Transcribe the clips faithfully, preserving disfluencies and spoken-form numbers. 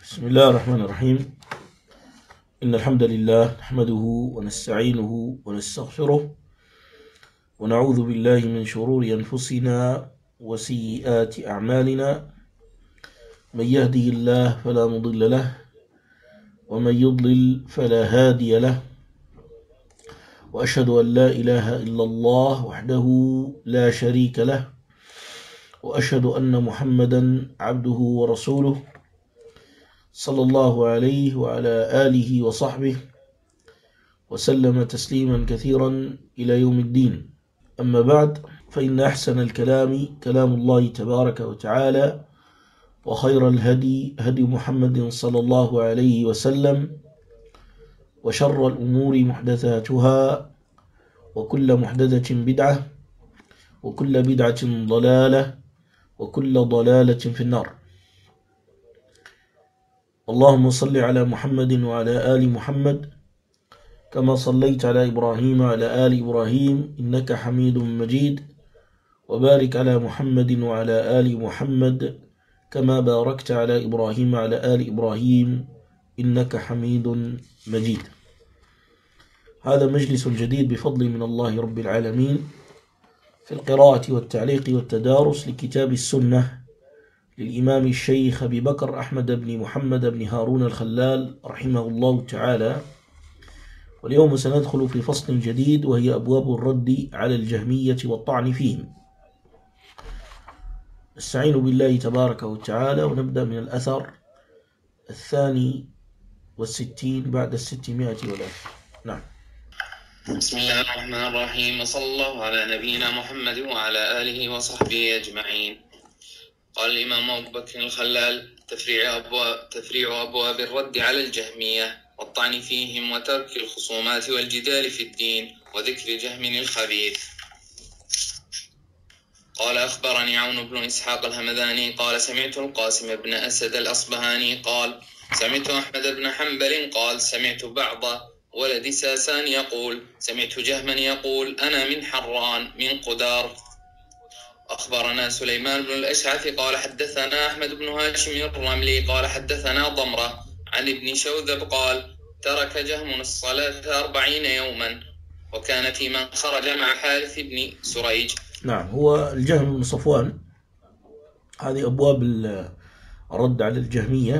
بسم الله الرحمن الرحيم. إن الحمد لله نحمده ونستعينه ونستغفره ونعوذ بالله من شرور أنفسنا وسيئات أعمالنا. من يهده الله فلا مضل له ومن يضلل فلا هادي له، وأشهد أن لا إله إلا الله وحده لا شريك له، وأشهد أن محمدا عبده ورسوله صلى الله عليه وعلى آله وصحبه وسلم تسليما كثيرا إلى يوم الدين. أما بعد، فإن أحسن الكلام كلام الله تبارك وتعالى، وخير الهدي هدي محمد صلى الله عليه وسلم، وشر الأمور محدثاتها، وكل محدثة بدعة، وكل بدعة ضلالة، وكل ضلالة في النار. اللهم صل على محمد وعلى آل محمد كما صليت على إبراهيم وعلى آل إبراهيم إنك حميد مجيد، وبارك على محمد وعلى آل محمد كما باركت على إبراهيم وعلى آل إبراهيم إنك حميد مجيد. هذا مجلس جديد بفضل من الله رب العالمين في القراءة والتعليق والتدارس لكتاب السنة للإمام الشيخ أبي بكر أحمد بن محمد بن هارون الخلال رحمه الله تعالى. واليوم سندخل في فصل جديد، وهي أبواب الرد على الجهمية والطعن فيهم. نستعين بالله تبارك وتعالى، ونبدأ من الأثر الثاني والستين بعد الستمائة والألف. نعم. بسم الله الرحمن الرحيم، وصلى الله على نبينا محمد وعلى آله وصحبه أجمعين. قال الإمام أبو بكر الخلال: تفريع أبواب, تفريع أبواب الرد على الجهمية والطعن فيهم وترك الخصومات والجدال في الدين وذكر جهم الخبيث. قال: أخبرني عون بن إسحاق الهمداني قال: سمعت القاسم بن أسد الأصبهاني قال: سمعت أحمد بن حنبل قال: سمعت بعض ولد ساسان يقول: سمعت جهما يقول: أنا من حران من قدار. أخبرنا سليمان بن الأشعث قال: حدثنا أحمد بن هاشم الرملي قال: حدثنا ضمرة عن ابن شوذب قال: ترك جهم الصلاة أربعين يوما، وكان في من خرج مع حارث بن سريج. نعم، هو الجهم بن صفوان. هذه أبواب الرد على الجهمية،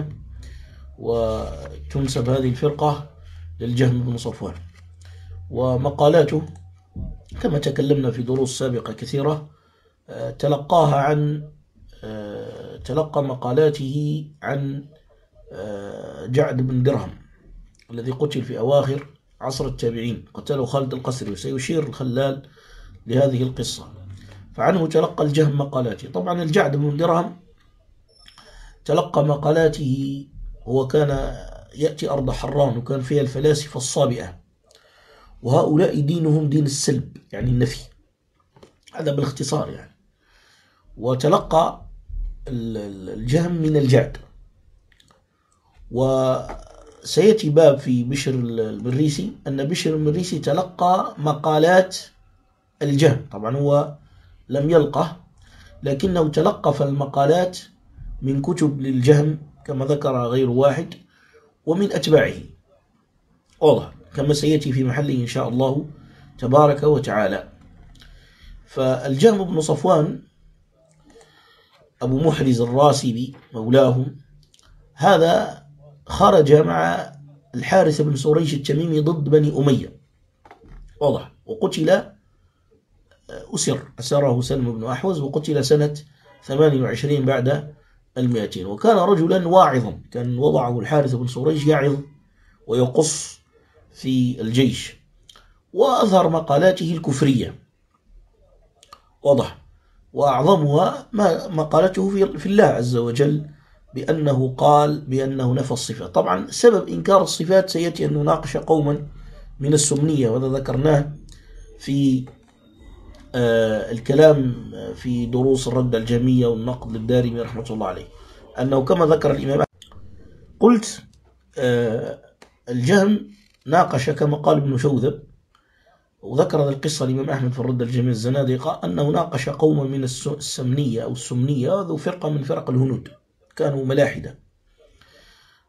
وتنسب هذه الفرقة للجهم بن صفوان. ومقالاته كما تكلمنا في دروس سابقة كثيرة تلقاها عن تلقى مقالاته عن جعد بن درهم الذي قتل في أواخر عصر التابعين، قتله خالد القسري، وسيشير الخلال لهذه القصة. فعنه تلقى الجهم مقالاته. طبعا الجعد بن درهم تلقى مقالاته، هو كان يأتي أرض حران، وكان فيها الفلاسفة الصابئة، وهؤلاء دينهم دين السلب، يعني النفي. هذا بالاختصار يعني. وتلقى الجهم من الجعد. وسيأتي باب في بشر المريسي أن بشر المريسي تلقى مقالات الجهم. طبعا هو لم يلقه، لكنه تلقف المقالات من كتب للجهم كما ذكر غير واحد ومن أتباعه، واضح كما سيأتي في محله إن شاء الله تبارك وتعالى. فالجهم بن صفوان أبو محرز الراسبي مولاهم، هذا خرج مع الحارث بن سريج التميمي ضد بني أمية، واضح، وقتل، أسر أسره سلم بن أحوز، وقتل سنة ثمان وعشرين بعد المئتين. وكان رجلا واعظا، كان وضعه الحارث بن سريج يعظ ويقص في الجيش، وأظهر مقالاته الكفرية، واضح، وأعظمها ما مقالته في الله عز وجل بأنه قال بأنه نفى الصفات. طبعا سبب إنكار الصفات سيأتي أن نناقش قوما من السمنية، وهذا ذكرناه في آه الكلام في دروس الرد الجهمية والنقد للدارمي رحمة الله عليه، أنه كما ذكر الإمام قلت آه الجهم ناقش كما قال ابن شوذب، وذكر هذه القصة الإمام أحمد في الرد الجميع الزنادقة، أنه ناقش قوما من السمنية أو السمنية، ذو فرقة من فرق الهنود، كانوا ملاحدة.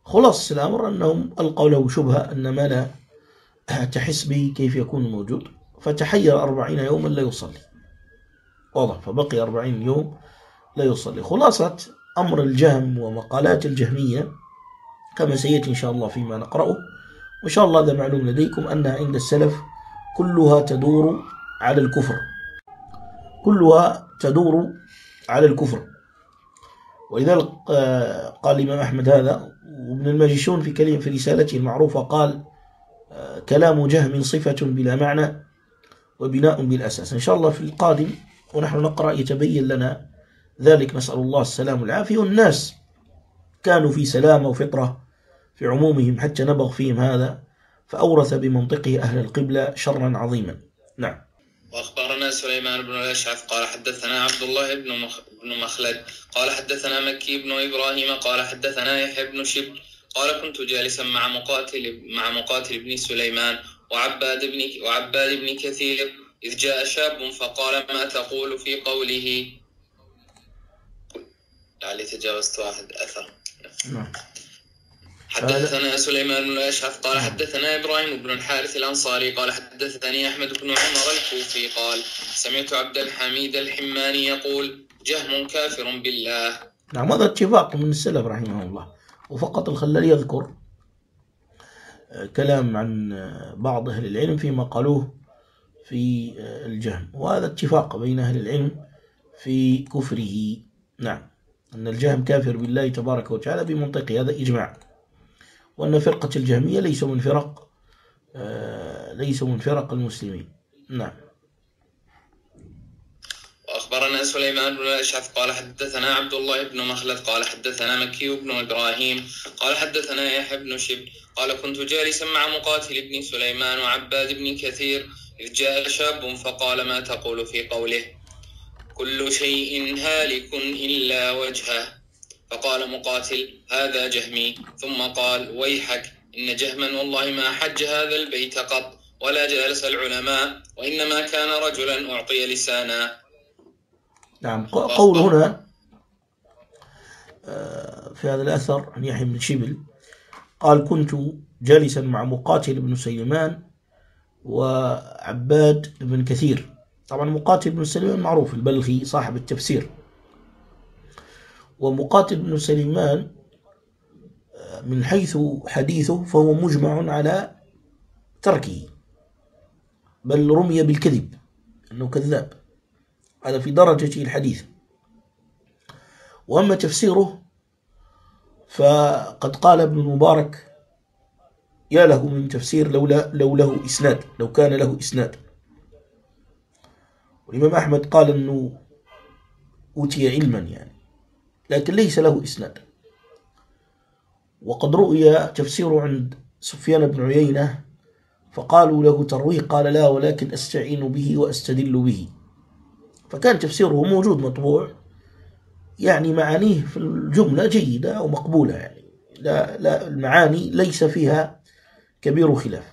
خلاص الأمر أنهم ألقوا له شبهة أن ما لا تحس به كيف يكون موجود، فتحير أربعين يوما لا يصلي. واضح، فبقي أربعين يوم لا يصلي. خلاصة أمر الجهم ومقالات الجهمية كما سيأتي إن شاء الله فيما نقرأه، وإن شاء الله هذا معلوم لديكم أنها عند السلف كلها تدور على الكفر، كلها تدور على الكفر. ولذلك قال الإمام أحمد هذا، وابن الماجشون في كلمة في رسالته المعروفة قال: كلام جهم صفة بلا معنى وبناء بالأساس. إن شاء الله في القادم ونحن نقرأ يتبين لنا ذلك، نسأل الله السلام والعافية. والناس كانوا في سلامة وفطرة في عمومهم حتى نبغ فيهم هذا، فأورث بمنطقه أهل القبلة شرا عظيما. نعم. وأخبرنا سليمان بن الأشعث قال حدثنا عبد الله بن مخ... بن مخلد قال حدثنا مكي بن إبراهيم قال حدثنا يحيى بن شبل قال كنت جالسا مع مقاتل مع مقاتل بن سليمان وعباد بن وعباد بن كثير إذ جاء شاب فقال: ما تقول في قوله؟ لعلي تجاوزت واحد أثر. نعم. حدثنا سليمان بن الأشعث قال حدثنا إبراهيم بن الحارث الأنصاري قال حدثني أحمد بن عمر الكوفي قال: سمعت عبد الحميد الحماني يقول: جهم كافر بالله. نعم، هذا اتفاق من السلف رحمه الله، وفقط الخلال يذكر كلام عن بعض أهل العلم فيما قالوه في الجهم، وهذا اتفاق بين أهل العلم في كفره. نعم، أن الجهم كافر بالله تبارك وتعالى بمنطقه، هذا إجماع. وأن فرقة الجهمية ليسوا من فرق آه ليسوا من فرق المسلمين. نعم. وأخبرنا سليمان بن الأشعث قال حدثنا عبد الله بن مخلد قال حدثنا مكي بن إبراهيم قال حدثنا يحيى بن شبل قال كنت جالسا مع مقاتل بن سليمان وعباد بن كثير إذ جاء شاب فقال: ما تقول في قوله كل شيء هالك إلا وجهه؟ فقال مقاتل: هذا جهمي. ثم قال: ويحك، إن جهما والله ما حج هذا البيت قط ولا جالس العلماء، وإنما كان رجلا أعطي لسانا. نعم. قول هنا في هذا الأثر عن يحيى بن شبل قال: كنت جالسا مع مقاتل بن سليمان وعباد بن كثير. طبعا مقاتل بن سليمان معروف البلخي صاحب التفسير، ومقاتل بن سليمان من حيث حديثه فهو مجمع على تركه، بل رمي بالكذب أنه كذاب، هذا في درجة الحديث. وأما تفسيره فقد قال ابن المبارك: يا له من تفسير لولا لو له إسناد، لو كان له إسناد. والإمام أحمد قال أنه أوتي علما يعني، لكن ليس له إسناد. وقد رؤي تفسيره عند سفيان بن عيينة فقالوا له ترويه، قال: لا، ولكن أستعين به وأستدل به. فكان تفسيره موجود مطبوع، يعني معانيه في الجملة جيدة ومقبولة، يعني لا, لا المعاني ليس فيها كبير خلاف.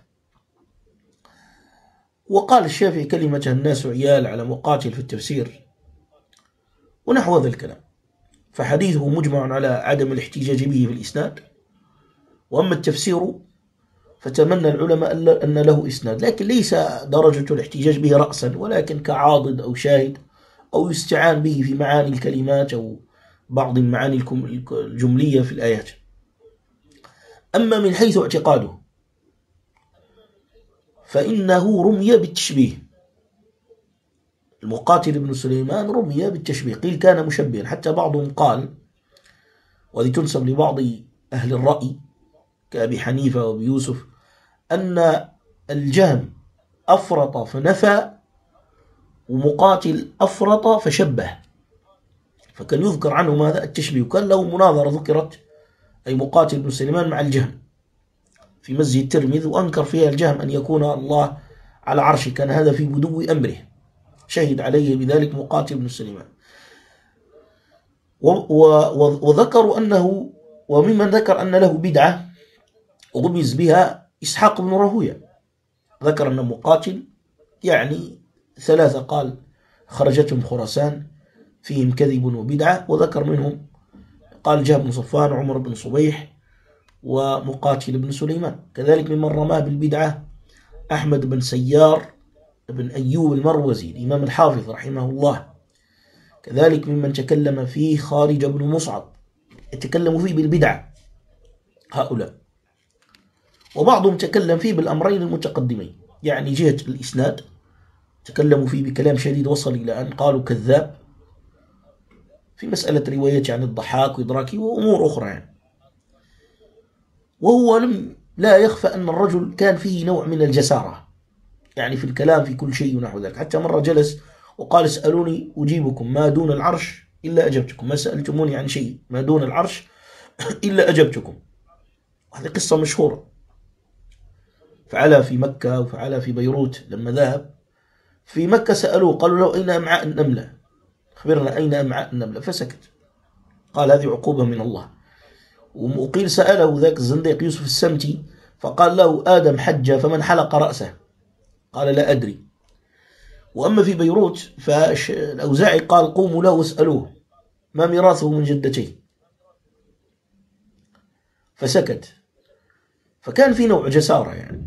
وقال الشافعي: كلمة الناس عيال على مقاتل في التفسير ونحو هذا الكلام. فحديثه مجمع على عدم الاحتجاج به في الإسناد. وأما التفسير فتمنى العلماء أن له إسناد، لكن ليس درجة الاحتجاج به رأسا، ولكن كعاضد أو شاهد، أو يستعان به في معاني الكلمات أو بعض المعاني الجملية في الآيات. أما من حيث اعتقاده فإنه رمي بالتشبيه. المقاتل بن سليمان رمي بالتشبيه، قيل كان مشبها، حتى بعضهم قال، وهذه تنسب لبعض أهل الرأي كأبي حنيفة وأبي يوسف، أن الجهم أفرط فنفى ومقاتل أفرط فشبه، فكان يذكر عنه ماذا؟ التشبيه. وكان له مناظرة ذكرت، أي مقاتل بن سليمان مع الجهم في مسجد الترمذي، وأنكر فيها الجهم أن يكون الله على عرشه، كان هذا في بدو أمره، شهد عليه بذلك مقاتل بن سليمان. وذكروا أنه، وممن ذكر أن له بدعة غمز بها إسحاق بن راهويه، ذكر أن مقاتل يعني ثلاثة، قال: خرجتهم خراسان فيهم كذب وبدعة، وذكر منهم قال جابر بن صفوان وعمر بن صبيح ومقاتل بن سليمان. كذلك ممن رماه بالبدعة أحمد بن سيار بن أيوب المروزي الإمام الحافظ رحمه الله. كذلك ممن تكلم فيه خارج بن مصعب، يتكلم فيه بالبدعة هؤلاء. وبعضهم تكلم فيه بالأمرين المتقدمين، يعني جهة الإسناد تكلموا فيه بكلام شديد وصل إلى أن قالوا كذاب في مسألة روايته عن الضحاك وإدراكه وأمور أخرى يعني. وهو لم لا يخفى أن الرجل كان فيه نوع من الجسارة يعني في الكلام في كل شيء ونحو ذلك. حتى مرة جلس وقال اسألوني أجيبكم ما دون العرش إلا أجبتكم، ما سألتموني عن شيء ما دون العرش إلا أجبتكم. هذه قصة مشهورة، فعلها في مكة وفعلها في بيروت. لما ذهب في مكة سألوه قالوا له أين أمعاء النملة، أخبرنا أين أمعاء النملة، فسكت. قال هذه عقوبة من الله. وقيل سأله ذاك الزنديق يوسف السمتي فقال له آدم حج فمن حلق رأسه، قال لا أدري. وأما في بيروت فالأوزاعي قال قوموا له واسألوه ما ميراثه من جدتيه، فسكت. فكان في نوع جسارة يعني.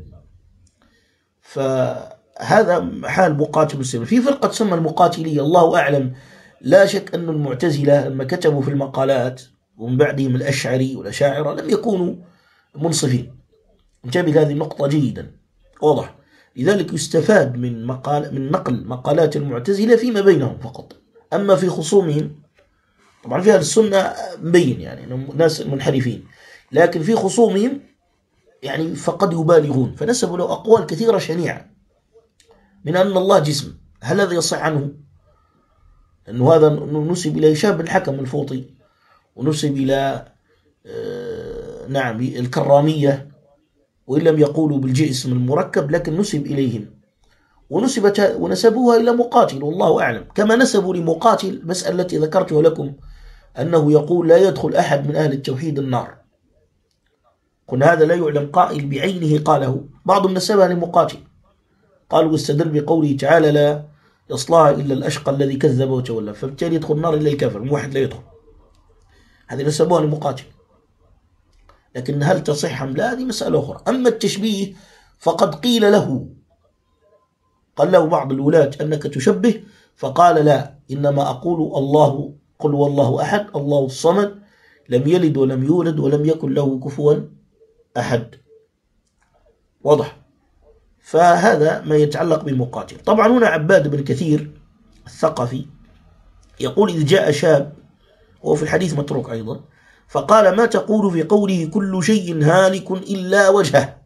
فهذا حال مقاتل مسلم. في فرقة تسمى المقاتلية، الله أعلم، لا شك أن المعتزلة لما كتبوا في المقالات ومن بعدهم الأشعري والأشاعرة لم يكونوا منصفين. انتبه هذه النقطة جيدا، واضح. لذلك يستفاد من مقال من نقل مقالات المعتزلة فيما بينهم فقط. أما في خصومهم طبعا في أهل السنة مبين يعني ناس منحرفين، لكن في خصومهم يعني فقد يبالغون، فنسبوا له أقوال كثيرة شنيعة من أن الله جسم. هل هذا يصح عنه؟ أنه هذا نسب إلى هشام بن الحكم الفوطي، ونسب إلى آه نعم الكرامية، وإن لم يقولوا بالجسم المركب لكن نسب إليهم، ونسبت ونسبوها إلى مقاتل والله أعلم. كما نسبوا لمقاتل مسألة التي ذكرتها لكم أنه يقول لا يدخل أحد من أهل التوحيد النار، قلنا هذا لا يعلم قائل بعينه قاله. بعضهم نسبها لمقاتل، قالوا واستدل بقوله تعالى لا يصلاها إلا الأشقى الذي كذب وتولى، فبالتالي يدخل النار إلا الكافر، الموحد لا يدخل. هذه نسبوها لمقاتل، لكن هل تصح أم لا هذه مسألة أخرى. أما التشبيه فقد قيل له، قال له بعض الولاة أنك تشبه، فقال لا، إنما أقول الله قل والله أحد الله الصمد لم يلد ولم يولد ولم يكن له كفوا أحد. واضح. فهذا ما يتعلق بالمقاتل. طبعا هنا عباد بن كثير الثقفي يقول إذ جاء شاب، وهو في الحديث متروك أيضا، فقال ما تقول في قوله كل شيء هالك إلا وجهه؟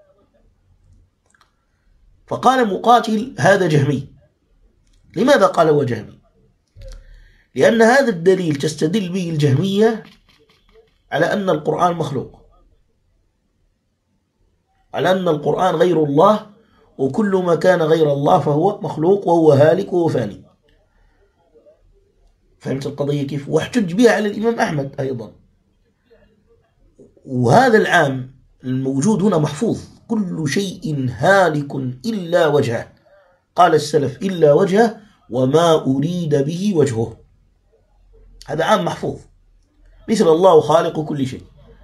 فقال مقاتل هذا جهمي. لماذا قال هو جهمي؟ لأن هذا الدليل تستدل به الجهمية على أن القرآن مخلوق، على أن القرآن غير الله، وكل ما كان غير الله فهو مخلوق وهو هالك وهو فاني. فهمت القضية كيف؟ واحتج بها على الإمام أحمد أيضا. وهذا العام الموجود هنا محفوظ، كل شيء هالك إلا وجهه. قال السلف إلا وجهه وما أريد به وجهه. هذا عام محفوظ، مثل الله خالق كل شيء.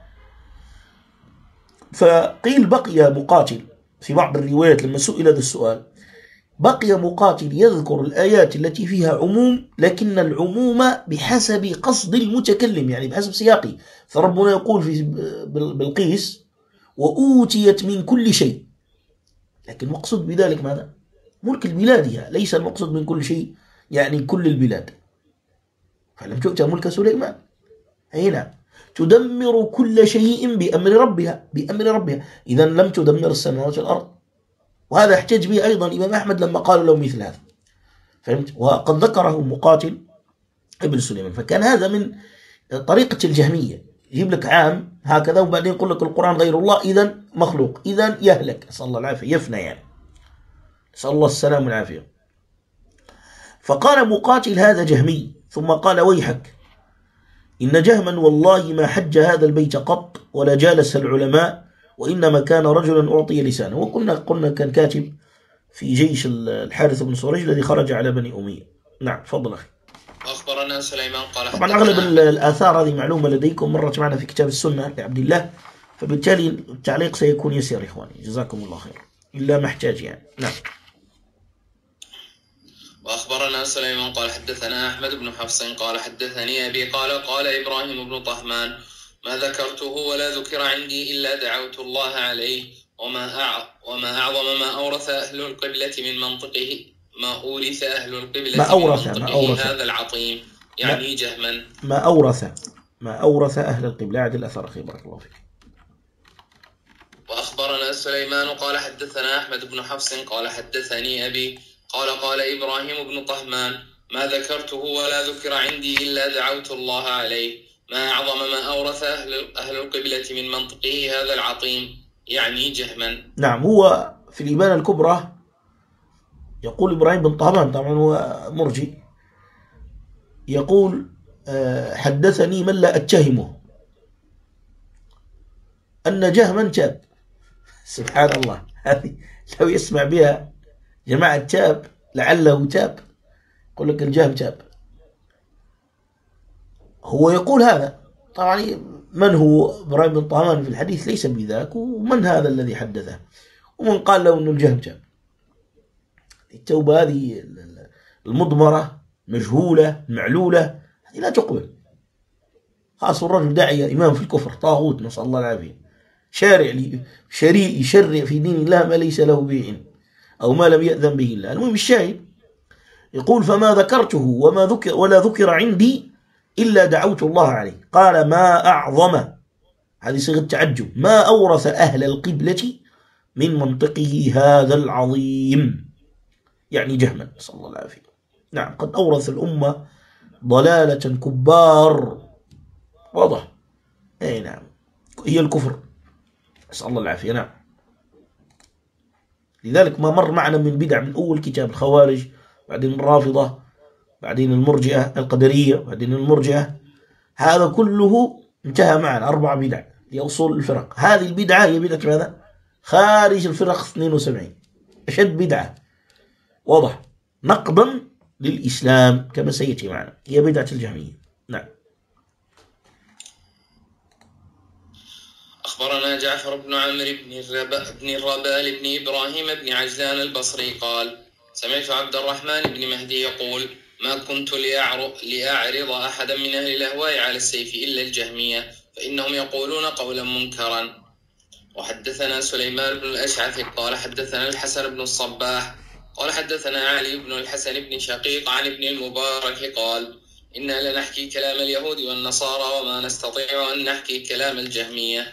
فقيل بقي مقاتل في بعض الروايات لما سئل هذا السؤال، بقي مقاتل يذكر الآيات التي فيها عموم، لكن العموم بحسب قصد المتكلم، يعني بحسب سياقه. فربنا يقول في بلقيس وأوتيت من كل شيء، لكن مقصود بذلك ماذا؟ ملك البلاد، هي ليس المقصود من كل شيء يعني كل البلاد. فلم تؤتى ملك سليمان، هنا تدمر كل شيء بأمر ربها بأمر ربها إذا لم تدمر السماوات والأرض. وهذا احتج به أيضا الإمام أحمد لما قال له مثل هذا. فهمت؟ وقد ذكره مقاتل ابن سليمان. فكان هذا من طريقة الجهمية، يجيب لك عام هكذا وبعدين يقول لك القرآن غير الله إذا مخلوق، إذا يهلك، نسأل الله العافية، يفنى يعني، نسأل الله السلام والعافية. فقال مقاتل هذا جهمي، ثم قال ويحك إن جهما والله ما حج هذا البيت قط ولا جالس العلماء، وإنما كان رجلا أعطي لسانه. وقلنا قلنا كان كاتب في جيش الحارث بن سوريج الذي خرج على بني أمية. نعم تفضل أخي. أخبرنا سليمان قال طبعا أغلب الآثار هذه معلومة لديكم، مرت معنا في كتاب السنة لعبد الله فبالتالي التعليق سيكون يسير إخواني، جزاكم الله خير، إلا ما احتاج يعني. نعم. وأخبرنا سليمان قال حدثنا أحمد بن حفص قال حدثني أبي قال قال إبراهيم بن طهمان ما ذكرته ولا ذكر عندي إلا دعوت الله عليه وما أع... وما أعظم ما أورث أهل القبلة من منطقه ما أورث أهل القبلة ما أورث من منطقه ما أورث هذا العظيم يعني جهما ما أورث ما أورث أهل القبلة. عدل الأثر أخي بارك الله فيك. وأخبرنا سليمان قال حدثنا أحمد بن حفص قال حدثني أبي قال قال إبراهيم بن طهمان ما ذكرته ولا ذكر عندي إلا دعوت الله عليه ما أعظم ما أورث أهل, أهل القبلة من منطقه هذا العظيم يعني جهما. نعم. هو في الإبانة الكبرى يقول إبراهيم بن طهمان، طبعا هو مرجئ، يقول حدثني من لا أتهمه أن جهما تاب. سبحان الله، هذه لو يسمع بها جماعة تاب لعله تاب، يقول لك الجهم تاب. هو يقول هذا. طبعا من هو إبراهيم بن طهمان في الحديث ليس بذاك، ومن هذا الذي حدثه، ومن قال له أنه الجهم تاب. التوبة هذه المضمرة مجهولة معلولة هذه لا تقبل. خاص الرجل داعية إمام في الكفر طاغوت نسأل الله العافية، شارع شريع يشرع في دين الله ما ليس له به علم أو ما لم يأذن به الله. المهم الشاهد يقول فما ذكرته وما ذكر ولا ذكر عندي إلا دعوت الله عليه. قال ما أعظم، هذه صيغة تعجب، ما أورث أهل القبلة من منطقه هذا العظيم يعني جهما نسأل الله العافية. نعم، قد أورث الأمة ضلالة كبار، واضح. أي نعم، هي الكفر نسأل الله العافية. نعم. لذلك ما مر معنا من بدع من أول كتاب الخوارج، بعدين الرافضة، بعدين المرجئة القدرية، بعدين المرجئة، هذا كله انتهى معنا أربع بدع لأصول الفرق. هذه البدعة هي بدعة ماذا؟ خارج الفرق اثنين وسبعين، أشد بدعة، واضح، نقضا للإسلام كما سيأتي معنا، هي بدعة الجهمية. نعم. أخبرنا جعفر بن عمرو بن بن الربال بن إبراهيم بن عجلان البصري قال سمعت عبد الرحمن بن مهدي يقول ما كنت لأعرض أحدا من أهل الأهواء على السيف إلا الجهمية فإنهم يقولون قولا منكرا. وحدثنا سليمان بن الأشعث قال حدثنا الحسن بن الصباح قال حدثنا علي بن الحسن بن شقيق عن ابن المبارك قال إنا لنحكي كلام اليهود والنصارى وما نستطيع أن نحكي كلام الجهمية.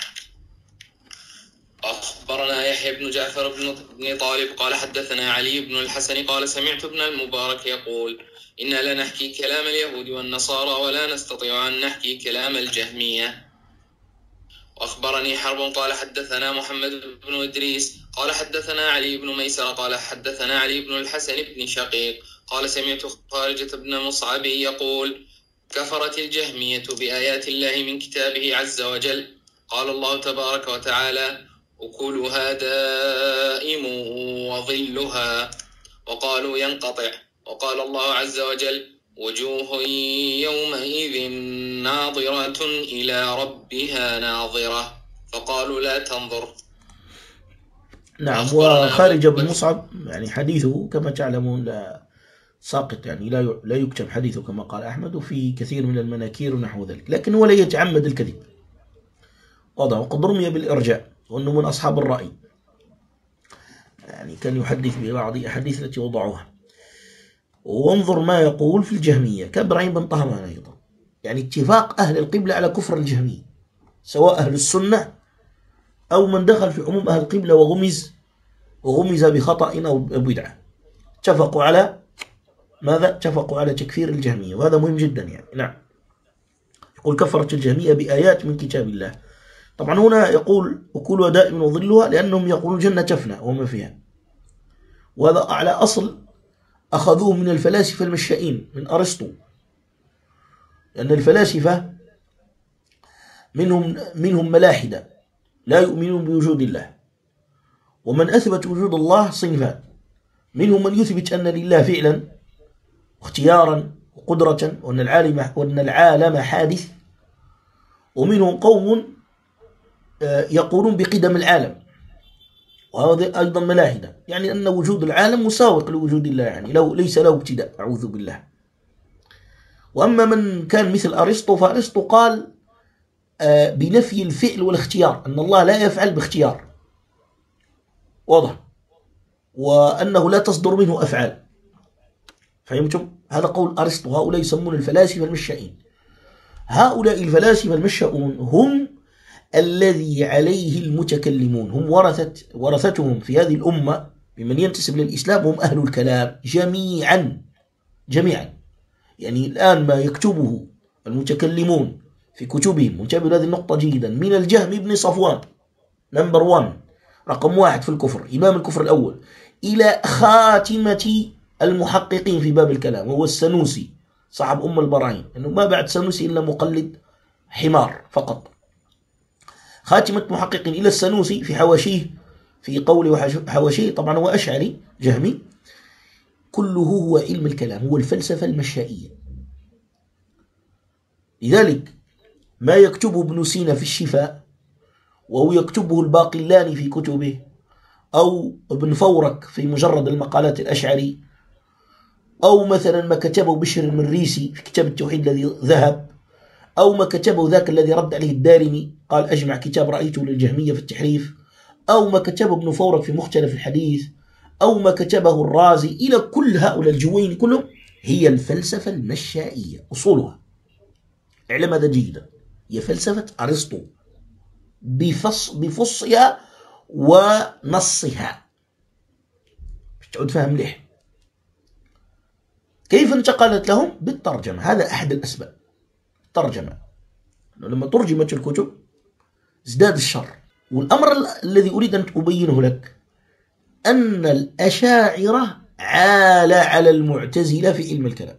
أخبرنا يحيى بن جعفر بن طالب قال حدثنا علي بن الحسن قال سمعت ابن المبارك يقول إنا لنحكي كلام اليهود والنصارى ولا نستطيع أن نحكي كلام الجهمية. وأخبرني حرب قال حدثنا محمد بن إدريس قال حدثنا علي بن ميسر قال حدثنا علي بن الحسن بن شقيق قال سمعت خارجة بن مصعب يقول كفرت الجهمية بآيات الله من كتابه عز وجل. قال الله تبارك وتعالى أكلها دائم وظلها، وقالوا ينقطع. وقال الله عز وجل وجوه يومئذ ناظرة إلى ربها ناظرة، فقالوا لا تنظر. نعم. وخارج بن مصعب يعني حديثه كما تعلمون لا ساقط، يعني لا لا يكتب حديثه كما قال أحمد، وفي كثير من المناكير ونحو ذلك، لكن هو لا يتعمد الكذب، واضح. وقد رمي بالإرجاء وأنه من أصحاب الرأي، يعني كان يحدث ببعض الأحاديث التي وضعوها. وانظر ما يقول في الجهمية كإبراهيم بن طهمان أيضا، يعني اتفاق أهل القبلة على كفر الجهمية، سواء أهل السنة أو من دخل في عموم أهل القبلة وغمز وغمز بخطأ أو بدعة، اتفقوا على ماذا؟ اتفقوا على تكفير الجهمية، وهذا مهم جدا يعني. نعم. يقول كفرت الجهمية بآيات من كتاب الله. طبعا هنا يقول أكلها دائما وظلها لأنهم يقولون جنة تفنى وما فيها، وهذا على أصل أخذوه من الفلاسفة المشائين من أرسطو، لأن الفلاسفة منهم منهم ملاحدة لا يؤمنون بوجود الله، ومن أثبت وجود الله صنفان، منهم من يثبت أن لله فعلا واختيارا وقدرة وأن العالم وأن العالم حادث، ومنهم قوم يقولون بقدم العالم، وهذا أيضا ملاحدة، يعني أن وجود العالم مساوق لوجود الله، يعني لو ليس له ابتداء، أعوذ بالله. وأما من كان مثل أرسطو، فأرسطو قال بنفي الفعل والاختيار، أن الله لا يفعل باختيار، واضح، وأنه لا تصدر منه أفعال. فهمتم؟ هذا قول أرسطو. هؤلاء يسمون الفلاسفة المشائين. هؤلاء الفلاسفة المشاؤون هم الذي عليه المتكلمون، هم ورثة ورثتهم في هذه الأمة بمن ينتسب للإسلام هم أهل الكلام جميعا جميعا. يعني الآن ما يكتبه المتكلمون في كتبهم، وانتبهوا هذه النقطة جيدا، من الجهم بن صفوان نمبر وان، رقم واحد في الكفر، إمام الكفر الأول، إلى خاتمة المحققين في باب الكلام وهو السنوسي صاحب أم البراهين، أنه ما بعد سنوسي إلا مقلد حمار فقط. خاتمة محققين إلى السنوسي في حواشيه، في قوله حواشيه، طبعا هو أشعري جهمي، كله هو علم الكلام، هو الفلسفة المشائية. لذلك ما يكتبه ابن سينا في الشفاء، وهو يكتبه الباقلاني في كتبه، أو ابن فورك في مجرد المقالات الأشعري، أو مثلا ما كتبه بشر المريسي في كتاب التوحيد الذي ذهب، أو ما كتبه ذاك الذي رد عليه الدارمي قال أجمع كتاب رأيته للجهمية في التحريف، أو ما كتبه ابن فورك في مختلف الحديث، أو ما كتبه الرازي، إلى كل هؤلاء الجوين كلهم هي الفلسفة المشائية أصولها. اعلم هذا جيدا، هي فلسفة أرسطو بفص بفصها ونصها. مش تعود فهم مليح. كيف انتقلت لهم؟ بالترجمة. هذا أحد الأسباب، ترجمة. لما ترجمت الكتب ازداد الشر. والأمر الذي أريد أن أبينه لك أن الأشاعرة عال على المعتزلة في علم الكلام.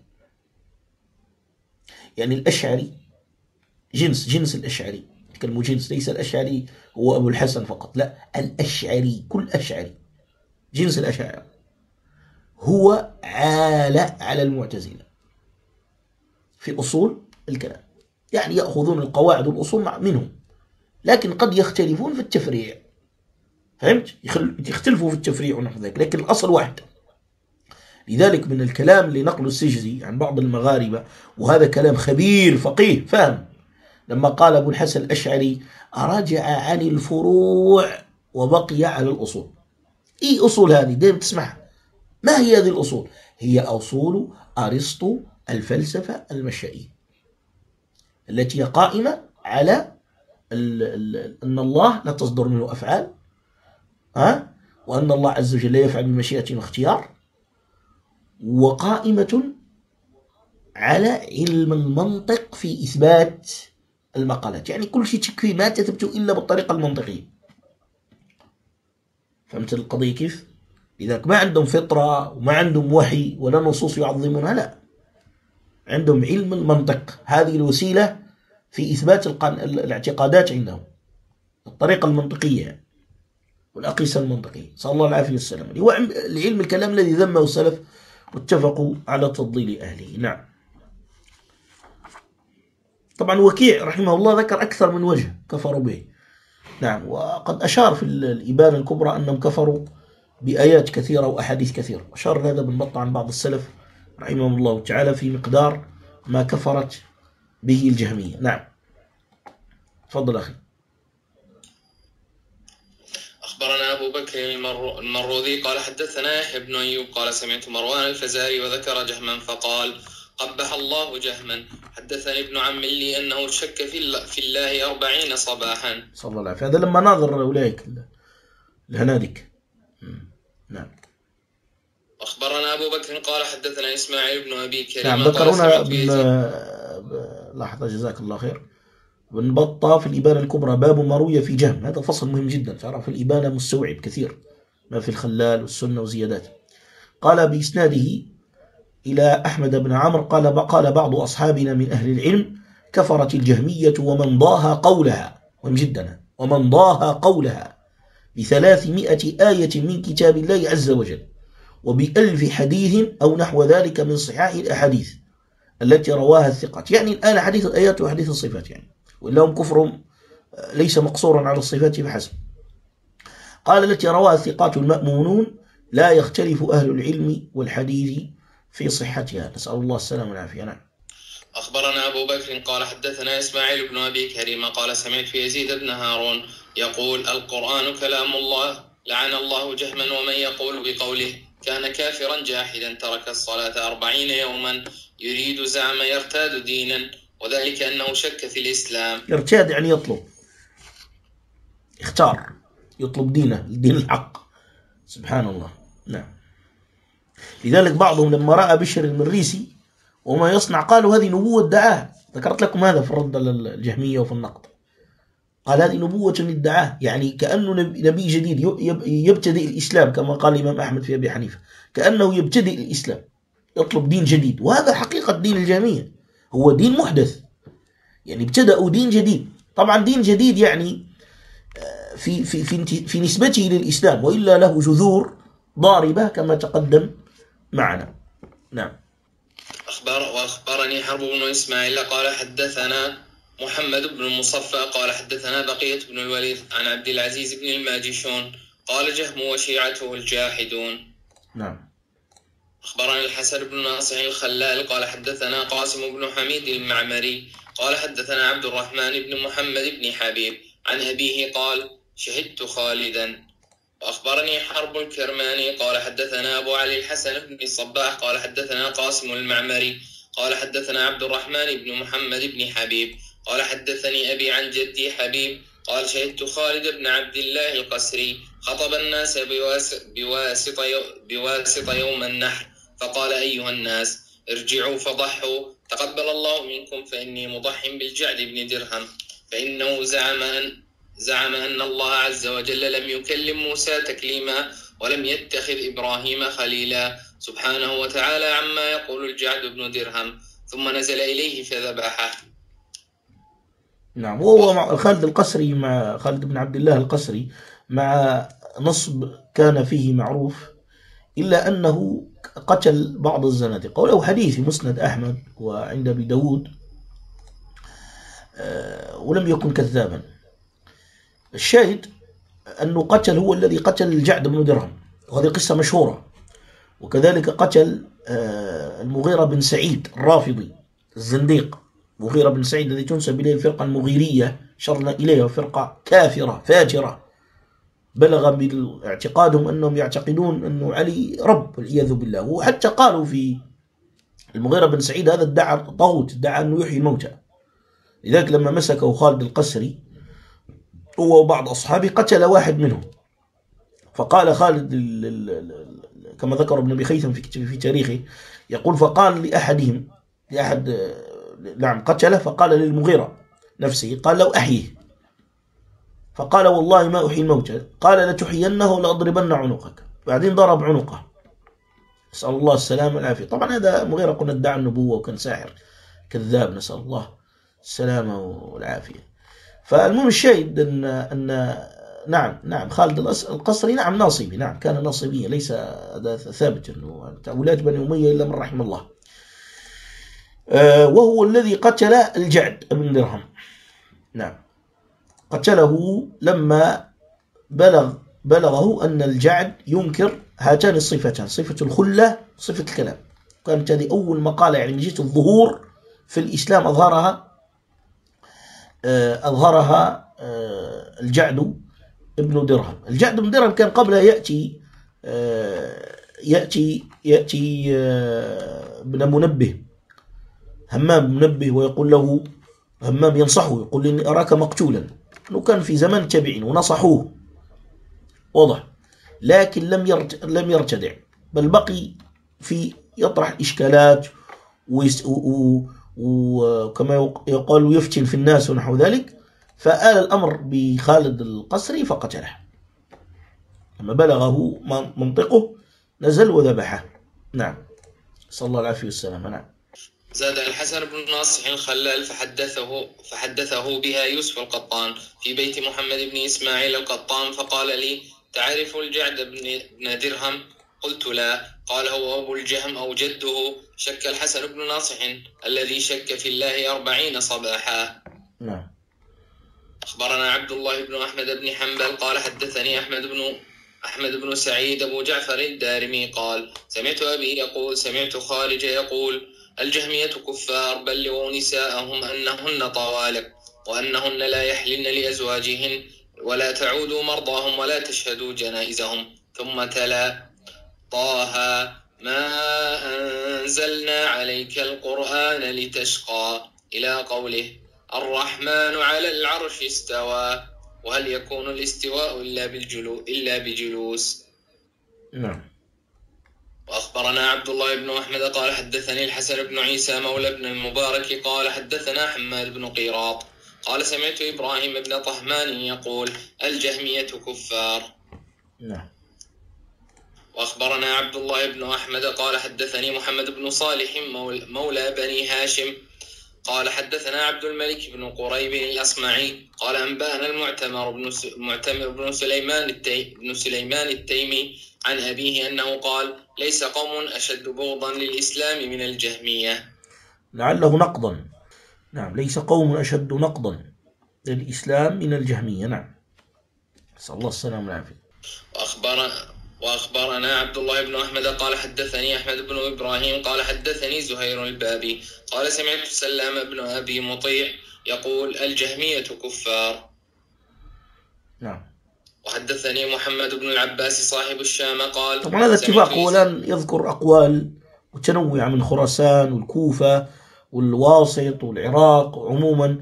يعني الأشعري جنس جنس الأشعري، كلمة جنس، ليس الأشعري هو أبو الحسن فقط، لا، الأشعري كل أشعري جنس الأشاعرة هو عال على المعتزلة في أصول الكلام. يعني يأخذون القواعد والأصول منهم، لكن قد يختلفون في التفريع. فهمت؟ يختلفوا في التفريع ونحو ذلك، لكن الأصل واحد. لذلك من الكلام اللي نقله السجزي عن بعض المغاربة، وهذا كلام خبير فقيه فهم، لما قال أبو الحسن الأشعري رجع عن الفروع وبقي على الأصول. إيه أصول هذه؟ دائما تسمعها. ما هي هذه الأصول؟ هي أصول أرسطو الفلسفة المشائية، التي هي قائمة على ال ال أن الله لا تصدر منه أفعال، ها؟ وأن الله عز وجل لا يفعل بمشيئة واختيار، وقائمة على علم المنطق في إثبات المقالات. يعني كل شيء تكفي ما تثبت إلا بالطريقة المنطقية. فهمت القضية كيف؟ لذلك ما عندهم فطرة وما عندهم وحي ولا نصوص يعظمونها، لا، عندهم علم المنطق، هذه الوسيلة في إثبات الاعتقادات عندهم، الطريقة المنطقية والأقيسة المنطقية، صلى الله العافية والسلام. هو العلم الكلام الذي ذمه السلف واتفقوا على تفضيل أهله. نعم. طبعا وكيع رحمه الله ذكر أكثر من وجه كفروا به. نعم. وقد أشار في الإبانة الكبرى أنهم كفروا بآيات كثيرة وأحاديث كثيرة، أشار هذا بالبطة عن بعض السلف رحمهم الله تعالى في مقدار ما كفرت به الجهمية. نعم. تفضل أخي. أخبرنا أبو بكر المروذي قال حدثنا يحيى بن أيوب قال سمعت مروان الفزاري وذكر جهما فقال قبح الله جهما. حدثني ابن عم لي أنه شك في الله أربعين صباحا. صلى الله عليه وسلم. هذا لما ناظر أولئك الهنادك. نعم. أخبرنا أبو بكر قال حدثنا إسماعيل بن أبي كريم. نعم. ذكرونا بن... لحظة جزاك الله خير. بن بطة في الإبانة الكبرى باب ما روي في جهم، هذا فصل مهم جدا، تعرف الإبانة مستوعب كثير ما في الخلال والسنة وزيادات. قال بإسناده إلى أحمد بن عمرو قال قال بعض أصحابنا من أهل العلم كفرت الجهمية ومن ضاها قولها، مهم جدا، ومن ضاها قولها بثلاثمائة آية من كتاب الله عز وجل وبألف حديث أو نحو ذلك من صحاح الأحاديث التي رواها الثقات. يعني الآن حديث الآيات وحديث الصفات، يعني وإلا هم كفرهم ليس مقصورا على الصفات فحسب. قال التي رواها الثقات المأمونون لا يختلف أهل العلم والحديث في صحتها، نسأل الله السلامة والعافية. نعم. أخبرنا أبو بكر قال حدثنا إسماعيل بن أبي كريم قال سمعت في يزيد بن هارون يقول القرآن كلام الله لعن الله جهما ومن يقول بقوله كان كافرا جاحدا ترك الصلاة أربعين يوما يريد زعم يرتاد دينا وذلك أنه شك في الإسلام. يرتاد يعني يطلب، اختار، يطلب دينه، الدين الحق. سبحان الله. نعم. لذلك بعضهم لما رأى بشر المريسي وما يصنع قالوا هذه نبوة دعاه. ذكرت لكم هذا في الرد على الجهمية وفي النقد. قال هذه نبوة ادعاه، يعني كأنه نبي جديد يبتدئ الإسلام كما قال الإمام أحمد في أبي حنيفة، كأنه يبتدئ الإسلام يطلب دين جديد. وهذا حقيقة دين الجهمية، هو دين محدث، يعني ابتدأوا دين جديد. طبعا دين جديد يعني في في في في نسبته للإسلام، وإلا له جذور ضاربة كما تقدم معنا. نعم. أخبر وأخبرني حرب بن إسماعيل قال حدثنا محمد بن المصفى قال حدثنا بقية بن الوليد عن عبد العزيز بن الماجشون قال جهم وشيعته الجاحدون. نعم. أخبرنا الحسن بن ناصح الخلال قال حدثنا قاسم بن حميد المعمري قال حدثنا عبد الرحمن بن محمد بن حبيب عن أبيه قال شهدت خالدا. وأخبرني حرب الكرماني قال حدثنا أبو علي الحسن بن الصباح قال حدثنا قاسم المعمري قال حدثنا عبد الرحمن بن محمد بن حبيب قال حدثني أبي عن جدي حبيب قال شهدت خالد بن عبد الله القسري خطب الناس بواسط, بواسط يوم النحر فقال أيها الناس ارجعوا فضحوا تقبل الله منكم فإني مضح بالجعد بن درهم فإنه زعم أن زعم أن الله عز وجل لم يكلم موسى تكليما ولم يتخذ إبراهيم خليلا سبحانه وتعالى عما يقول الجعد بن درهم ثم نزل إليه فذبحه. نعم. وهو خالد القسري مع خالد بن عبد الله القسري مع نصب كان فيه معروف، إلا أنه قتل بعض الزنادقة، وله حديث في مسند أحمد وعند أبي داود، ولم يكن كذابا. الشاهد أنه قتل، هو الذي قتل الجعد بن درهم، وهذه قصة مشهورة. وكذلك قتل المغيرة بن سعيد الرافضي الزنديق، مغيرة بن سعيد الذي تنسب إليه الفرقة المغيرية، شرنا إليها فرقة كافرة فاجرة بلغ باعتقادهم أنهم يعتقدون أنه علي رب والعياذ بالله. وحتى قالوا في المغيرة بن سعيد هذا ادعى طاغوت، ادعى أنه يحيي الموتى. لذلك لما مسكه خالد القسري هو وبعض أصحابه قتل واحد منهم، فقال خالد كما ذكر ابن أبي خيثم في تاريخه، يقول فقال لأحدهم لأحد نعم قتله، فقال للمغيرة نفسه قال لو أحيه، فقال والله ما أحيي الموتى، قال لتحيينه لأضربن عنقك، بعدين ضرب عنقه، نسأل الله السلامة والعافية. طبعا هذا مغيرة قلنا ادعى النبوة وكان ساحر كذاب، نسأل الله السلامة والعافية. فالمهم الشاهد أن, أن نعم نعم خالد القسري نعم ناصبي، نعم كان ناصبيا، ليس هذا ثابت أنه أولاد بني أمية إلا من رحم الله. وهو الذي قتل الجعد بن درهم. نعم قتله لما بلغ بلغه أن الجعد ينكر هاتان الصفتان، صفة الخلة صفة الكلام. كانت هذه أول مقالة يعني من جهة الظهور في الإسلام أظهرها أظهرها الجعد ابن درهم. الجعد بن درهم كان قبلها يأتي يأتي يأتي ابن منبه، همام منبه، ويقول له همام ينصحه يقول إني أراك مقتولا، أنه كان في زمان التابعين ونصحوه واضح، لكن لم يرت... لم يرتدع، بل بقي في يطرح إشكالات ويس... و... وكما يقال يفتن في الناس ونحو ذلك. فآل الأمر بخالد القسري فقتله، لما بلغه منطقه نزل وذبحه. نعم صلى الله العافية والسلام. نعم. زاد الحسن بن ناصح الخلال فحدثه فحدثه بها يوسف القطان في بيت محمد بن إسماعيل القطان، فقال لي تعرف الجعد بن درهم؟ قلت لا. قال هو أبو الجهم أو جده. شك الحسن بن ناصح الذي شك في الله أربعين صباحا. نعم. أخبرنا عبد الله بن أحمد بن حنبل قال حدثني أحمد بن أحمد بن سعيد أبو جعفر الدارمي قال سمعت أبي يقول سمعت خارج يقول الجهمية كفار بلغوا نساءهم أنهن طوالق وأنهن لا يحلن لأزواجهن ولا تعودوا مرضاهم ولا تشهدوا جنائزهم. ثم تلا طه ما أنزلنا عليك القرآن لتشقى إلى قوله الرحمن على العرش استوى وهل يكون الاستواء إلا بالجلو إلا بجلوس. نعم. وأخبرنا عبد الله بن أحمد قال حدثني الحسن بن عيسى مولى بن المبارك قال حدثنا حماد بن قيراط قال سمعت إبراهيم بن طهمان يقول الجهمية كفار. نعم. وأخبرنا عبد الله بن أحمد قال حدثني محمد بن صالح مولى بني هاشم قال حدثنا عبد الملك بن قريب الأصمعي قال أنبأنا المعتمر بن معتمر بن سليمان التي بن سليمان التيمي عن أبيه أنه قال ليس قوم أشد بغضا للإسلام من الجهمية. لعله نقضا. نعم، ليس قوم أشد نقضا للإسلام من الجهمية. نعم، نسأل الله السلامة والعافية. وأخبرنا وأخبرنا عبد الله بن أحمد قال حدثني أحمد بن إبراهيم قال حدثني زهير البابي قال سمعت سلام بن أبي مطيع يقول الجهمية كفار. نعم. وحدثني محمد بن العباس صاحب الشام قال طبعا هذا اتفاق، ولن يذكر أقوال متنوعة من خراسان والكوفة والواسط والعراق عموما،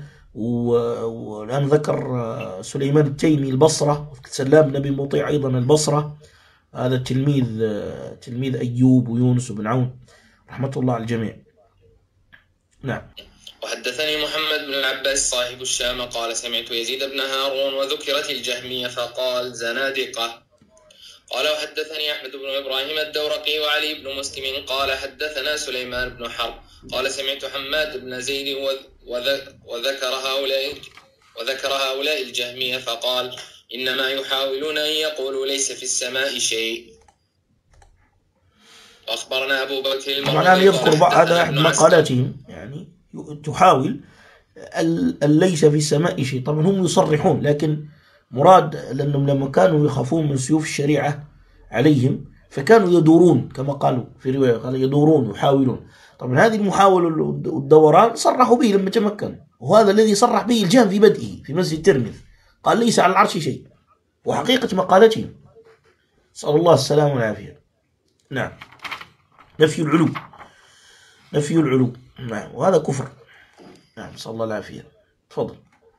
والآن ذكر سليمان التيمي البصرة، سلام بن أبي مطيع أيضا البصرة، هذا تلميذ تلميذ أيوب ويونس بن عون رحمة الله على الجميع. نعم. وحدثني محمد بن العباس صاحب الشام قال سمعت يزيد بن هارون وذكرت الجهمية فقال زنادقة. قال وحدثني أحمد بن إبراهيم الدورقي وعلي بن مسلم قال حدثنا سليمان بن حرب قال سمعت حماد بن زيد وذكر هؤلاء وذكر هؤلاء الجهمية فقال إنما يحاولون أن يقولوا ليس في السماء شيء. وأخبرنا أبو بكر المروزي يذكر بعض هذا أحد مقالاتهم، يعني تحاول أن ليس في السماء شيء. طبعا هم يصرحون، لكن مراد لأنهم لما كانوا يخافون من سيوف الشريعة عليهم فكانوا يدورون كما قالوا في رواية، قال يدورون يحاولون. طبعا هذه المحاولة والدوران صرحوا به لما تمكن، وهذا الذي صرح به الجهم في بدئه في مسجد الترمذي، قال ليس على العرش شيء، وحقيقة مقالتهم نسأل الله السلامة والعافية. نعم، نفي العلو، نفي العلو. نعم، وهذا كفر. نعم، نسأل الله العافية. تفضل.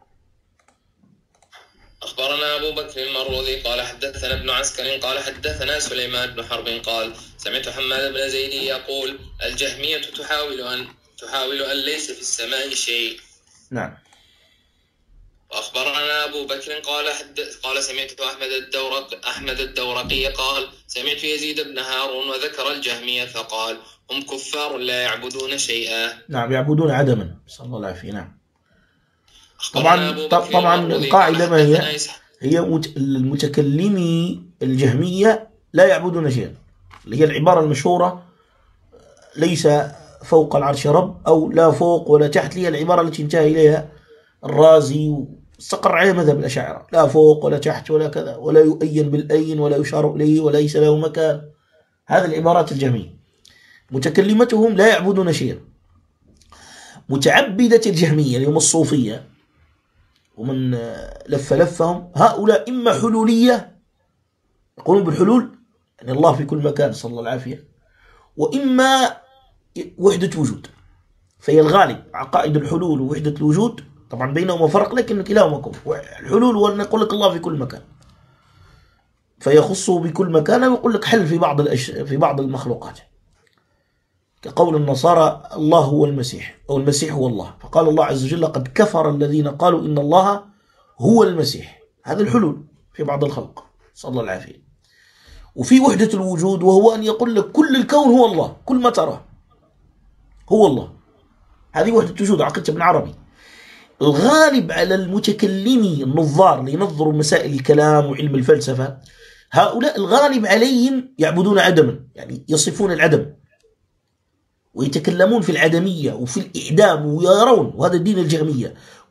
أخبرنا أبو بكر المروزي قال حدثنا ابن عسكر قال حدثنا سليمان بن حرب قال سمعت حماد بن زيد يقول الجهمية تحاول أن تحاول أن ليس في السماء شيء. نعم. وأخبرنا أبو بكر قال حدث قال سمعت أحمد الدورق أحمد الدورقي قال سمعت يزيد بن هارون وذكر الجهمية فقال هم كفار لا يعبدون شيئا. نعم، يعبدون عدما، صلى الله العافية. نعم. طبعا طبعا القاعدة ما هي؟ هي المتكلمي الجهمية لا يعبدون شيئا، اللي هي العبارة المشهورة ليس فوق العرش رب، أو لا فوق ولا تحت، هي العبارة التي انتهى إليها الرازي واستقر عليها مذهب الأشاعرة، لا فوق ولا تحت ولا كذا، ولا يؤين بالأين ولا يشار إليه وليس له مكان. هذه العبارات الجهمية متكلمتهم لا يعبدون شيئا. متعبدة الجهمية اليوم الصوفية ومن لف لفهم، هؤلاء إما حلولية يقولون بالحلول يعني الله في كل مكان صلى الله العافية، وإما وحدة وجود. فهي الغالب عقائد الحلول ووحدة الوجود، طبعا بينهما فرق لكن كلاهما كفر. الحلول هو أن يقول لك الله في كل مكان فيخصه بكل مكان، ويقول لك حل في بعض الأش... في بعض المخلوقات، كقول النصارى الله هو المسيح أو المسيح هو الله، فقال الله عز وجل قد كفر الذين قالوا إن الله هو المسيح. هذا الحلول في بعض الخلق صلى الله العافية. وفي وحدة الوجود وهو أن يقول لك كل الكون هو الله، كل ما تراه هو الله. هذه وحدة وجود عقيدة ابن عربي. الغالب على المتكلمي النظار اللي ينظروا مسائل الكلام وعلم الفلسفة، هؤلاء الغالب عليهم يعبدون عدما، يعني يصفون العدم ويتكلمون في العدمية وفي الإعدام ويرون، وهذا الدين الجهمية،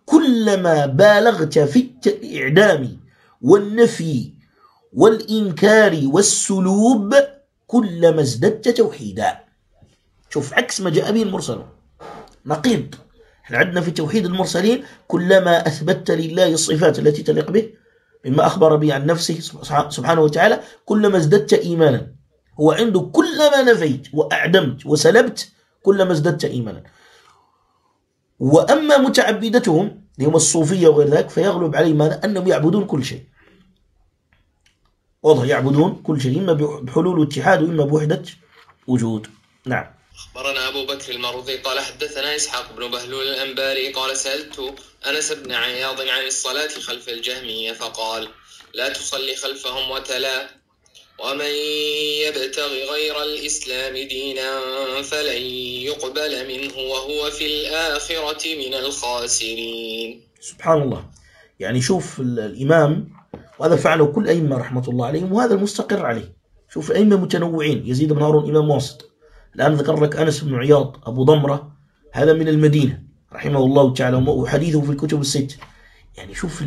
كلما بالغت في الإعدام والنفي والإنكار والسلوب كلما ازددت توحيدا. شوف عكس ما جاء به المرسلون، نقيض. احنا عندنا في توحيد المرسلين كلما أثبتت لله الصفات التي تليق به مما أخبر به عن نفسه سبحانه وتعالى كلما ازددت إيمانا. هو عنده كلما نفيت وأعدمت وسلبت كلما ازددت إيمانا. وأما متعبدتهم هم الصوفية وغير ذلك فيغلب عليهم ماذا؟ أنهم يعبدون كل شيء. والله يعبدون كل شيء، إما بحلول واتحاد وإما بوحدة وجود. نعم. أخبرنا أبو بكر المروذي قال حدثنا إسحاق بن بهلول الأنباري قال سألت أنس بن عياض عن الصلاة خلف الجهمية فقال لا تصلي خلفهم وتلا ومن يبتغي غير الإسلام دينا فلن يقبل منه وهو في الآخرة من الخاسرين. سبحان الله. يعني شوف الإمام، وهذا فعله كل أئمة رحمة الله عليهم وهذا المستقر عليه. شوف أئمة متنوعين، يزيد بن هارون إمام واسط، الآن ذكر لك أنس بن عياض أبو ضمرة هذا من المدينة رحمه الله تعالى وحديثه في الكتب الست. يعني شوف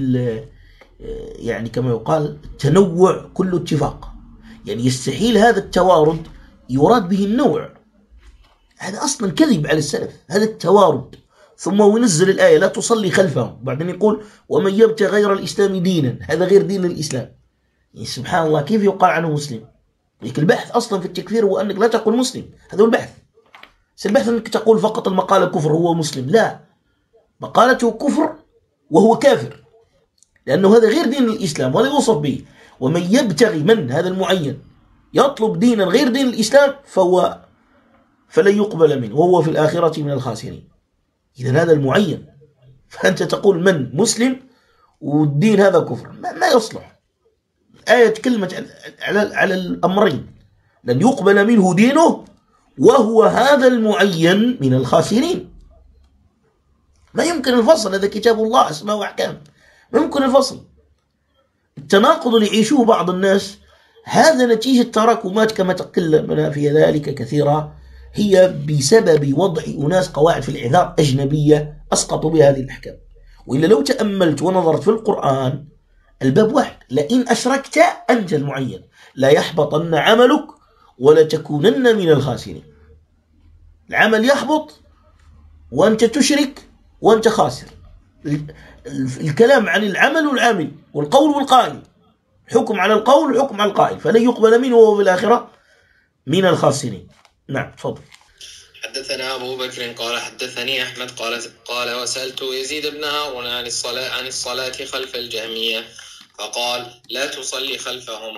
يعني كما يقال تنوع كله اتفاق. يعني يستحيل هذا التوارد يراد به النوع، هذا أصلا كذب على السلف، هذا التوارد. ثم ينزل الآية لا تصلي خلفهم، بعدين يقول ومن يبتغي غير الإسلام دينا، هذا غير دين الإسلام. يعني سبحان الله كيف يقال عنه مسلم؟ لكن البحث أصلا في التكفير هو أنك لا تقول مسلم، هذا هو البحث. البحث أنك تقول فقط المقالة كفر هو مسلم، لا، مقالته كفر وهو كافر، لأنه هذا غير دين الإسلام ولا يوصف به. ومن يبتغي، من هذا المعين، يطلب دينا غير دين الإسلام فهو فلن يقبل منه وهو في الآخرة من الخاسرين. إذا هذا المعين، فأنت تقول من مسلم والدين هذا كفر، ما يصلح. آية كلمة على على الأمرين، لن يقبل منه دينه وهو هذا المعين من الخاسرين. ما يمكن الفصل، هذا كتاب الله أسماء وأحكام، ما يمكن الفصل. التناقض اللي يعيشوه بعض الناس هذا نتيجة تراكمات كما تكلمنا في ذلك كثيرا، هي بسبب وضع أناس قواعد في الإعذار أجنبية أسقطوا بها هذه الأحكام. وإلا لو تأملت ونظرت في القرآن الباب واحد، لئن أشركت أنت المعين لا يحبطن عملك ولا تكونن من الخاسرين. العمل يحبط وأنت تشرك وأنت خاسر. الكلام عن العمل والعامل والقول والقائل، حكم على القول وحكم على القائل، فلن يقبل منه وهو في الآخرة من الخاسرين. نعم تفضل. حدثنا أبو بكر قال حدثني أحمد قال قال وسألت يزيد بن هارون عن الصلاة عن الصلاة خلف الجهمية فقال لا تصلي خلفهم.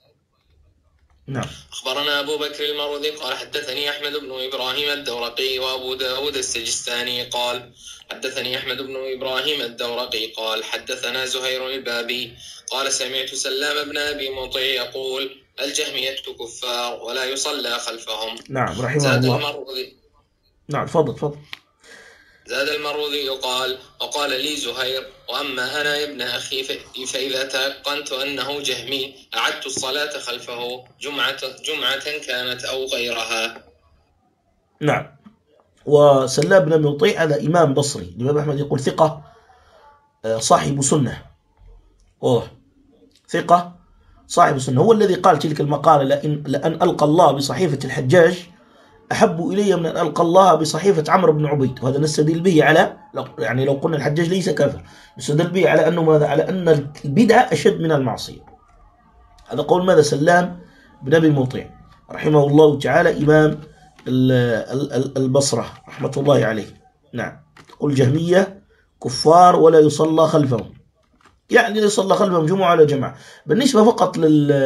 نعم. أخبرنا أبو بكر المروذي قال حدثني أحمد بن إبراهيم الدورقي وأبو داود السجستاني قال حدثني أحمد بن إبراهيم الدورقي قال حدثنا زهير البابي قال سمعت سلام بن أبي مطيع يقول الجهمية كفار ولا يصلى خلفهم. نعم رحمه زاد الله. المروذي. نعم تفضل تفضل. زاد المروذي قال وقال لي زهير وأما أنا يا ابن أخي فإذا تيقنت أنه جهمي أعدت الصلاة خلفه جمعة, جمعة كانت أو غيرها. نعم. وسلام بن مطيع هذا إمام بصري، الإمام أحمد يقول ثقة صاحب سنة، واضح، ثقة صاحب سنة، هو الذي قال تلك المقالة لأن, لأن ألقى الله بصحيفة الحجاج أحب إلي من أن ألقى الله بصحيفة عمرو بن عبيد. وهذا نستدل به على، يعني لو قلنا الحجاج ليس كافر، نستدل به على أنه ماذا؟ على أن البدعة أشد من المعصية. هذا قول ماذا؟ سلام بن أبي مطيع رحمه الله تعالى إمام البصرة رحمة الله عليه. نعم. قل جهمية كفار ولا يصلى خلفهم، يعني لا يصلى خلفهم جمعة على جماعة. بالنسبة فقط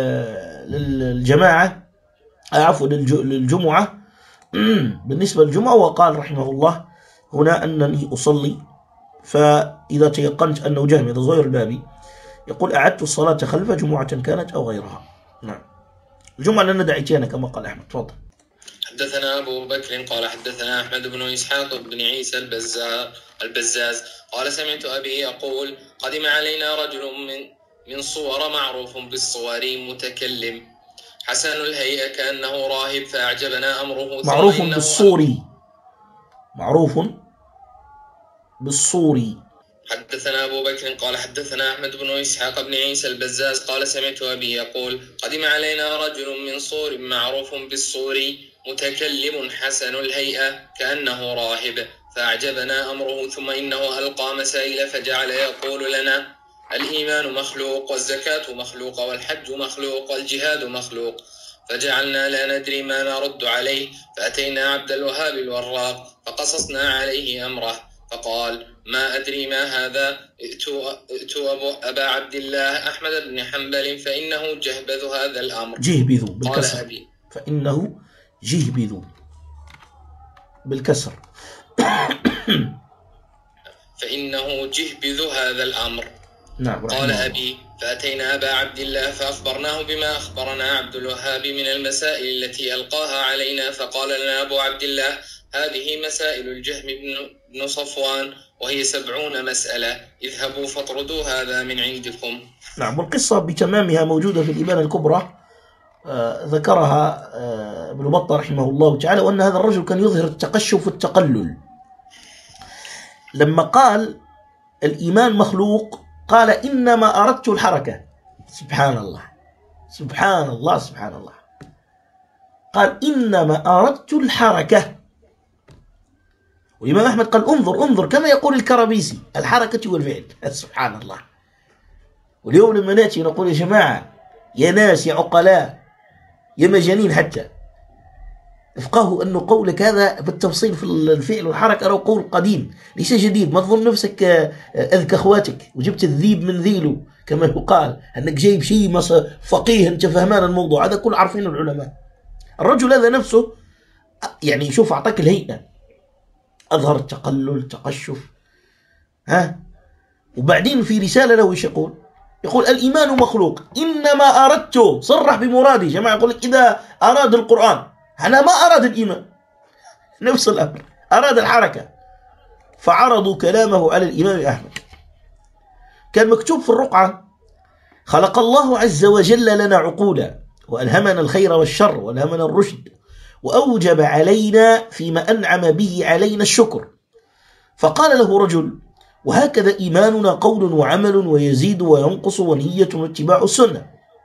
للجماعة عفوا للجمعة، بالنسبة للجمعة وقال رحمه الله هنا أنني أصلي، فإذا تيقنت أنه جهمي، هذا زهير البابي يقول أعدت الصلاة خلف جمعة كانت أو غيرها. نعم. الجمعة لنا دعيتين كما قال أحمد. تفضل. حدثنا أبو بكر قال حدثنا أحمد بن إسحاق بن عيسى البزار البزاز قال سمعت أبي يقول قدم علينا رجل من من صور معروف بالصواري متكلم حسن الهيئة كأنه راهب فأعجبنا أمره. معروف بالصوري، معروف بالصوري. حدثنا أبو بكر قال حدثنا أحمد بن إسحاق بن عيسى البزاز قال سمعت أبي يقول قدم علينا رجل من صور معروف بالصوري متكلم حسن الهيئة كأنه راهب فأعجبنا أمره ثم إنه ألقى مسائل فجعل يقول لنا الإيمان مخلوق والزكاة مخلوقة والحج مخلوق والجهاد مخلوق فجعلنا لا ندري ما نرد عليه فأتينا عبد الوهاب الوراق فقصصنا عليه أمره فقال ما أدري ما هذا ائتوا, ائتوا أبو أبا عبد الله أحمد بن حنبل فإنه جهبذ هذا الأمر. جهبذ بالكسر فإنه جهبذ بالكسر فإنه جهبذ هذا الأمر. نعم. قال أبي فأتينا أبا عبد الله فأخبرناه بما أخبرنا عبد الوهاب من المسائل التي ألقاها علينا فقال لنا أبو عبد الله هذه مسائل الجهم بن صفوان وهي سبعون مسألة اذهبوا فاطردوا هذا من عندكم. نعم. والقصة بتمامها موجودة في الإبانة الكبرى آه ذكرها آه ابن بطة رحمه الله تعالى، وأن هذا الرجل كان يظهر التقشف والتقلل. لما قال الإيمان مخلوق قال إنما أردت الحركة. سبحان الله سبحان الله سبحان الله. قال إنما أردت الحركة. والإمام أحمد قال انظر انظر كما يقول الكرابيسي الحركة والفعل. سبحان الله. واليوم لما نأتي نقول يا جماعة يا ناس يا عقلاء يا مجانين حتى افقهوا أنه قولك هذا بالتفصيل في الفعل والحركة له قول قديم ليس جديد. ما تظن نفسك أذكى أخواتك وجبت الذيب من ذيله كما يقال، أنك جايب شيء فقيه أنت فهمان الموضوع. هذا كل عارفينه العلماء. الرجل هذا نفسه يعني شوف أعطاك الهيئة، أظهر التقلل التقشف ها. وبعدين في رسالة له ايش يقول؟ يقول الإيمان مخلوق إنما أردت، صرح بمرادي. جماعة يقول لك إذا أراد القرآن أنا ما أراد الإيمان، نفس الأمر أراد الحركة. فعرضوا كلامه على الإمام أحمد. كان مكتوب في الرقعة خلق الله عز وجل لنا عقولا وألهمنا الخير والشر وألهمنا الرشد وأوجب علينا فيما أنعم به علينا الشكر. فقال له رجل وهكذا إيماننا قول وعمل ويزيد وينقص ونية واتباع السنة،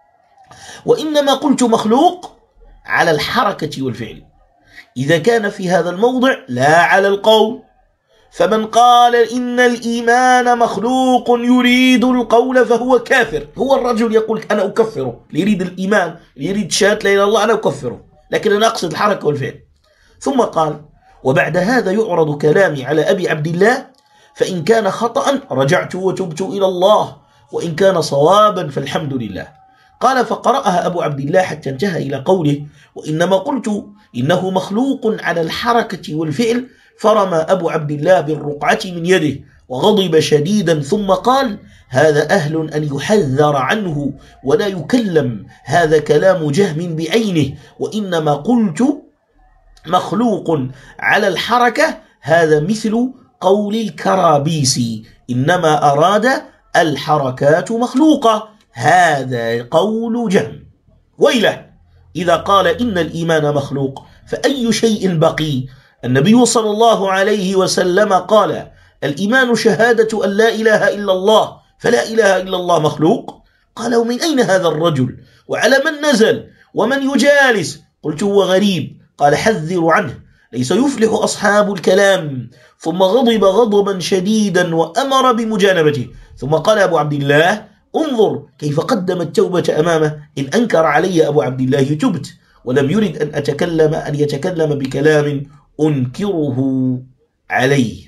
وإنما قلت مخلوق على الحركة والفعل إذا كان في هذا الموضع لا على القول. فمن قال إن الإيمان مخلوق يريد القول فهو كافر. هو الرجل يقول أنا أكفره، يريد الإيمان يريد شهادة لا إله إلا الله أنا أكفره، لكن أنا أقصد الحركة والفعل. ثم قال وبعد هذا يعرض كلامي على أبي عبد الله فإن كان خطأ رجعت وتبت إلى الله وإن كان صوابا فالحمد لله. قال فقرأها أبو عبد الله حتى انتهى إلى قوله وإنما قلت إنه مخلوق على الحركة والفعل. فرمى أبو عبد الله بالرقعة من يده وغضب شديدا ثم قال هذا أهل أن يحذر عنه ولا يكلم، هذا كلام جهم بعينه، وإنما قلت مخلوق على الحركة هذا مثل قول الكرابيسي إنما أراد الحركات مخلوقة، هذا قول جهم. ويله إذا قال إن الإيمان مخلوق فأي شيء بقي؟ النبي صلى الله عليه وسلم قال الإيمان شهادة أن لا إله إلا الله، فلا إله إلا الله مخلوق؟ قال ومن أين هذا الرجل وعلى من نزل ومن يجالس؟ قلت هو غريب. قال حذروا عنه ليس يفلح أصحاب الكلام. ثم غضب غضبا شديدا وأمر بمجانبته. ثم قال أبو عبد الله انظر كيف قدم التوبة أمامه، إن أنكر علي أبو عبد الله تبت، ولم يرد أن أتكلم أن يتكلم بكلام أنكره عليه.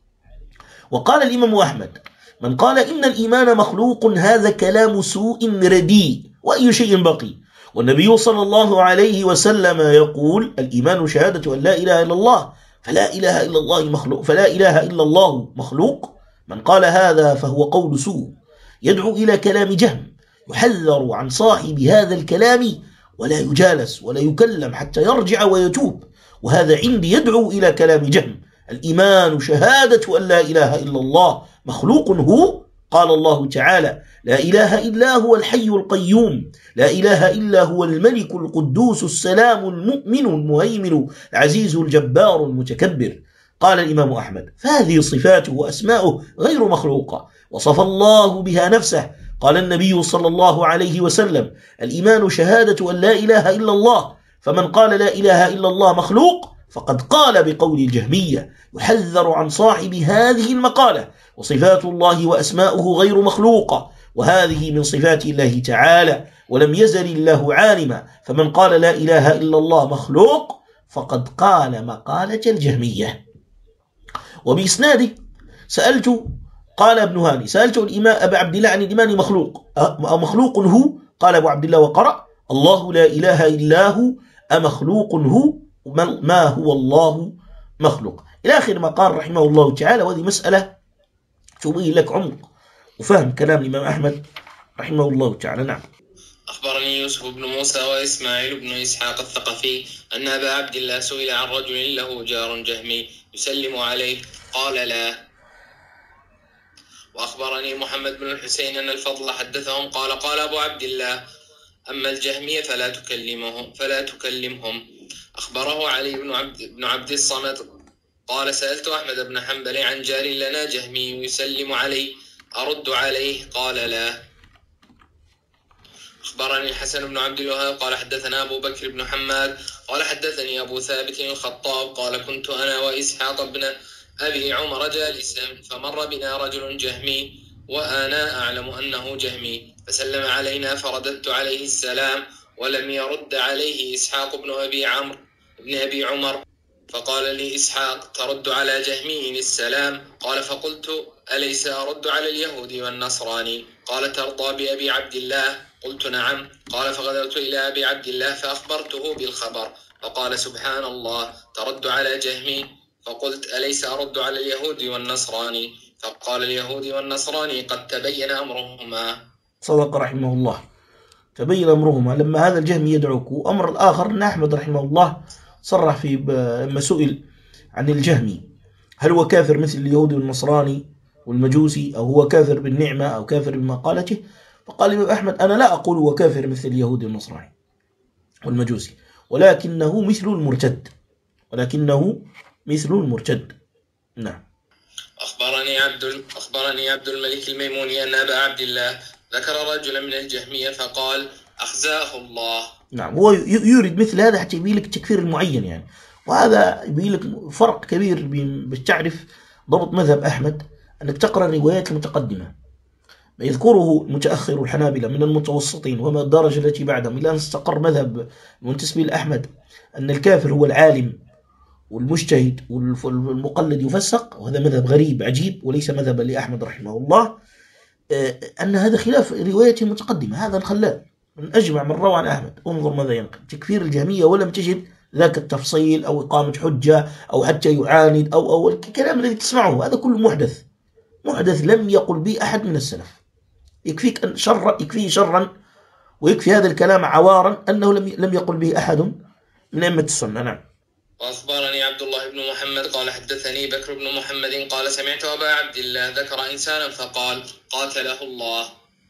وقال الإمام أحمد من قال إن الإيمان مخلوق هذا كلام سوء رديء، وأي شيء بقي؟ والنبي صلى الله عليه وسلم يقول الإيمان شهادة أن لا إله إلا الله، فلا إله إلا الله مخلوق فلا إله إلا الله مخلوق. من قال هذا فهو قول سوء يدعو إلى كلام جهم، يحذر عن صاحب هذا الكلام ولا يجالس ولا يكلم حتى يرجع ويتوب، وهذا عندي يدعو إلى كلام جهم. الإيمان شهادة أن لا إله إلا الله مخلوق هو. قال الله تعالى لا إله إلا هو الحي القيوم، لا إله إلا هو الملك القدوس السلام المؤمن المهيمن العزيز الجبار المتكبر. قال الإمام أحمد: فهذه صفاته وأسماؤه غير مخلوقة، وصف الله بها نفسه. قال النبي صلى الله عليه وسلم: الإيمان شهادة أن لا إله إلا الله، فمن قال لا إله إلا الله مخلوق فقد قال بقول الجهمية. يحذر عن صاحب هذه المقالة. وصفات الله وأسماؤه غير مخلوقة، وهذه من صفات الله تعالى، ولم يزل الله عالما، فمن قال لا إله إلا الله مخلوق فقد قال مقالة الجهمية. وبإسناده سألت قال ابن هاني: سألت الإمام أبا عبد الله عن الإيمان مخلوق أو مخلوق هو؟ قال أبو عبد الله وقرأ: الله لا إله إلا هو أمخلوق هو؟ ما هو الله مخلوق، إلى آخر ما قال رحمه الله تعالى. وهذه مسألة تبين لك عمق وفهم كلام الإمام أحمد رحمه الله تعالى. نعم. أخبرني يوسف بن موسى وإسماعيل بن إسحاق الثقفي أن أبا عبد الله سئل عن رجل له جار جهمي يسلم عليه قال لا. وأخبرني محمد بن الحسين أن الفضل حدثهم قال قال أبو عبد الله: أما الجهمية فلا تكلمهم فلا تكلمهم. أخبره علي بن عبد, بن عبد الصمد قال: سألت أحمد بن حنبل عن جار لنا جهمي يسلم علي أرد عليه؟ قال لا. أخبرني الحسن بن عبد الوهاب قال حدثنا أبو بكر بن حماد قال حدثني أبو ثابت الخطاب قال: كنت أنا وإسحاق بن أبي عمر جالسا فمر بنا رجل جهمي وأنا أعلم أنه جهمي، فسلم علينا فرددت عليه السلام، ولم يرد عليه إسحاق بن أبي عمرو بن أبي عمر، فقال لي إسحاق: ترد على جهمي السلام؟ قال: فقلت: أليس أرد على اليهود والنصراني؟ قال: ترضى بأبي عبد الله؟ قلت: نعم. قال: فغدرت إلى أبي عبد الله فأخبرته بالخبر، فقال: سبحان الله، ترد على جهمي؟ فقلت: أليس أرد على اليهود والنصراني؟ فقال: اليهود والنصراني قد تبين أمرهما. صدق رحمه الله، تبين أمرهما. لما هذا الجهمي يدعوك. وأمر الآخر أن أحمد رحمه الله صرح في لما سئل عن الجهمي هل هو كافر مثل اليهودي والنصراني والمجوسي، أو هو كافر بالنعمة أو كافر بمقالته، فقال الإمام أحمد: أنا لا أقول هو كافر مثل اليهودي والنصراني والمجوسي، ولكنه مثل المرتد، ولكنه مثل المرتد. نعم. أخبرني عبد أخبرني عبد الملك الميموني أن أبا عبد الله ذكر رجلا من الجهمية فقال: أخزاه الله. نعم، هو يريد مثل هذا حتى يبين لك التكفير المعين يعني، وهذا يبين لك فرق كبير باش تعرف ضبط مذهب أحمد، أنك تقرأ الروايات المتقدمة ما يذكره متأخر الحنابلة من المتوسطين وما الدرجة التي بعدهم، إلى أن استقر مذهب المنتسبين لأحمد أن الكافر هو العالم والمجتهد والمقلد يفسق، وهذا مذهب غريب عجيب وليس مذهبا لأحمد رحمه الله، أن هذا خلاف روايته المتقدمة. هذا الخلال من أجمع من روى عن أحمد. انظر ماذا ينقل: تكفير الجهمية ولم تجد ذاك التفصيل أو إقامة حجة أو حتى يعاند أو أو الكلام الذي تسمعه، هذا كله محدث محدث لم يقل به أحد من السلف. يكفيك أن شر يكفيه شرا ويكفي هذا الكلام عوارا أنه لم لم يقل به أحد من أئمة السنة. نعم. وأخبرني عبد الله بن محمد قال حدثني بكر بن محمد قال: سمعت أبا عبد الله ذكر إنسانا فقال: قاتله الله.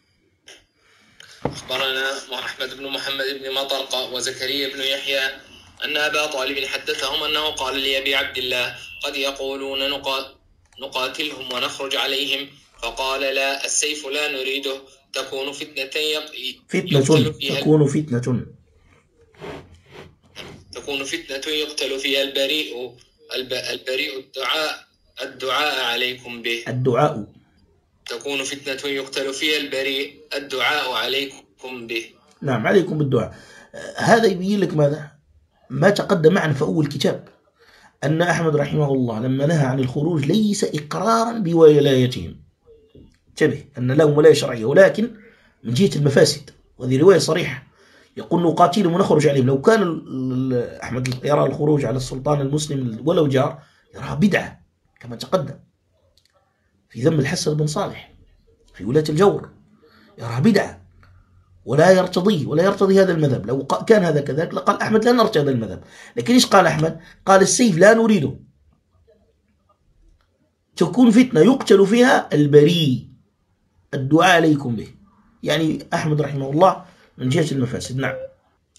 أخبرنا أحمد بن محمد بن مطرقة وزكريا بن يحيى أن أبا طالب حدثهم أنه قال لأبي عبد الله: قد يقولون نقاتلهم ونخرج عليهم، فقال: لا، السيف لا نريده، تكون فتنة فتنة تكون فتنة تكون فتنة يقتل فيها البريء البريء الدعاء الدعاء عليكم به الدعاء تكون فتنة يقتل فيها البريء الدعاء عليكم به. نعم، عليكم بالدعاء. هذا يبين لك ماذا ما تقدم معنا في أول كتاب، أن أحمد رحمه الله لما نهى عن الخروج ليس إقرارا بولايتهم، انتبه أن لهم ولاية شرعية، ولكن من جهة المفاسد، وهذه رواية صريحة، يقول نقاتلهم ونخرج عليهم. لو كان أحمد يرى الخروج على السلطان المسلم ولو جار يراها بدعة كما تقدم في ذم الحسن بن صالح في ولاة الجور، يراها بدعة ولا يرتضيه ولا يرتضي هذا المذهب. لو كان هذا كذلك لقال أحمد لا نرتضي هذا المذهب، لكن إيش قال أحمد؟ قال: السيف لا نريده، تكون فتنة يقتل فيها البريء الدعاء عليكم به. يعني أحمد رحمه الله من جهة المفاسد. نعم.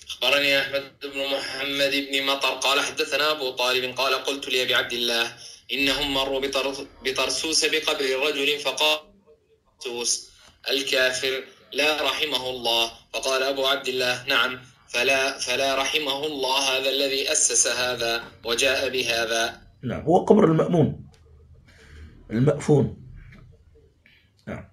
أخبرني أحمد بن محمد بن مطر قال حدثنا أبو طالب قال: قلت لأبي عبد الله: إنهم مروا بطرسوس بقبر رجل فقال طرسوس الكافر لا رحمه الله. فقال أبو عبد الله نعم، فلا, فلا رحمه الله هذا الذي أسس هذا وجاء بهذا. نعم، هو قبر المأمون المأفون. نعم.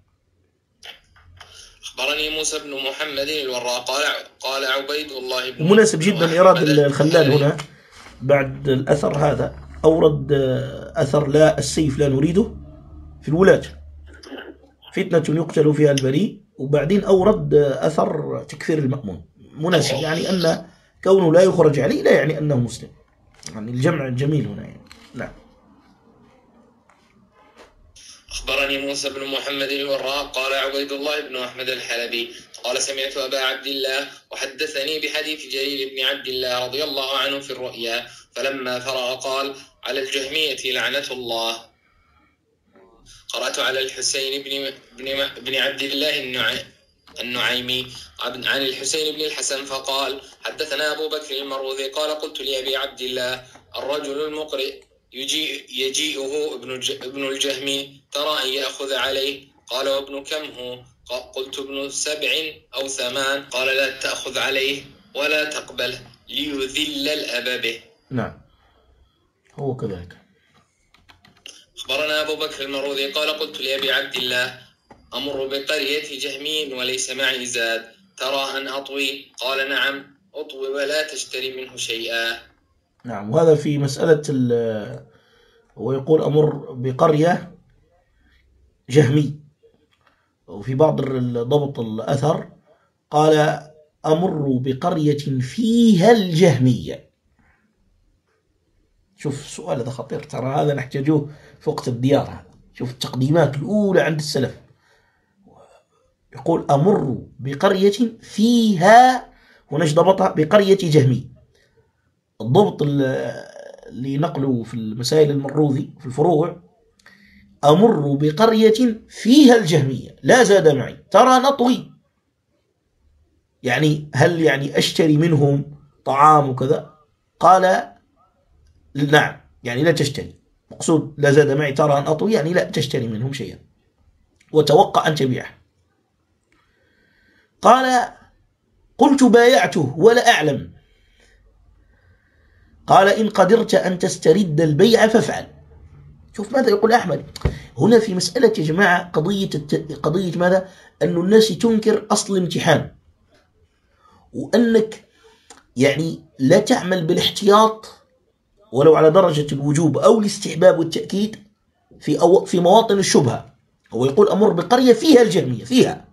أخبرني موسى بن محمد الوراء قال قال عبيد الله بن ومناسب جدا إيراد الخلال هنا بعد الأثر هذا أورد أثر لا السيف لا نريده في الولاة فتنة يقتل فيها البريء، وبعدين أورد أثر تكفير المأمون. مناسب، يعني أن كونه لا يخرج عليه لا يعني أنه مسلم، يعني الجمع جميل هنا يعني. نعم. أخبرني موسى بن محمد الوراء قال عبيد الله بن أحمد الحلبي قال سمعت أبا عبد الله وحدثني بحديث جرير بن عبد الله رضي الله عنه في الرؤيا، فلما فرغ قال على الجهمية لعنة الله. قرأت على الحسين بن, بن, بن عبد الله النعيمي عن الحسين بن الحسن فقال حدثنا أبو بكر المروذي قال قلت لأبي عبد الله الرجل المقرئ يجيء يجيئه ابن ابن الجهم ترى أن يأخذ عليه؟ قال وابن كم هو؟ قلت ابن سبع أو ثمان. قال لا تأخذ عليه ولا تقبله ليذل الأب به. نعم، هو كذلك. أخبرنا أبو بكر المروذي قال قلت لأبي عبد الله أمر بقرية جهمي وليس معي زاد ترى أن أطوي؟ قال نعم أطوي ولا تشتري منه شيئا. نعم، وهذا في مسألة هو يقول أمر بقرية جهمي، وفي بعض ضبط الأثر قال أمر بقرية فيها الجهمية. شوف السؤال هذا خطير، ترى هذا نحتاجه في وقت الديار. هذا شوف التقديمات الأولى عند السلف، يقول أمر بقرية فيها، ونش ضبطها بقرية جهمي. الضبط اللي نقله في المسائل المروذي في الفروع أمر بقرية فيها الجهمية لا زاد معي ترى نطوي، يعني هل يعني أشتري منهم طعام وكذا؟ قال نعم، يعني لا تشتري، مقصود لا زاد معي ترى أن أطوي يعني لا تشتري منهم شيئا وتوقع أن تبيعه. قال قلت بايعته ولا أعلم. قال إن قدرت أن تسترد البيع فافعل. شوف ماذا يقول أحمد هنا في مسألة يا جماعة، قضية الت... قضية ماذا؟ أن الناس تنكر أصل الامتحان، وأنك يعني لا تعمل بالاحتياط ولو على درجة الوجوب أو الاستحباب والتأكيد في أو في مواطن الشبهة. هو يقول أمر بقرية فيها الجهمية، فيها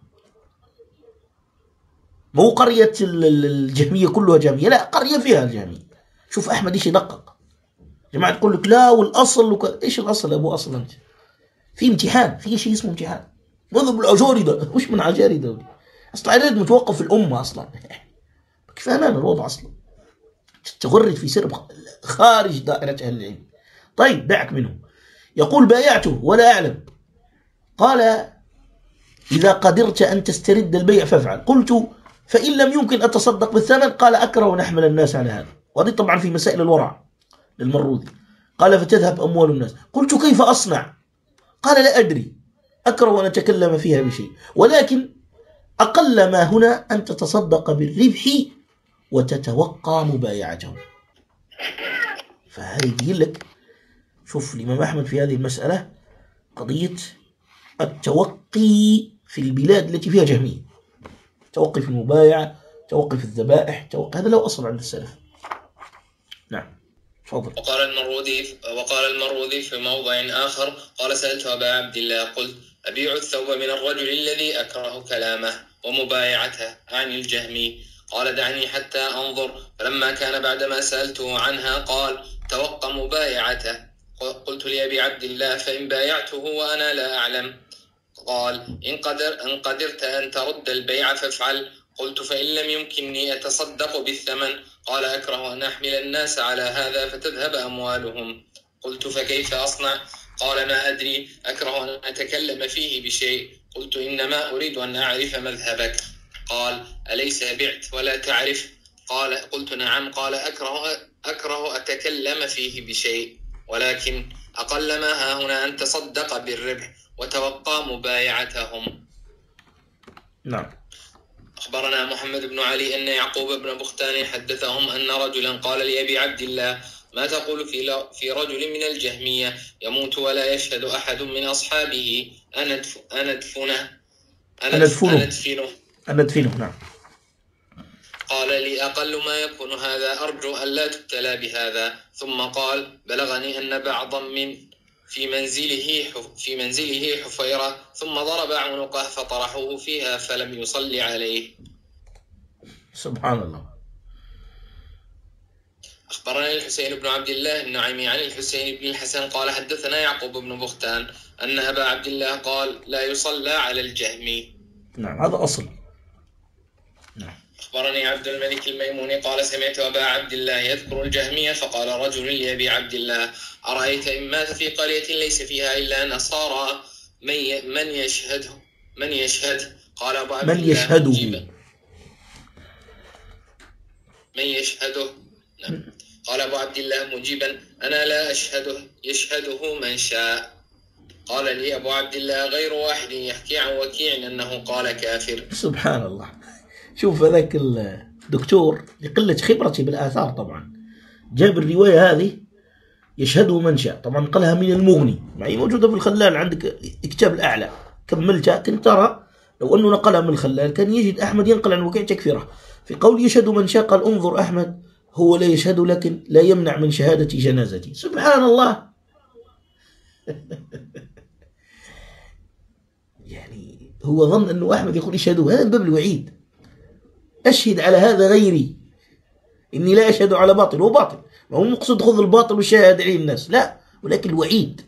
مو قرية الجهمية كلها جهمية، لا قرية فيها الجهمية. شوف أحمد إيش يدقق جماعة، تقول لك لا والأصل وك... إيش الأصل أبو أصل أنت؟ في امتحان، في شيء اسمه امتحان. ماذا بالعجاري ده؟ وش من عجاري ده؟ أصلا عدد متوقف في الأمة أصلا. كيف أمام الوضع أصلا؟ تغرد في سر خارج دائرة أهل العلم. طيب دعك منه. يقول بايعته ولا أعلم. قال إذا قدرت أن تسترد البيع فافعل. قلت فإن لم يمكن أتصدق بالثمن؟ قال أكره نحمل الناس على هذا. وهذه طبعا في مسائل الورع للمروذي. قال فتذهب أموال الناس. قلت كيف أصنع؟ قال لا أدري، أكره أن أتكلم فيها بشيء، ولكن أقل ما هنا أن تتصدق بالربح وتتوقع مبايعته. فهذه يقول لك شوف الإمام أحمد في هذه المسألة قضية التوقي في البلاد التي فيها جهمية، توقي في المبايعة، توقي في الذبائح، توقي. هذا له أصل عند السلف. نعم تفضل. وقال المروذي وقال المروذي في موضع آخر قال سألت أبا عبد الله قلت أبيع الثوب من الرجل الذي أكره كلامه ومبايعته عن الجهمي؟ قال دعني حتى أنظر. فلما كان بعدما سألته عنها قال توقع مبايعته. قلت لأبي عبد الله فإن بايعته وأنا لا أعلم؟ قال إن, قدر إن قدرت أن ترد البيع فافعل. قلت فإن لم يمكنني أتصدق بالثمن؟ قال أكره أن أحمل الناس على هذا فتذهب أموالهم. قلت فكيف أصنع؟ قال ما أدري، أكره أن أتكلم فيه بشيء. قلت إنما أريد أن أعرف مذهبك. قال أليس بعت ولا تعرف؟ قال قلت نعم. قال أكره, أكره أتكلم فيه بشيء، ولكن أقل ما ها هنا أن تصدق بالربح وتوقى مبايعتهم. نعم. أخبرنا محمد بن علي أن يعقوب بن بختان حدثهم أن رجلا قال لأبي عبد الله: ما تقول في في رجل من الجهمية يموت ولا يشهد أحد من أصحابه أندفنه أندفنه أندفنه نعم. قال لي: أقل ما يكون هذا، أرجو أن لا تبتلى بهذا. ثم قال: بلغني أن بعضا من في منزله في منزله حفيرة ثم ضرب عنقه فطرحوه فيها فلم يصلي عليه. سبحان الله. أخبرنا الحسين بن عبد الله النعيمي عن الحسين بن الحسن قال حدثنا يعقوب بن بختان أن أبا عبد الله قال: لا يصلى على الجهمي. نعم هذا أصل. نعم. أخبرني عبد الملك الميموني قال: سمعت أبا عبد الله يذكر الجهمية فقال رجل لأبي عبد الله: أرأيت إن مات في قرية ليس فيها إلا نصارى من من يشهده من يشهد قال أبو عبد الله: من يشهده مجيبا. من يشهده نعم. قال أبو عبد الله مجيبا: أنا لا أشهده، يشهده من شاء. قال لي أبو عبد الله: غير واحد يحكي عن وكيع أنه قال كافر. سبحان الله. شوف هذاك الدكتور لقلة خبرتي بالآثار طبعا جاب الرواية هذه يشهده من شاء، طبعا نقلها من المغني، معي موجودة في الخلال عندك كتاب الأعلى، كملتها كنت ترى لو أنه نقلها من الخلال كان يجد أحمد ينقل عن وكيع تكفيره. في قول يشهد من شاء قال: انظر أحمد هو لا يشهد لكن لا يمنع من شهادة جنازتي. سبحان الله. يعني هو ظن أنه أحمد يقول يشهده، هذا باب الوعيد. أشهد على هذا غيري، إني لا أشهد على باطل. هو باطل، ما هو مقصود خذ الباطل والشهادة عليه الناس، لا، ولكن الوعيد.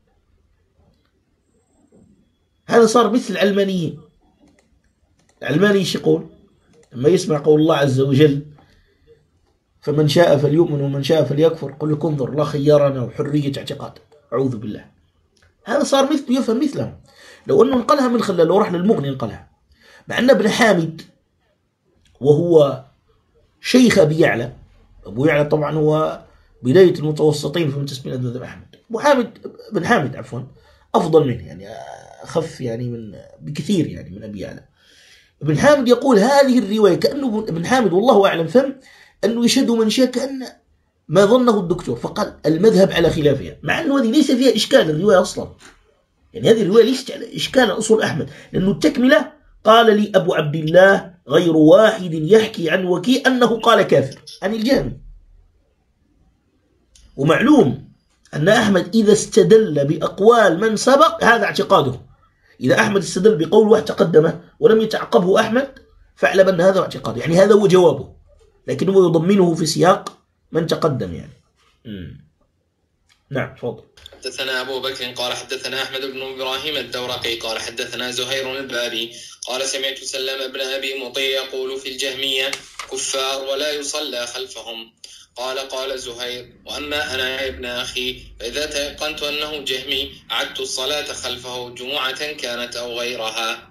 هذا صار مثل العلمانيين. العلماني ايش يقول لما يسمع قول الله عز وجل: فمن شاء فليؤمن ومن شاء فليكفر، قل لك انظر لا خيارنا وحرية اعتقاد. أعوذ بالله. هذا صار مثل يفهم مثله. لو أنه انقلها من خلال، لو راح للمغني انقلها. مع أن ابن حامد وهو شيخ أبي يعلى، أبو يعلى طبعا هو بداية المتوسطين في منتسبين مذهب أحمد. أبو حامد بن حامد عفوا أفضل منه، يعني أخف يعني من بكثير يعني من أبي يعلى. ابن حامد يقول هذه الرواية كأنه ابن حامد والله أعلم فهم أنه يشهد من شاء كأن ما ظنه الدكتور، فقال المذهب على خلافها، مع أنه هذه ليس فيها إشكال الرواية أصلا. يعني هذه الرواية ليست على إشكال أصول أحمد، لأنه التكملة قال لي أبو عبد الله: غير واحد يحكي عن وكيع أنه قال كافر عن الجهمي. ومعلوم أن أحمد إذا استدل بأقوال من سبق هذا اعتقاده. إذا أحمد استدل بقول واحد تقدمه ولم يتعقبه أحمد فاعلم أن هذا اعتقاده، يعني هذا هو جوابه، لكن هو يضمنه في سياق من تقدم يعني. مم. نعم تفضل. حدثنا أبو بكر قال حدثنا أحمد بن إبراهيم الدورقي قال حدثنا زهير البابي قال سمعت سلام بن أبي مطيع يقول في الجهمية: كفار ولا يصلى خلفهم. قال قال زهير: وأما أنا يا ابن أخي فإذا تيقنت أنه جهمي أعدت الصلاة خلفه جمعة كانت أو غيرها.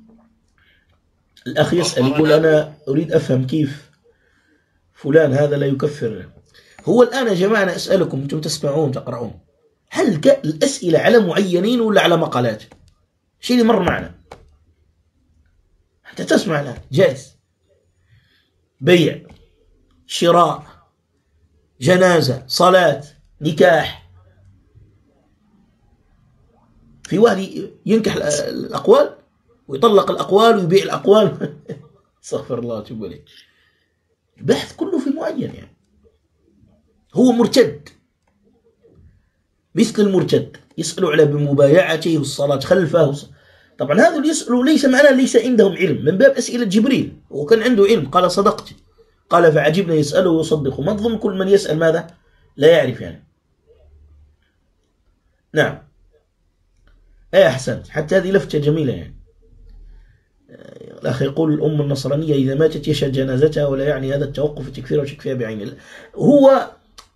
الأخ يسأل يقول: أنا أريد أفهم كيف فلان هذا لا يكفر. هو الآن يا جماعة أنا أسألكم، أنتم تسمعون تقرؤون، هل الأسئلة على معينين ولا على مقالات؟ شيء مر معنا أنت تسمع الآن جائز، بيع، شراء، جنازة، صلاة، نكاح. في واحد ينكح الأقوال ويطلق الأقوال ويبيع الأقوال. استغفر الله وتوب إليه. البحث كله في معين، يعني هو مرتد مثل المرتد يسألوا على بمبايعته والصلاة خلفه. طبعا هذا اللي يسألوا ليس معناه ليس عندهم علم، من باب أسئلة جبريل، وكان عنده علم قال صدقت، قال فعجبنا يسأله ويصدقه. ما تظن كل من يسأل ماذا لا يعرف يعني. نعم ايه أحسنت، حتى هذه لفتة جميلة يعني. الأخ يقول: الأم النصرانية إذا ماتت يشهد جنازتها ولا يعني هذا التوقف التكفير وشكفيها بعينه. هو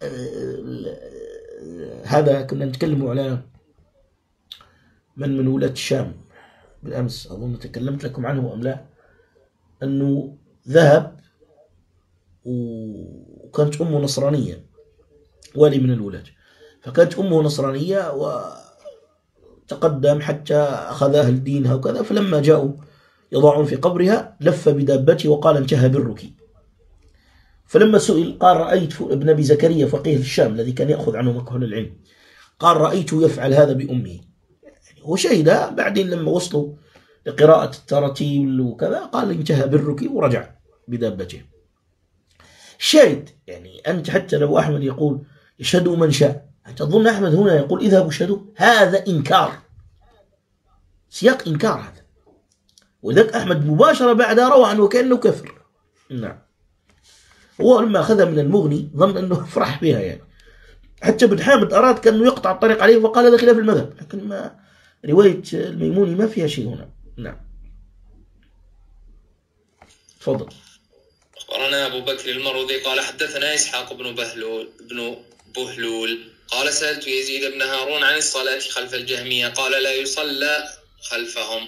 هذا كنا نتكلم على من من ولاة الشام بالأمس، أظن تكلمت لكم عنه أم لا، أنه ذهب وكانت أمه نصرانية، والي من الولاة، فكانت أمه نصرانية وتقدم حتى أخذ أهل دينها وكذا، فلما جاءوا يضعون في قبرها لف بدابته وقال انتهى برك. فلما سئل قال رأيت ابن أبي زكريا فقيه الشام الذي كان يأخذ عنه مكهول العلم، قال رأيته يفعل هذا بأمه. هو شهد بعدين لما وصلوا لقراءة التراتيل وكذا قال انتهى برك ورجع بدابته. شاهد يعني أنت حتى لو أحمد يقول يشهدوا من شاء، أنت تظن أحمد هنا يقول اذهبوا شهدوا؟ هذا إنكار، سياق إنكار هذا. وذلك أحمد مباشرة بعدها روى عنه كأنه كفر. نعم. هو لما أخذها من المغني ظن أنه فرح بها يعني. حتى ابن حامد أراد كأنه يقطع الطريق عليه فقال هذا خلاف المذهب، لكن ما رواية الميموني ما فيها شيء هنا. نعم. تفضل. أخبرنا أبو بكر المروذي قال حدثنا إسحاق بن بهلول بن بهلول قال سألت يزيد بن هارون عن الصلاة خلف الجهمية قال لا يصلى خلفهم.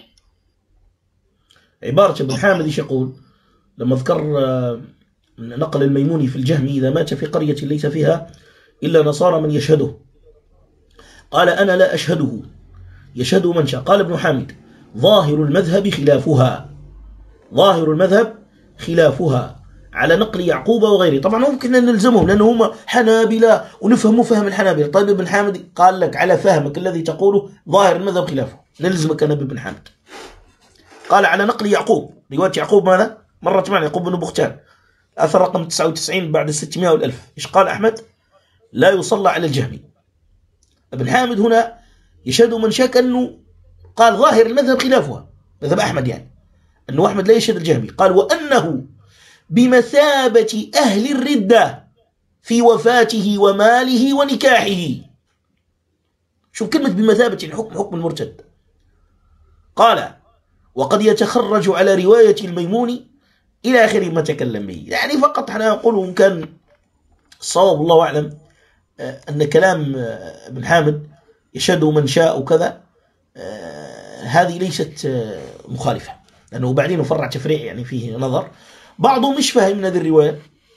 عبارة ابن حامد ايش يقول؟ لما ذكر نقل الميموني في الجهمي إذا مات في قرية ليس فيها إلا نصارى من يشهده، قال أنا لا أشهده، يشهد من شاء. قال ابن حامد ظاهر المذهب خلافها، ظاهر المذهب خلافها على نقل يعقوب وغيره. طبعا ممكن أن نلزمهم لأنه هم حنابلة ونفهموا فهم الحنابلة. طيب ابن حامد قال لك على فهمك الذي تقوله ظاهر المذهب خلافه، نلزمك أنا بابن حامد. قال على نقل يعقوب، رواية يعقوب ماذا؟ مرت معنا يعقوب بن بختان أثر رقم تسعة وتسعين بعد الستمائة والألف. إيش قال أحمد؟ لا يصلى على الجهمي. ابن حامد هنا يشهد من شك أنه قال ظاهر المذهب خلافها، مذهب أحمد يعني أنه أحمد لا يشهد الجهمي. قال وأنه بمثابة أهل الردة في وفاته وماله ونكاحه. شوف كلمة بمثابة يعني حكم حكم المرتد. قال وقد يتخرج على رواية الميموني إلى آخر ما تكلم به. يعني فقط أنا أقول إن كان الصواب الله أعلم أن كلام ابن حامد يشهد من شاء وكذا هذه ليست مخالفة، لأنه بعدين فرع تفريع يعني فيه نظر. بعضهم مش فاهم من هذه الرواية.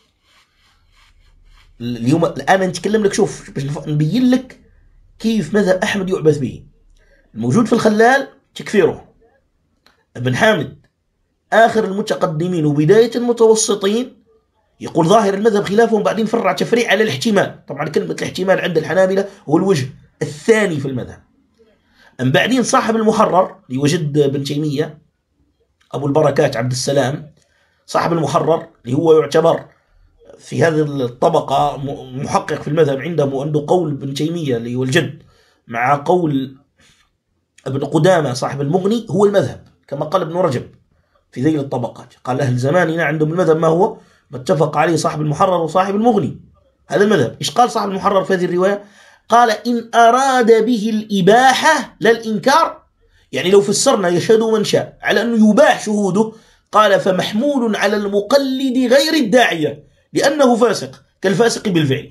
اليوم الآن نتكلم لك، شوف باش نبين لك كيف مذهب أحمد يعبث به. الموجود في الخلال تكفيره. ابن حامد آخر المتقدمين وبداية المتوسطين يقول ظاهر المذهب خلافهم، بعدين فرع تفريع على الاحتمال. طبعا كلمة الاحتمال عند الحنابلة هو الوجه الثاني في المذهب. أم بعدين صاحب المحرر اللي وجد ابن تيمية أبو البركات عبد السلام، صاحب المحرر اللي هو يعتبر في هذه الطبقة محقق في المذهب عندهم، وعنده قول ابن تيمية اللي هو الجد مع قول ابن قدامة صاحب المغني هو المذهب، كما قال ابن رجب في ذيل الطبقات. قال أهل زماننا عندهم المذهب ما هو ما اتفق عليه صاحب المحرر وصاحب المغني، هذا المذهب. إيش قال صاحب المحرر في هذه الرواية؟ قال إن أراد به الإباحة لا الإنكار، يعني لو فسرنا يشهد من شاء على أنه يباح شهوده، قال فمحمول على المقلد غير الداعية لأنه فاسق كالفاسق بالفعل.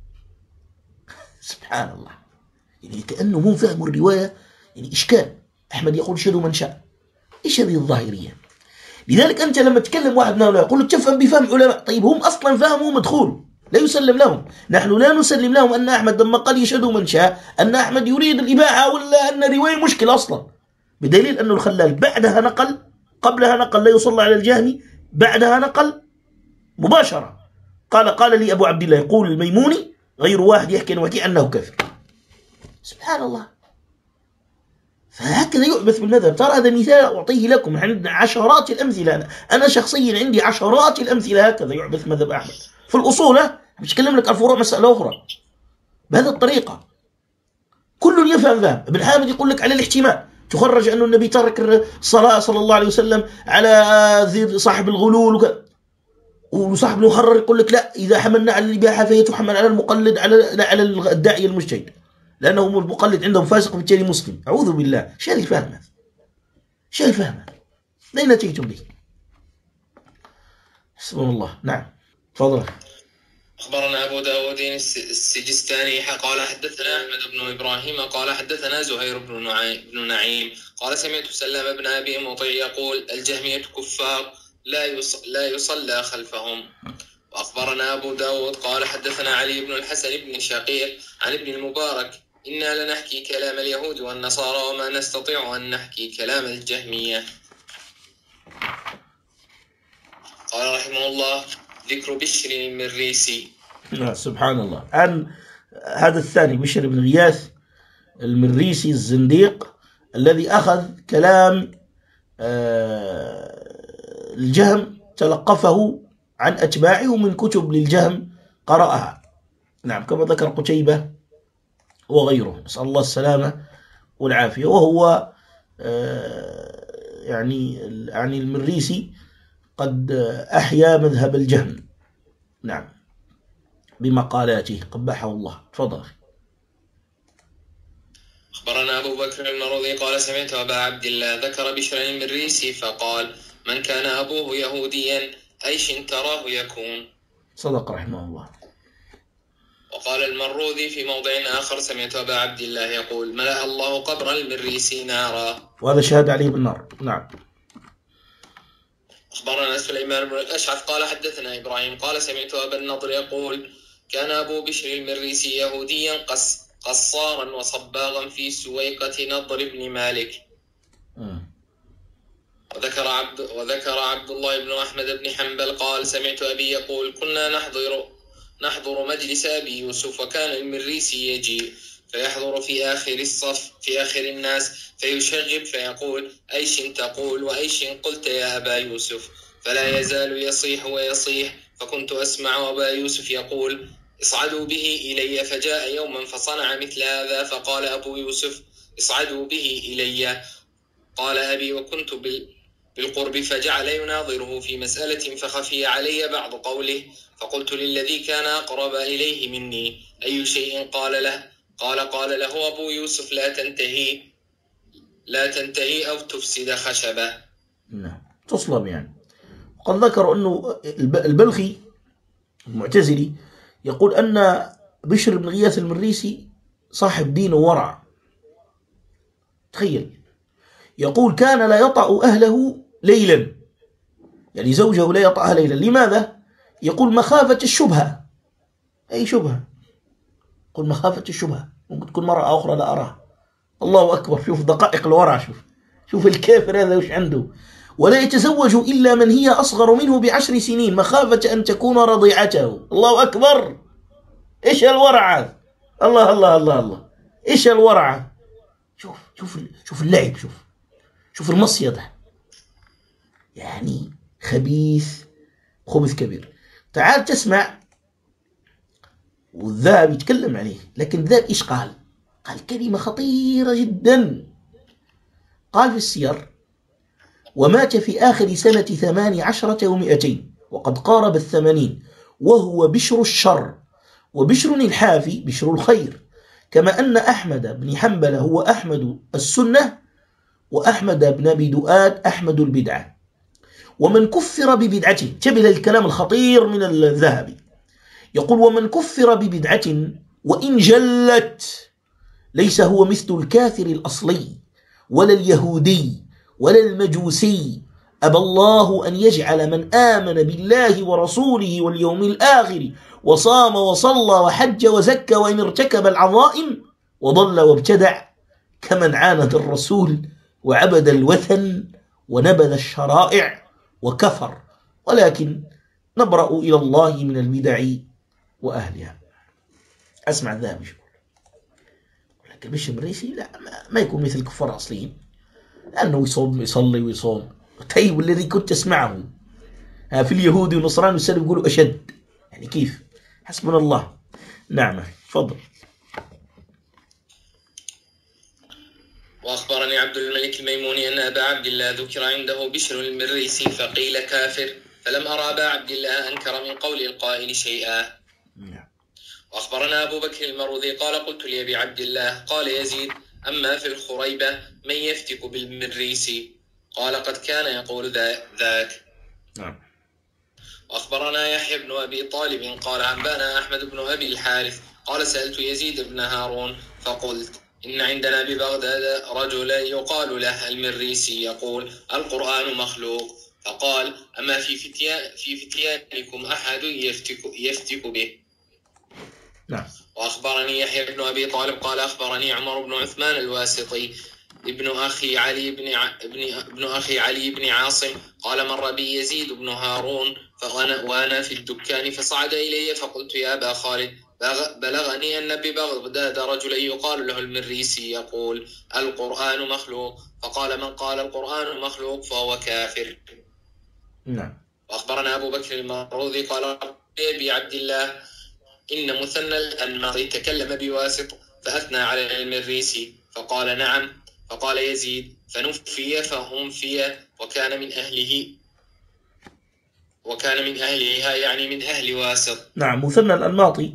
سبحان الله، يعني كأنه هم فهموا الرواية يعني إشكال. أحمد يقول يشهد من شاء، إيش هذه الظاهرية؟ لذلك أنت لما تكلم واحد من هؤلاء يقول له تفهم بفهم علماء، طيب هم أصلا فهموا مدخول لا يسلم لهم. نحن لا نسلم لهم أن أحمد لما قال يشهد من شاء أن أحمد يريد الإباحة ولا أن رواية مشكلة أصلا، بدليل أنه الخلال بعدها نقل، قبلها نقل لا يصلى على الجهمي، بعدها نقل مباشرة قال قال لي أبو عبد الله يقول الميموني غير واحد يحكي وكي أنه كافر. سبحان الله. فهكذا يعبث بالمذهب. ترى هذا مثال أعطيه لكم، عندنا عشرات الأمثلة. أنا, أنا شخصيا عندي عشرات الأمثلة هكذا يعبث مذهب أحمد في الأصول. مش أتكلم لك الفروع مسألة أخرى بهذه الطريقة. كل يفهم فهم. ابن حامد يقول لك على الاحتمال، تخرج أن النبي ترك الصلاة صلى الله عليه وسلم على صاحب الغلول وكذا، وصاحب المحرر يقول لك لا، إذا حملنا على الإباحة فهي تحمل على المقلد على على الداعية المجتهد، لأنه المقلد عندهم فاسق بالتالي مسلم. أعوذ بالله، شو هذا الفهم هذا؟ شو الفهم هذا؟ أين أتيتم به؟ حسبنا الله. نعم تفضل. أخبرنا أبو داود السجستاني قال حدثنا أحمد بن إبراهيم قال حدثنا زهير بن نعيم, بن نعيم قال سمعت سلام بن أبي مطيع يقول الجهمية كفار لا لا يصلى خلفهم. وأخبرنا أبو داود قال حدثنا علي بن الحسن بن شقيق عن ابن المبارك إنا لنحكي كلام اليهود والنصارى وما نستطيع أن نحكي كلام الجهمية. قال رحمه الله ذكر بشر المريسي. سبحان الله. عن هذا الثاني بشر بن غياث المريسي الزنديق الذي أخذ كلام الجهم تلقفه عن أتباعه من كتب للجهم قرأها. نعم، كما ذكر قتيبة وغيره، نسأل الله السلامة والعافية. وهو يعني يعني المريسي قد أحيا مذهب الجهم، نعم، بمقالاته قبحه الله. تفضل. أخبرنا أبو بكر المروذي قال سمعت أبا عبد الله ذكر بشر المريسي فقال من كان أبوه يهوديا أيش تراه يكون. صدق رحمه الله. وقال المروذي في موضع آخر سمعت أبا عبد الله يقول ملأ الله قبر المريسي نارا، وهذا شهد عليه بالنار. نعم. أخبرنا سليمان بن الأشعث قال حدثنا إبراهيم قال سمعت أبا النضر يقول كان أبو بشر المريسي يهوديا قس قصارا وصباغا في سويقة نضر بن مالك. م. وذكر عبد وذكر عبد الله بن أحمد بن حنبل قال سمعت أبي يقول كنا نحضر نحضر مجلس أبي يوسف وكان المريسي يجي فيحضر في آخر الصف في آخر الناس فيشغب فيقول أيش تقول وأيش قلت يا أبا يوسف، فلا يزال يصيح ويصيح، فكنت أسمع أبا يوسف يقول اصعدوا به إلي، فجاء يوما فصنع مثل هذا فقال أبو يوسف اصعدوا به إلي. قال أبي وكنت بالقرب فجعل يناظره في مسألة فخفي علي بعض قوله، فقلت للذي كان أقرب إليه مني أي شيء قال له؟ قال قال له أبو يوسف لا تنتهي لا تنتهي أو تفسد خشبة. نعم، تصلب يعني. قد ذكروا أنه البلخي المعتزلي يقول أن بشر بن غياث المريسي صاحب دين وورع. تخيل، يقول كان لا يطأ أهله ليلا، يعني زوجه لا يطأها ليلا. لماذا؟ يقول مخافة الشبهة. أي شبهة؟ يقول مخافة الشبهة، ممكن تكون مرأة أخرى لا أراها. الله أكبر، شوف دقائق الورع، شوف شوف الكافر هذا وش عنده. ولا يتزوج إلا من هي أصغر منه بعشر سنين مخافة أن تكون رضيعته. الله أكبر، إيش الورع؟ الله الله الله الله، إيش الورع؟ شوف شوف شوف اللعب، شوف شوف المصيدة، يعني خبيث خبث كبير. تعال تسمع، والذهب يتكلم عليه، لكن الذهب إيش قال؟ قال كلمة خطيرة جدا. قال في السير ومات في آخر سنة ثمان عشرة ومئتين وقد قارب الثمانين، وهو بشر الشر، وبشر الحافي بشر الخير، كما أن أحمد بن حنبل هو أحمد السنة، وأحمد بن أبي دؤاد أحمد البدعة. ومن كفر ببدعته، تبه الكلام الخطير من الذهبي، يقول ومن كفر ببدعة وإن جلت ليس هو مثل الكافر الأصلي ولا اليهودي ولا المجوسي. أبى الله أن يجعل من آمن بالله ورسوله واليوم الآخر وصام وصلى وحج وزكى وإن ارتكب العظائم وضل وابتدع كمن عاند الرسول وعبد الوثن ونبذ الشرائع وكفر، ولكن نبرأ إلى الله من البدع وأهلها. أسمع الذهبي يقول لكن بشر المريسي لا، ما يكون مثل الكفار الأصليين، لأنه يصوم يصلي ويصوم. طيب الذي كنت تسمعه في اليهود والنصران والسلف يقولوا أشد، يعني كيف؟ حسبنا الله. نعم، تفضل. وأخبرني عبد الملك الميموني أن أبا عبد الله ذكر عنده بشر المريسي فقيل كافر، فلم أرى أبا عبد الله أنكر من قول القائل شيئا. وأخبرنا أبو بكر المروذي قال قلت لأبي عبد الله قال يزيد أما في الخريبة من يفتك بالمريسي؟ قال قد كان يقول ذاك. نعم. وأخبرنا يحيى بن أبي طالب قال أنبانا أحمد بن أبي الحارث قال سألت يزيد بن هارون فقلت إن عندنا ببغداد رجلا يقال له المريسي يقول القرآن مخلوق، فقال أما في فتيان في فتيانكم أحد يفتك, يفتك به. نعم. وأخبرني يحيى بن أبي طالب قال أخبرني عمر بن عثمان الواسطي ابن أخي علي بن ع... ابن ابن أخي علي بن عاصم قال مر بي يزيد بن هارون فأنا وأنا في الدكان فصعد إلي فقلت يا أبا خالد بلغني أن ببغداد رجلا يقال له المريسي يقول القرآن مخلوق، فقال من قال القرآن مخلوق فهو كافر. نعم. وأخبرنا أبو بكر المروذي قال أبي عبد الله إن مثنى الأنماطي تكلم بواسط فأثنى على المريسي فقال نعم، فقال يزيد فنفي فأنفي وكان من أهله وكان من أهلها يعني من أهل واسط. نعم. مثنى الأنماطي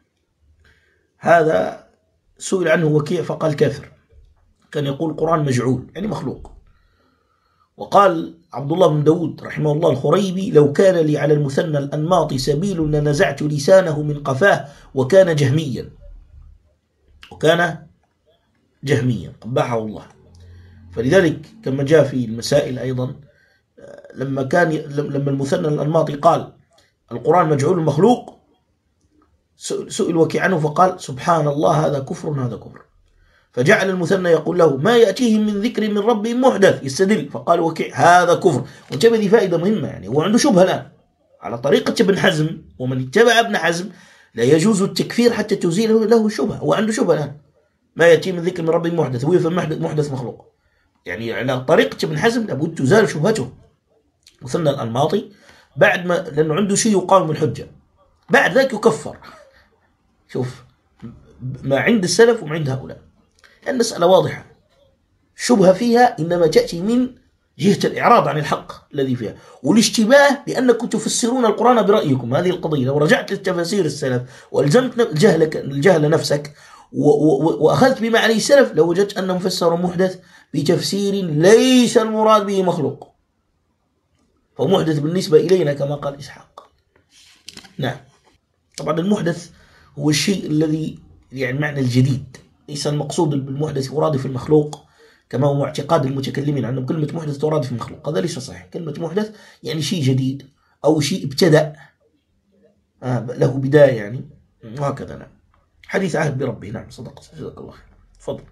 هذا سئل عنه وكيع فقال كافر، كان يقول القرآن مجعول يعني مخلوق. وقال عبد الله بن داود رحمه الله الخريبي لو كان لي على المثنى الأنماطي سبيل لنزعت لسانه من قفاه وكان جهميا وكان جهميا قبحه الله. فلذلك كما جاء في المسائل أيضا لما كان لما المثنى الأنماطي قال القرآن مجعول مخلوق سئل وكيع عنه فقال سبحان الله هذا كفر هذا كفر، فجعل المثنى يقول له ما يأتيهم من ذكر من ربهم محدث يستدل، فقال وكيع هذا كفر. وجاب ذي فائدة مهمة، يعني هو عنده شبهة الآن على طريقة ابن حزم، ومن اتبع ابن حزم لا يجوز التكفير حتى تزيل له الشبهة. هو عنده شبهة الآن ما يأتي من ذكر من ربهم محدث، هو يفهم محدث مخلوق، يعني على طريقة ابن حزم لابد تزال شبهته. مثنى الأنماطي بعد ما لأنه عنده شيء يقاوم الحجة بعد ذلك يكفر. شوف ما عند السلف وما عند هؤلاء، المسألة واضحة، شبهة فيها إنما تأتي من جهة الإعراض عن الحق الذي فيها، والاشتباه لأنكم تفسرون القرآن برأيكم. هذه القضية لو رجعت لتفاسير السلف والزمت الجهل, الجهل نفسك وأخذت بما عليه السلف لوجدت أنهم فسروا محدث بتفسير ليس المراد به مخلوق، فمحدث بالنسبة إلينا كما قال إسحاق. نعم. طبعا المحدث هو الشيء الذي يعني معنى الجديد، ليس المقصود بالمحدث يرادف المخلوق كما هو اعتقاد المتكلمين عنه كلمة محدث ترادف المخلوق، هذا ليس صحيح. كلمة محدث يعني شيء جديد أو شيء ابتدأ آه له بداية يعني، وهكذا. نعم. حديث عهد بربه. نعم صدق جزاك الله خير. تفضل.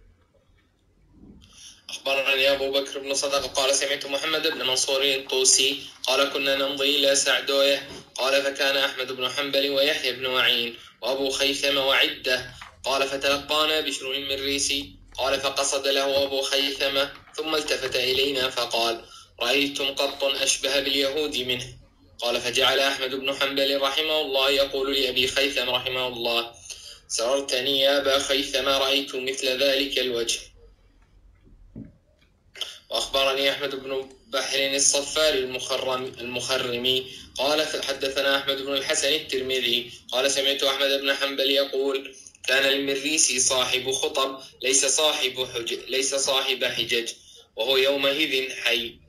أخبرني أبو بكر بن صدق قال سمعت محمد بن منصور الطوسي قال كنا نمضي إلى سعدوية قال فكان أحمد بن حنبل ويحيى بن معين وأبو خيثمة وعدة قال فتلقانا بشر المريسي قال فقصد له أبو خيثمة ثم التفت إلينا فقال رأيتم قط أشبه باليهود منه؟ قال فجعل أحمد بن حنبل رحمه الله يقول لأبي خيثم رحمه الله سررتني يا أبا خيثمة رأيت مثل ذلك الوجه. وأخبرني أحمد بن بحر الصفار المخرم المخرمي قال حدثنا أحمد بن الحسن الترمذي قال سمعت أحمد بن حنبل يقول كان المريسي صاحب خطب ليس صاحب حج ليس صاحب حجج وهو يومئذ حي.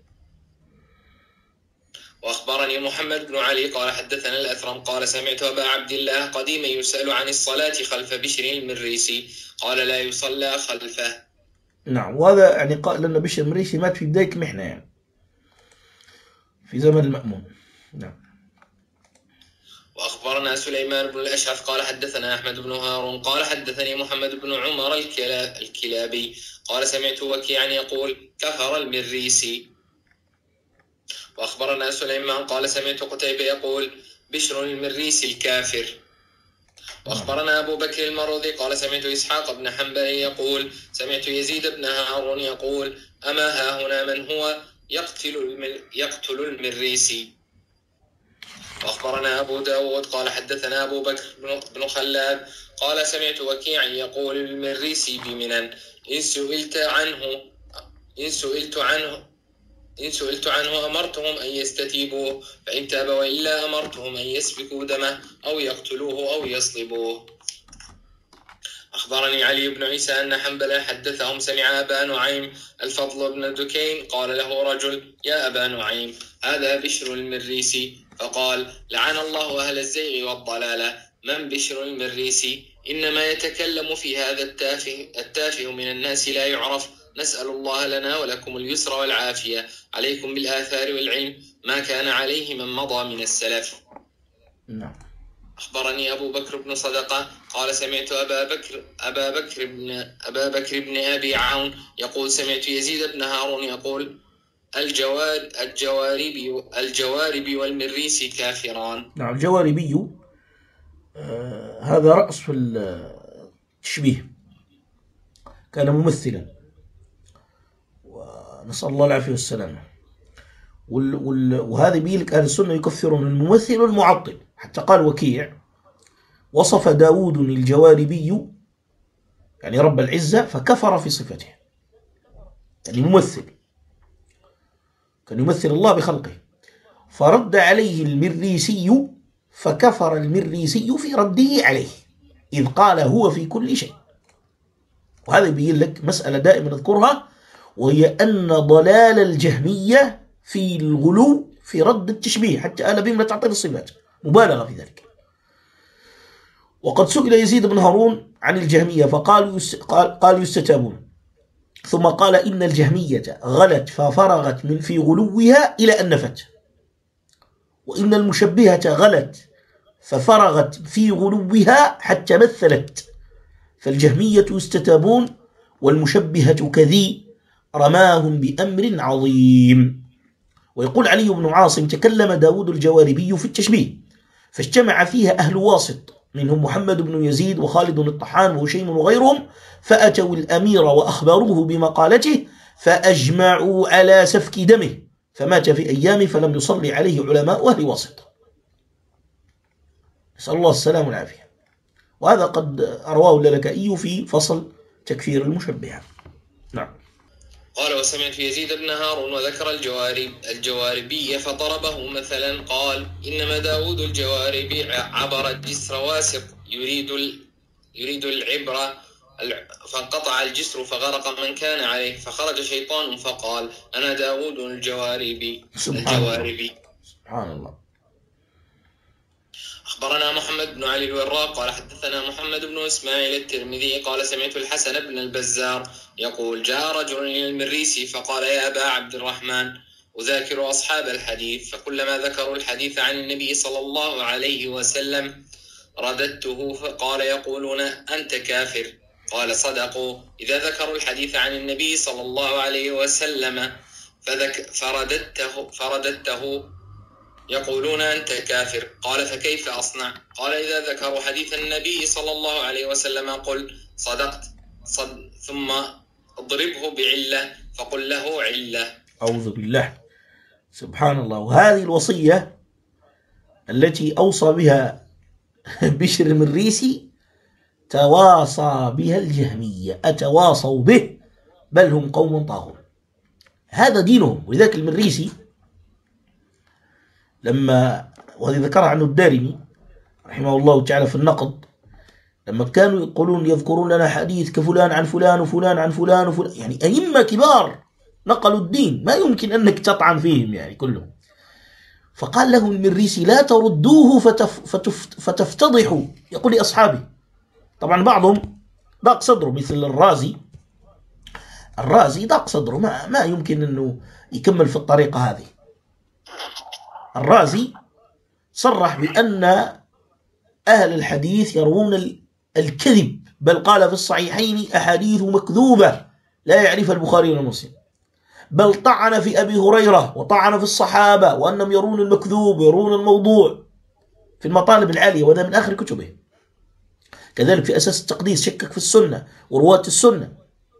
وأخبرني محمد بن علي قال حدثنا الأثرم قال سمعت أبا عبد الله قديما يسأل عن الصلاة خلف بشر المريسي قال لا يصلى خلفه. نعم. وهذا يعني قال لأن بشر المريسي مات في بداية المحنة يعني في زمن المأمون. نعم. وأخبرنا سليمان بن الأشعث قال حدثنا أحمد بن هارون قال حدثني محمد بن عمر الكلابي قال سمعت وكيعا يقول كفر المريسي. وأخبرنا سليمان قال سمعت قتيبة يقول بشر المريسي الكافر. وأخبرنا أبو بكر المروذي قال سمعت إسحاق بن حنبل يقول سمعت يزيد بن هارون يقول أما ها هنا من هو يقتل يقتل المريسي. وأخبرنا أبو داود قال حدثنا أبو بكر بن خلاد قال سمعت وكيعا يقول المريسي بمنن إن سئلت عنه إن سئلت عنه إن سئلت عنه أمرتهم أن يستتيبوه فإن تاب وإلا أمرتهم أن يسفكوا دمه أو يقتلوه أو يصلبوه. أخبرني علي بن عيسى أن حنبل حدثهم سمع أبا نعيم الفضل بن دكين قال له رجل يا أبا نعيم هذا بشر المريسي فقال لعن الله أهل الزيغ والضلالة من بشر المريسي إنما يتكلم في هذا التافه, التافه من الناس لا يعرف نسأل الله لنا ولكم اليسر والعافية، عليكم بالآثار والعلم ما كان عليه من مضى من السلف. نعم. أخبرني أبو بكر بن صدقة قال سمعت أبا بكر أبا بكر بن أبا بكر بن أبي عون يقول سمعت يزيد بن هارون يقول الجوار الجواربي الجواربي والمريسي كافران. نعم. الجواربي آه هذا رأس في التشبيه، كان ممثلا، ونسأل الله العافية والسلامة. وهذا بيلك أهل السنة يكفرون الممثل والمعطل، حتى قال وكيع وصف داود الجواربي يعني رب العزة فكفر في صفته، يعني ممثل كان يمثل الله بخلقه، فرد عليه المريسي فكفر المريسي في رده عليه إذ قال هو في كل شيء. وهذا يبين لك مسألة دائما نذكرها، وهي أن ضلال الجهمية في الغلو في رد التشبيه، حتى آل بهم لا تعطيل الصفات، مبالغة في ذلك. وقد سئل يزيد بن هارون عن الجهمية فقال يس... قال... قال يستتابون، ثم قال إن الجهمية غلت ففرغت من في غلوها إلى أن نفت، وإن المشبهة غلت ففرغت في غلوها حتى مثلت، فالجهمية يستتابون والمشبهة كذي رماهم بأمر عظيم. ويقول علي بن عاصم تكلم داود الجواربي في التشبيه فاجتمع فيها أهل واسط منهم محمد بن يزيد وخالد الطحان وهشيم وغيرهم، فأتوا الأمير وأخبروه بمقالته فأجمعوا على سفك دمه، فمات في أيام فلم يصلي عليه علماء أهل واسط. نسأل الله السلام والعافية. وهذا قد أرواه اللالكائي في فصل تكفير المشبهة. نعم. قال وسمعت يزيد بن هارون وذكر الجوارب الجواربية فضربه مثلا قال إنما داود الجواربي عبر الجسر واسط يريد يريد العبرة فانقطع الجسر فغرق من كان عليه، فخرج شيطان فقال أنا داود الجواربي الجواربي. سبحان الله. أخبرنا محمد بن علي الوراق قال حدثنا محمد بن إسماعيل الترمذي قال سمعت الحسن بن البزار يقول جاء رجل إلى المريسي فقال يا أبا عبد الرحمن أذاكر أصحاب الحديث، فكلما ذكروا الحديث عن النبي صلى الله عليه وسلم رددته، فقال يقولون أنت كافر. قال صدقوا إذا ذكروا الحديث عن النبي صلى الله عليه وسلم فرددته, فرددته يقولون أنت كافر. قال فكيف أصنع؟ قال إذا ذكروا حديث النبي صلى الله عليه وسلم قل صدقت صد ثم اضربه بعلة فقل له علة. أعوذ بالله. سبحان الله. وهذه الوصية التي أوصى بها بشر المريسي تواصى بها الجهمية، أتواصوا به بل هم قوم طاغون، هذا دينهم. ولذلك المريسي لما، وهذه ذكرها عنه الدارمي رحمه الله تعالى في النقد، لما كانوا يقولون يذكرون لنا حديث كفلان عن فلان وفلان عن فلان وفلان، يعني أئمة كبار نقلوا الدين ما يمكن أنك تطعن فيهم يعني كلهم. فقال له المريسي لا تردوه فتف فتف فتفتضحوا، يقول لأصحابه. طبعا بعضهم ضاق صدره مثل الرازي، الرازي ضاق صدره ما, ما يمكن أنه يكمل في الطريقة هذه. الرازي صرح بأن أهل الحديث يروون الكذب، بل قال في الصحيحين أحاديث مكذوبة لا يعرفها البخاري ولا مسلم، بل طعن في أبي هريرة وطعن في الصحابة وأنهم يرون المكذوب ويرون الموضوع في المطالب العالية، وهذا من آخر كتبه. كذلك في أساس التقديس شكك في السنة ورواة السنة.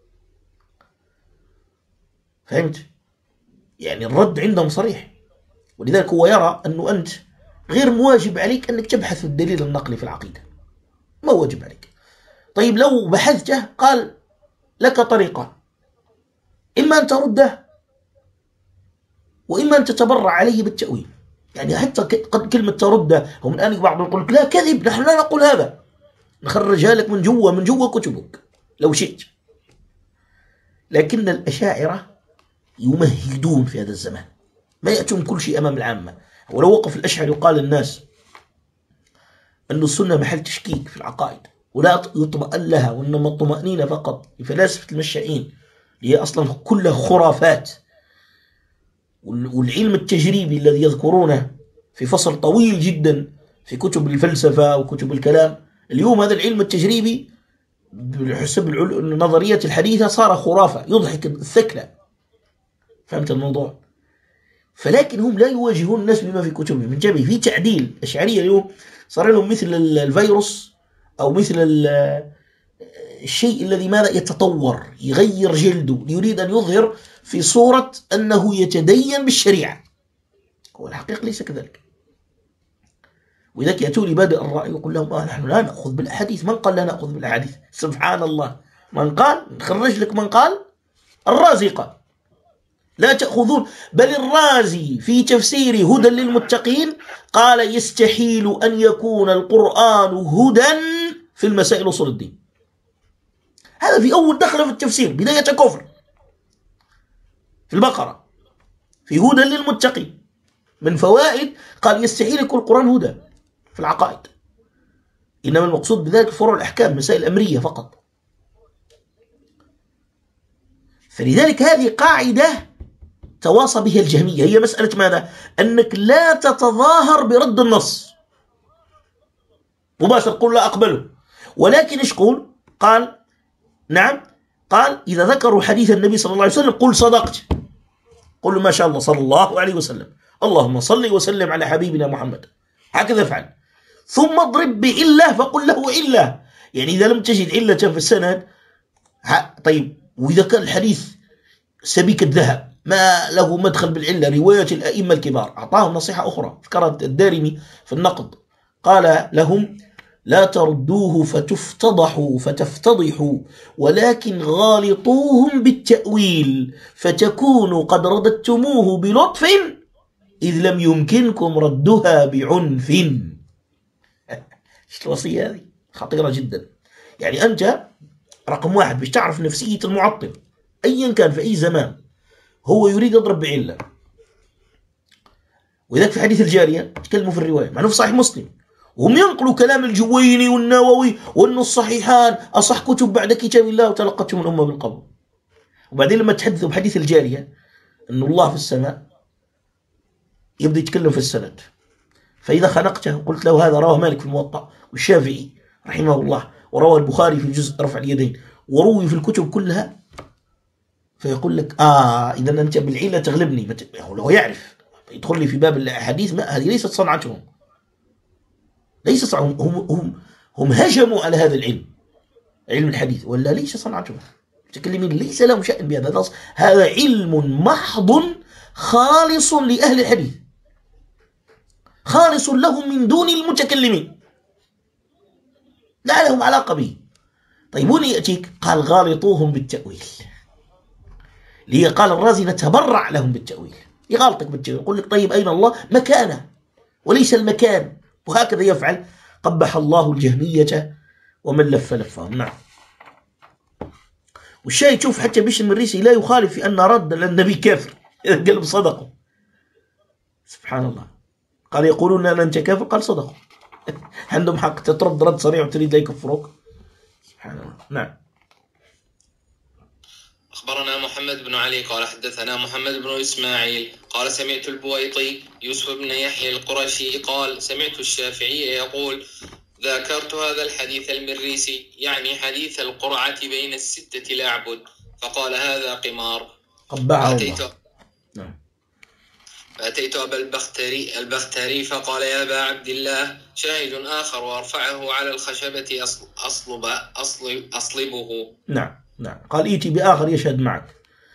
فهمت؟ يعني الرد عندهم صريح. ولذلك هو يرى أنه أنت غير مواجب عليك أنك تبحث في الدليل النقلي في العقيدة، ما واجب عليك. طيب لو بحثته قال لك طريقة، إما أن ترده وإما أن تتبرع عليه بالتأويل. يعني حتى قد كلمة ترده هم الآن بعضهم يقول لك لا كذب نحن لا نقول هذا، نخرجها لك من جوا من جوا كتبك لو شئت. لكن الأشاعرة يمهدون في هذا الزمان، ما يأتون كل شيء أمام العامة. ولو وقف الأشعري وقال الناس أن السنة محل تشكيك في العقائد ولا يطمئن لها، وإنما الطمأنينة فقط لفلاسفة المشائين هي أصلا كلها خرافات. والعلم التجريبي الذي يذكرونه في فصل طويل جدا في كتب الفلسفة وكتب الكلام، اليوم هذا العلم التجريبي بحسب النظريات الحديثة صار خرافة يضحك الثكلى. فهمت الموضوع؟ فلكن هم لا يواجهون الناس بما في كتبهم من جبهة. في تعديل الأشعرية اليوم صار لهم مثل الفيروس أو مثل الشيء الذي ماذا يتطور يغير جلده ليريد أن يظهر في صورة أنه يتدين بالشريعة، هو الحقيقة ليس كذلك. وإذا يأتوا لي بادئ الرأي يقول لهم آه نحن لا نأخذ بالأحاديث. من قال لا نأخذ بالأحاديث؟ سبحان الله، من قال؟ نخرج لك من قال. الرازي قال لا تأخذون، بل الرازي في تفسير هدى للمتقين قال يستحيل أن يكون القرآن هدى في المسائل أصول الدين. هذا في أول دخل في التفسير، بداية كفر في البقرة في هدى للمتقين. من فوائد قال يستحيل يكون القرآن هدى في العقائد، إنما المقصود بذلك فروع الأحكام، مسائل أمرية فقط. فلذلك هذه قاعدة تواصى بها الجهمية، هي مسألة ماذا؟ أنك لا تتظاهر برد النص مباشر، قل لا أقبله، ولكن إيش قول؟ قال نعم، قال إذا ذكروا حديث النبي صلى الله عليه وسلم قل صدقت، قل ما شاء الله صلى الله عليه وسلم، اللهم صل وسلم على حبيبنا محمد، هكذا افعل. ثم اضرب بعلة فقل له علة، يعني إذا لم تجد علة في السند طيب، وإذا كان الحديث سبيك الذهب ما له مدخل بالعلة، رواية الأئمة الكبار، أعطاهم نصيحة أخرى ذكرت الدارمي في النقد، قال لهم لا تردوه فتفتضحوا فتفتضحوا، ولكن غالطوهم بالتأويل فتكونوا قد رددتموه بلطف إذ لم يمكنكم ردها بعنف. ايش الوصية هذه؟ خطيرة جدا. يعني أنت رقم واحد باش تعرف نفسية المعطل أيا كان في أي زمان، هو يريد يضرب بعلة. وذلك في حديث الجارية تكلموا في الرواية مع أنه في صحيح مسلم، وهم ينقلوا كلام الجويني والنووي وأنه الصحيحان أصح كتب بعد كتاب الله وتلقتهم الأمة بالقبول. وبعدين لما تحدثوا بحديث الجارية أن الله في السماء، يبدأ يتكلم في السند، فإذا خنقته قلت له هذا رواه مالك في الموطأ والشافعي رحمه الله، وروى البخاري في جزء رفع اليدين، وروي في الكتب كلها، فيقول لك آه إذا أنت بالعلة تغلبني. هو يعرف يدخل لي في باب الحديث، ما هذه ليست صنعتهم، ليس صنعتهم. هم, هم, هم هجموا على هذا العلم، علم الحديث، ولا ليس صنعتهم. متكلمين ليس لهم شأن بهذا، هذا علم محض خالص لأهل الحديث، خالص لهم من دون المتكلمين، لا لهم علاقة به. طيب وين يأتيك؟ قال غالطوهم بالتأويل، ليه قال الرازي نتبرع لهم بالتأويل، يغالطك بالتأويل، يقول لك طيب أين الله؟ مكانه وليس المكان، وهكذا يفعل. قبح الله الجهمية ومن لف لفهم. نعم. والشيء تشوف حتى بشر المريسي لا يخالف في أن رد للنبي كافر إذا قلب صدقوا. سبحان الله، قال يقولون أن أنت كافر، قال صدقوا. عندهم حق تترد رد صريح وتريد لا يكفروك. سبحان الله. نعم. أخبرنا محمد بن علي قال حدثنا محمد بن إسماعيل قال سمعت البويطي يوسف بن يحيى القرشي قال سمعت الشافعي يقول ذكرت هذا الحديث المريسي، يعني حديث القرعة بين الستة الأعبد، فقال هذا قمار. فأتيت, فأتيت أبا البختري, البختري فقال يا أبا عبد الله شاهد آخر وارفعه على الخشبة أصلب أصلب أصلبه. نعم نعم، قال ائتي بآخر يشهد معك.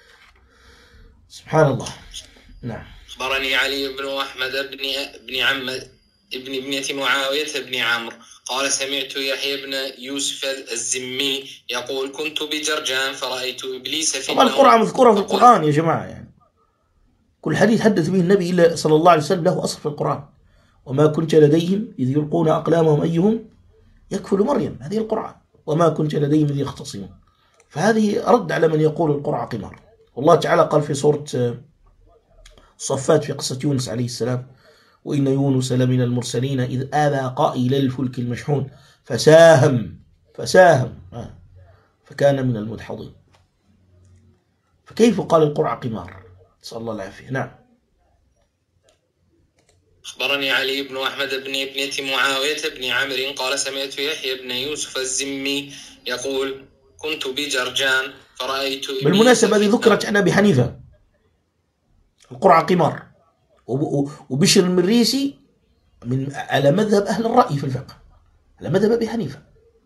سبحان الله. نعم. أخبرني علي بن أحمد بن بن عم ابن ابنة معاوية بن عمرو قال سمعت يحيى بن يوسف الزمي يقول كنت بجرجان فرأيت إبليس في النوم. القرعة مذكورة في القرآن يا جماعة، يعني كل حديث حدث به النبي إلا صلى الله عليه وسلم له أصل في القرآن. وما كنت لديهم إذ يلقون أقلامهم أيهم يكفل مريم، هذه القرعة. وما كنت لديهم إذ يختصمون، فهذه رد على من يقول القرعة قمار. والله تعالى قال في سورة الصفات في قصة يونس عليه السلام وإن يونس لمن المرسلين إذ آبى إلى الفلك المشحون فساهم فساهم فكان من المدحضين. فكيف قال القرعة قمار؟ نسأل الله العافية. نعم. أخبرني علي بن أحمد بن ابنة معاوية بن عمرو قال سمعت يحيى بن يوسف الزمي يقول كنت بجرجان فرأيت إبليس. بالمناسبة هذه ذكرت عن أبي حنيفة القرعة قمار، وبشر المريسي من على مذهب أهل الرأي في الفقه، على مذهب أبي حنيفة.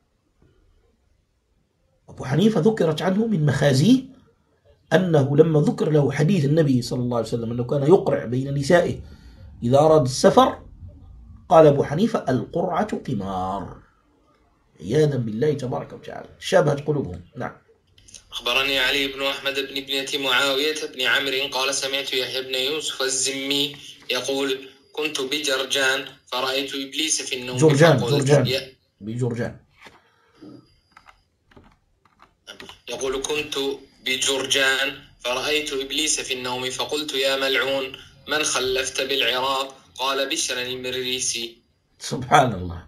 أبو حنيفة ذكرت عنه من مخازيه أنه لما ذكر له حديث النبي صلى الله عليه وسلم أنه كان يقرع بين نسائه إذا أراد السفر، قال أبو حنيفة القرعة قمار، عياذا بالله تبارك وتعالى، شابهت قلوبهم. نعم. أخبرني علي بن أحمد بن ابنة معاوية بن عمرو قال سمعت يحيى بن يوسف الزمي يقول كنت بجرجان فرأيت إبليس في النوم. جرجان جرجان بجرجان يقول كنت بجرجان فرأيت إبليس في النوم فقلت يا ملعون من خلفت بالعراق؟ قال بشر المريسي. سبحان الله.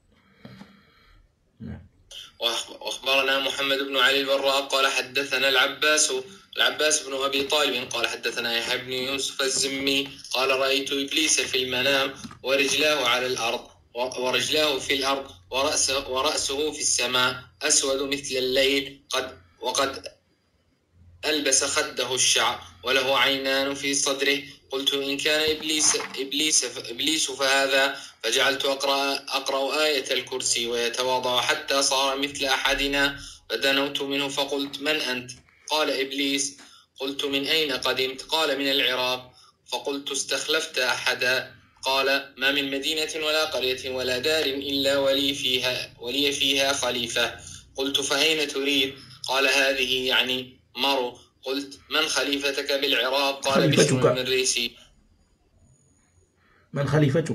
وأخبرنا محمد بن علي البراق قال حدثنا العباس العباس بن أبي طالب قال حدثنا يحيى بن يوسف الزمي قال رأيت إبليس في المنام ورجلاه على الأرض ورجلاه في الأرض ورأسه, ورأسه في السماء أسود مثل الليل قد وقد ألبس خده الشعر وله عينان في صدره. قلت إن كان إبليس إبليس إبليس فهذا، فجعلت أقرأ أقرأ آية الكرسي ويتواضع حتى صار مثل أحدنا، فدنوت منه فقلت من أنت؟ قال إبليس. قلت من أين قدمت؟ قال من العراق. فقلت استخلفت أحدا؟ قال ما من مدينة ولا قرية ولا دار إلا ولي فيها ولي فيها خليفة. قلت فأين تريد؟ قال هذه يعني مرو. قلت من خليفتك بالعراق؟ قال بشر المريسي. من خليفتك؟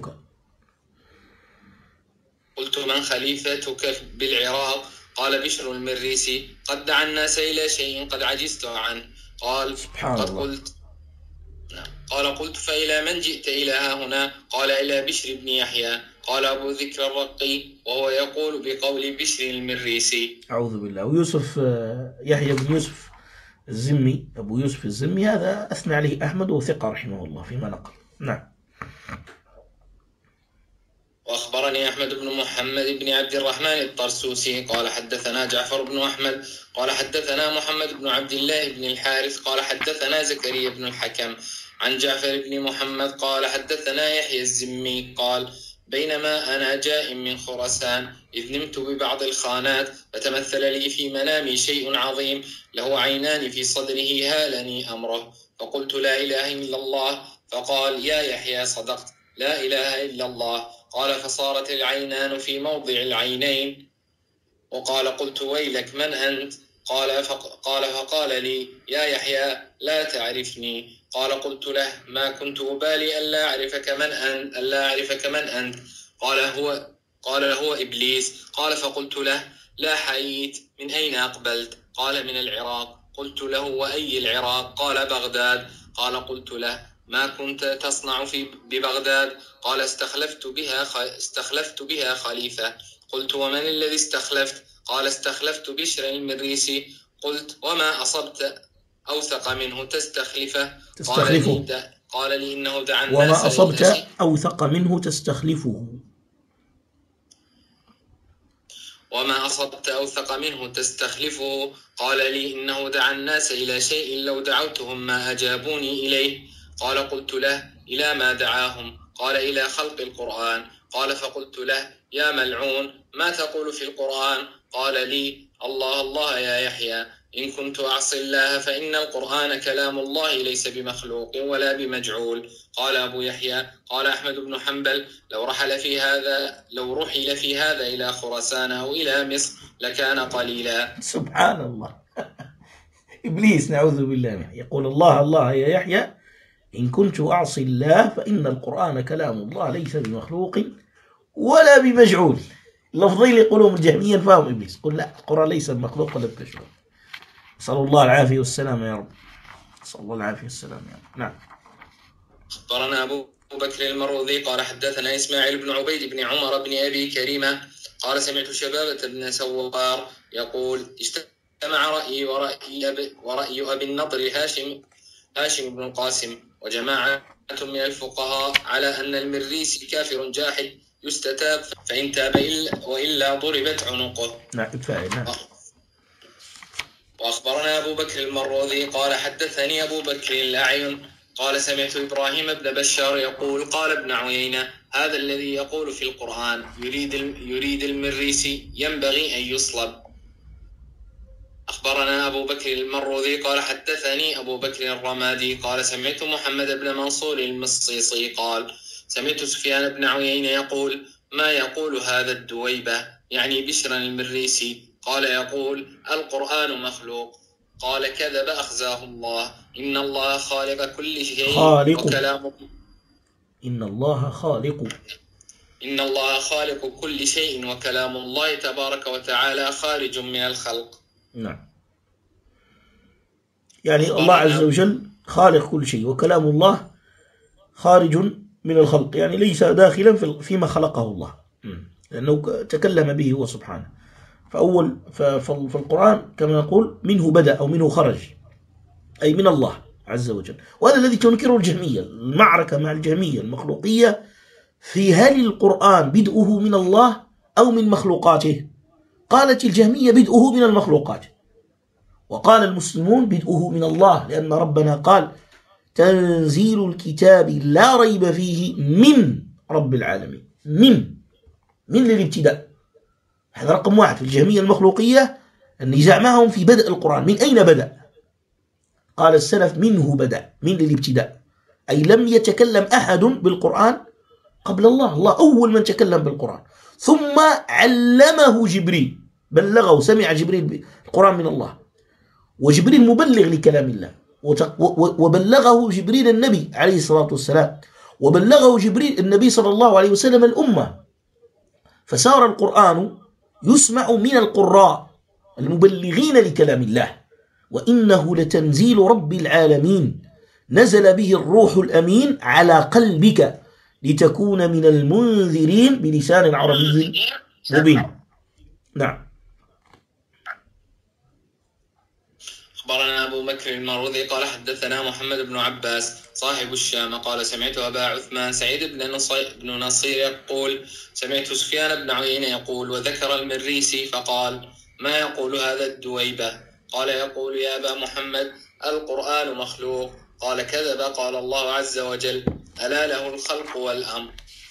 قلت من خليفتك بالعراق؟ قال بشر المريسي قد دعا الناس إلى شيء قد عجزت عنه. قال قد قلت قال قلت فإلى من جئت إلى ها هنا؟ قال إلى بشر بن يحيى. قال أبو ذكر الرقي وهو يقول بقول بشر المريسي. أعوذ بالله. ويوسف يحيى بن يوسف الزمي أبو يوسف الزمي هذا أثنى عليه أحمد وثقة رحمه الله فيما نقل. نعم. وأخبرني أحمد بن محمد بن عبد الرحمن الطرسوسي قال حدثنا جعفر بن أحمد قال حدثنا محمد بن عبد الله بن الحارث قال حدثنا زكريا بن الحكم عن جعفر بن محمد قال حدثنا يحيى الزمي قال بينما أنا جاء من خراسان إذ نمت ببعض الخانات فتمثل لي في منامي شيء عظيم له عينان في صدره هالني أمره، فقلت لا إله إلا الله. فقال يا يحيى صدقت لا إله إلا الله. قال فصارت العينان في موضع العينين. وقال قلت ويلك من أنت؟ قال فقال فقال لي يا يحيى لا تعرفني. قال قلت له ما كنت أبالي ألا أعرفك من أنت ألا أعرفك من أنت قال هو قال هو إبليس. قال فقلت له لا حييت من أين أقبلت؟ قال من العراق. قلت له وأي العراق؟ قال بغداد. قال قلت له ما كنت تصنع في ببغداد؟ قال استخلفت بها استخلفت بها خليفة. قلت ومن الذي استخلفت؟ قال استخلفت بشر المريسي. قلت وما أصبت أوثق منه تستخلفه؟ تستخلفه. قال لي, قال لي إنه دعا الناس. وما أصبت أوثق منه تستخلفه. وما أصبت أوثق منه تستخلفه. قال لي إنه دعا الناس إلى شيء لو دعوتهم ما أجابوني إليه. قال قلت له إلى ما دعاهم؟ قال إلى خلق القرآن. قال فقلت له يا ملعون ما تقول في القرآن؟ قال لي الله الله يا يحيى إن كنت أعصي الله فإن القرآن كلام الله ليس بمخلوق ولا بمجعول. قال أبو يحيى قال أحمد بن حنبل لو رحل في هذا لو رحل في هذا إلى خراسان أو إلى مصر لكان قليلا. سبحان الله. إبليس نعوذ بالله منه يقول الله الله يا يحيى إن كنت أعصي الله فإن القرآن كلام الله ليس بمخلوق ولا بمجعول. اللفظين يقولون الجهمية فهم إبليس قل لا القرآن ليس بمخلوق ولا بمجعول. نسأل الله العافية والسلام يا رب. نسأل الله العافية والسلام يا رب. نعم. أخبرنا أبو بكر المروذي قال حدثنا إسماعيل بن عبيد بن عمر بن أبي كريمة قال سمعت شبابة بن سوار يقول اجتمع رأيي ورأي أبي, ورأي أبي النضر هاشم هاشم بن القاسم وجماعة من الفقهاء على أن المريسي كافر جاحد يستتاب فإن تاب وإلا ضربت عنقه. نعم كفاية. نعم. وأخبرنا أبو بكر المروذي قال حدثني أبو بكر الأعين قال سمعت إبراهيم بن بشار يقول قال ابن عيينة هذا الذي يقول في القرآن يريد يريد المريسي ينبغي أن يصلب. أخبرنا أبو بكر المروذي قال حدثني أبو بكر الرمادي قال سمعت محمد بن منصور المصيصي قال سمعت سفيان بن عيينة يقول ما يقول هذا الدويبة يعني بشر المريسي قال يقول القرآن مخلوق قال كذب أخزاه الله إن الله خالق كل شيء خالق وكلامه إن الله خالق إن الله خالق كل شيء وكلام الله تبارك وتعالى خارج من الخلق. نعم. يعني الله عز وجل خالق كل شيء وكلام الله خارج من الخلق، يعني ليس داخلا فيما خلقه الله لأنه تكلم به هو سبحانه. فأول فالقرآن كما نقول منه بدأ أو منه خرج، أي من الله عز وجل. وهذا الذي تنكره الجهمية، المعركة مع الجهمية المخلوقية في هل القرآن بدءه من الله أو من مخلوقاته. قالت الجهمية بدءه من المخلوقات، وقال المسلمون بدءه من الله، لأن ربنا قال تنزيل الكتاب لا ريب فيه من رب العالمين. من من للابتداء، هذا رقم واحد في الجهمية المخلوقية. النزاع معهم في بدء القرآن، من أين بدأ؟ قال السلف منه بدأ، من للابتداء، أي لم يتكلم أحد بالقرآن قبل الله، الله أول من تكلم بالقرآن، ثم علمه جبريل، بلغه، سمع جبريل القرآن من الله، وجبريل مبلغ لكلام الله، وبلغه جبريل النبي عليه الصلاة والسلام، وبلغه جبريل النبي صلى الله عليه وسلم الأمة، فصار القرآن يسمع من القراء المبلغين لكلام الله. وإنه لتنزيل رب العالمين نزل به الروح الأمين على قلبك لتكون من المنذرين بلسان عربي مبين. نعم. أخبرنا أبو بكر المروذي قال حدثنا محمد بن عباس صاحب الشام قال سمعت أبا عثمان سعيد بن نصير يقول سمعت سفيان بن عيينة يقول وذكر المريسي فقال ما يقول هذا الدويبة؟ قال يقول يا أبا محمد القرآن مخلوق. قال كذب، قال الله عز وجل ألا له الخلق والأمر.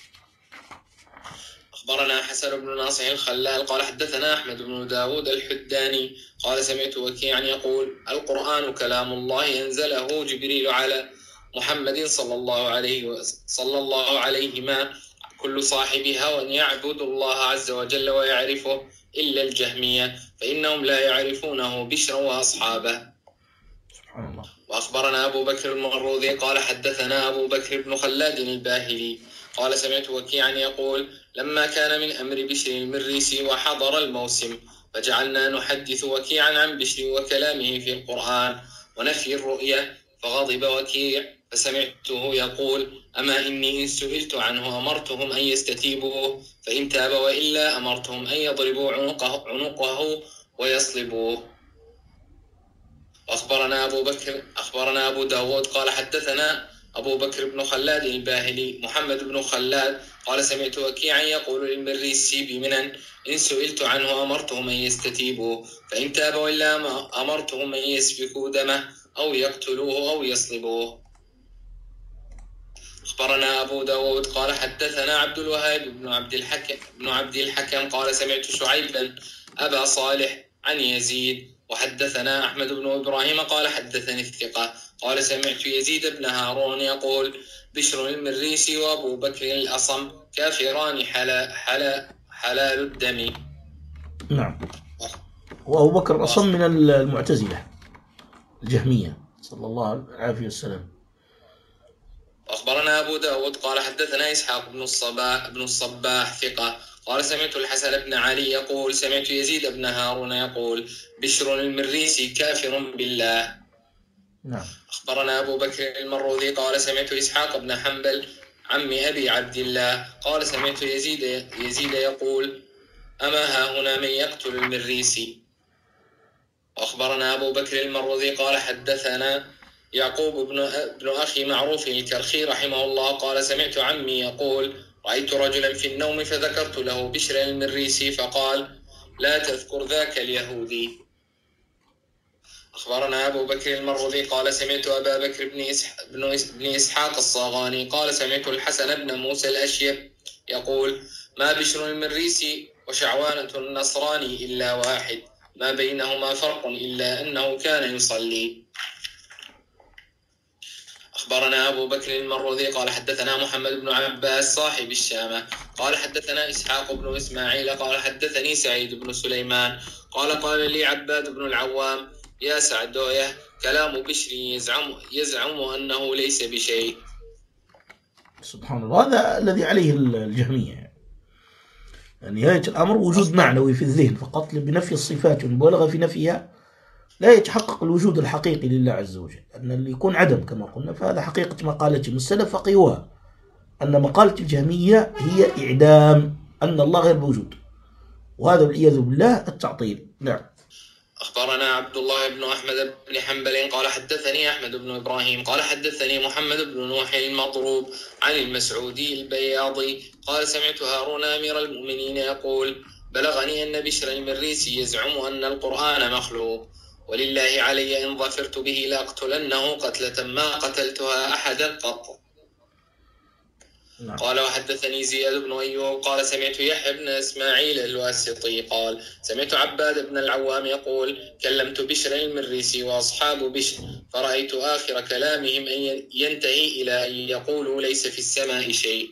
أخبرنا حسن بن ناصح الخلال قال حدثنا أحمد بن داود الحداني قال سمعت وكيعا يقول القرآن كلام الله أنزله جبريل على محمد صلى الله عليه صلى الله عليهما كل صاحب هوى يعبد الله عز وجل ويعرفه إلا الجهمية فإنهم لا يعرفونه بشرا وأصحابه. سبحان الله. وأخبرنا أبو بكر المروذي قال حدثنا أبو بكر بن خلاد الباهلي قال سمعت وكيعا يقول لما كان من أمر بشر المريسي وحضر الموسم فجعلنا نحدث وكيعا عن بشر وكلامه في القرآن ونفي الرؤية فغضب وكيع فسمعته يقول أما إني إن سئلت عنه أمرتهم أن يستتيبوه فإن تاب وإلا أمرتهم أن يضربوا عنقه, عنقه ويصلبوه. أخبرنا أبو بكر أخبرنا أبو داود قال حدثنا أبو بكر بن خلاد الباهلي محمد بن خلاد قال سمعت وكيعا يقول للمريسي بمنن إن سئلت عنه أمرتهم أن يستتيبوا فإن تاب وإلا أمرتهم أن يسفكوا دمه أو يقتلوه أو يصلبوه. أخبرنا أبو داود قال حدثنا عبد الوهاب بن عبد الحكم بن عبد الحكم قال سمعت شعيبا أبا صالح عن يزيد وحدثنا أحمد بن إبراهيم قال حدثني الثقة قال سمعت يزيد بن هارون يقول بشر المريسي وأبو بكر الأصم كافران حلا حلا حلال الدم. نعم. وأبو بكر الأصم من المعتزلة الجهمية صلى الله عليه وسلم. أخبرنا أبو داود قال حدثنا إسحاق بن الصباح بن الصباح ثقة قال سمعت الحسن بن علي يقول سمعت يزيد بن هارون يقول بشر المريسي كافر بالله. نعم. أخبرنا أبو بكر المروذي قال سمعت إسحاق بن حنبل عم أبي عبد الله قال سمعت يزيد يزيد يقول أما ها هنا من يقتل المريسي. وأخبرنا أبو بكر المروذي قال حدثنا يعقوب بن ابن أخي معروف الكرخي رحمه الله قال سمعت عمي يقول رأيت رجلا في النوم فذكرت له بشر المريسي فقال لا تذكر ذاك اليهودي. أخبرنا أبو بكر المروذي قال سمعت أبا بكر بن, إسح... بن إسحاق الصاغاني قال سمعت الحسن بن موسى الأشيب يقول ما بشر المريسي وشعوانة النصراني إلا واحد ما بينهما فرق إلا أنه كان يصلي. أخبرنا أبو بكر المروذي قال حدثنا محمد بن عباس صاحب الشامة قال حدثنا إسحاق بن إسماعيل قال حدثني سعيد بن سليمان قال قال لي عباد بن العوام يا سعدوية كلام بشر يزعم, يزعم أنه ليس بشيء. سبحان الله، هذا الذي عليه الجهمية. نهاية الأمر وجود معنوي في الذهن فقط بنفي الصفات والمبالغة في نفيها لا يتحقق الوجود الحقيقي لله عز وجل. أن اللي يكون عدم كما قلنا فهذا حقيقة مقالتهم السلف فقيوها أن مقالة الجهمية هي إعدام أن الله غير موجود، وهذا والعياذ بالله التعطيل. نعم. أخبرنا عبد الله بن أحمد بن حنبل قال حدثني أحمد بن إبراهيم قال حدثني محمد بن نوح المضروب عن المسعودي البياضي قال سمعت هارون أمير المؤمنين يقول بلغني أن بشر المريسي يزعم أن القرآن مخلوق ولله علي إن ظفرت به لأقتلنه قتلة ما قتلتها أحدا قط. نعم. قال وحدثني زياد بن أيوب قال سمعت يحيى بن إسماعيل الواسطي قال سمعت عباد بن العوام يقول كلمت بشر المريسي وأصحاب بشر فرأيت آخر كلامهم أن ينتهي إلى أن يقولوا ليس في السماء شيء.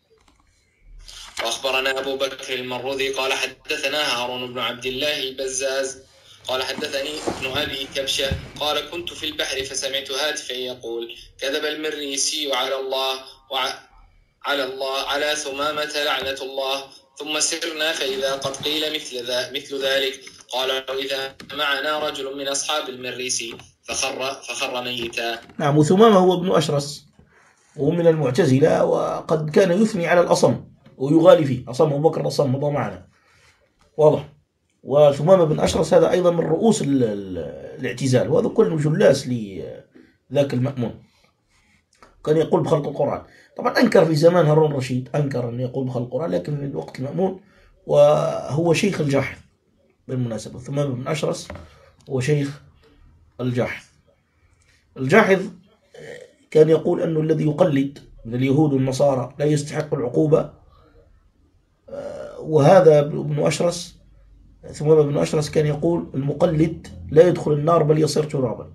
وأخبرنا أبو بكر المروذي قال حدثنا هارون بن عبد الله البزاز قال حدثني ابن أبي كبشة قال كنت في البحر فسمعت هاتفا يقول كذب المريسي على الله وع على الله على ثمامة لعنة الله ثم سرنا فإذا قد قيل مثل, ذا مثل ذلك قال وإذا معنا رجل من أصحاب المريسي فخر, فخر ميتا. نعم. وثمامة هو ابن أشرس وهو من المعتزلة وقد كان يثني على الأصم ويغالي فيه. أصم أبو بكر الأصم مضى معنا واضح. وثمامة بن أشرس هذا أيضا من رؤوس الاعتزال وهذا كله جلاس لذاك المأمون كان يقول بخلق القرآن. طبعا أنكر في زمان هارون الرشيد أنكر أن يقول بخلق القرآن لكن في الوقت المأمون وهو شيخ الجاحظ بالمناسبة. ثمامة بن أشرس هو شيخ الجاحظ. الجاحظ كان يقول أنه الذي يقلد من اليهود والنصارى لا يستحق العقوبة، وهذا ابن أشرس ثمامة بن أشرس كان يقول المقلد لا يدخل النار بل يصير ترابا.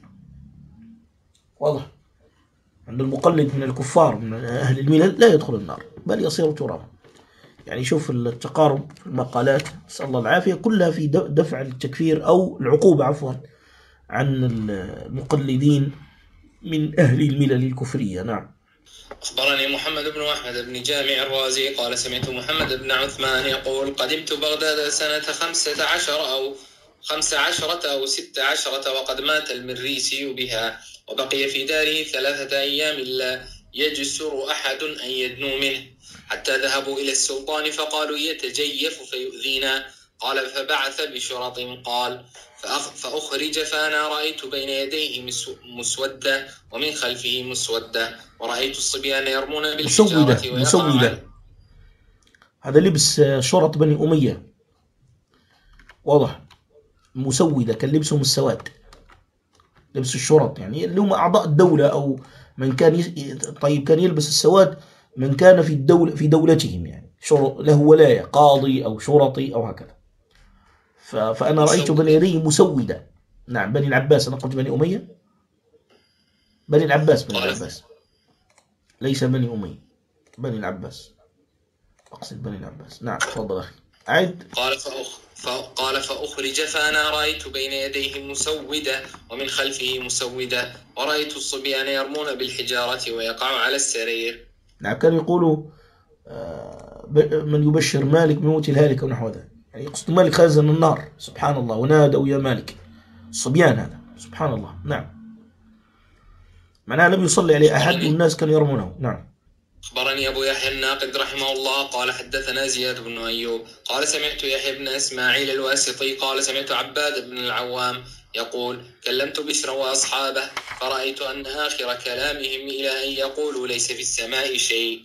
واضح. عند المقلد من الكفار من أهل الملل لا يدخل النار بل يصير ترابا. يعني شوف التقارب في المقالات نسأل الله العافية كلها في دفع التكفير أو العقوبة عفوا عن المقلدين من أهل الملل الكفرية. نعم. أخبرني محمد بن أحمد بن جامع الرازي قال سمعت محمد بن عثمان يقول قدمت بغداد سنة خمسة عشر أو خمس عشرة أو ست عشرة وقد مات المريسي بها وبقي في داره ثلاثة أيام لا يجسر أحد أن يدنو منه حتى ذهبوا إلى السلطان فقالوا يتجيف فيؤذينا قال فبعث بشرط قال فأخرج فأنا رأيت بين يديه مسودة ومن خلفه مسودة ورأيت الصبيان يرمون بالحجارة مسودة. هذا لبس شرط بني أمية واضح. مسودة كان لبسهم السواد لبس الشرط يعني اللي هم أعضاء الدولة أو من كان ي... طيب كان يلبس السواد من كان في الدولة في دولتهم يعني شر... له ولاية قاضي أو شرطي أو هكذا. ف... فأنا رأيت بني يديه مسودة. نعم. بني العباس أنا قلت بني أمية بني العباس بني العباس ليس بني أمية بني العباس أقصد بني العباس. نعم. تفضل أخي أعد. قال فأخ قال فأخرج فأنا رأيت بين يديه مسودة ومن خلفه مسودة ورأيت الصبيان يرمون بالحجارة ويقع على السرير. نعم. كانوا يقولوا من يبشر مالك بموت الهالك أو نحو ذلك يعني يقصد مالك خازن النار سبحان الله ونادوا يا مالك الصبيان هذا سبحان الله. نعم. معناه لم يصلي عليه أحد والناس كانوا يرمونه. نعم. أخبرني أبو يحيى الناقد رحمه الله قال حدثنا زياد بن أيوب قال سمعت يحيى بن إسماعيل الواسطي قال سمعت عباد بن العوام يقول كلمت بشرا وأصحابه فرأيت أن آخر كلامهم إلى أن يقولوا ليس في السماء شيء.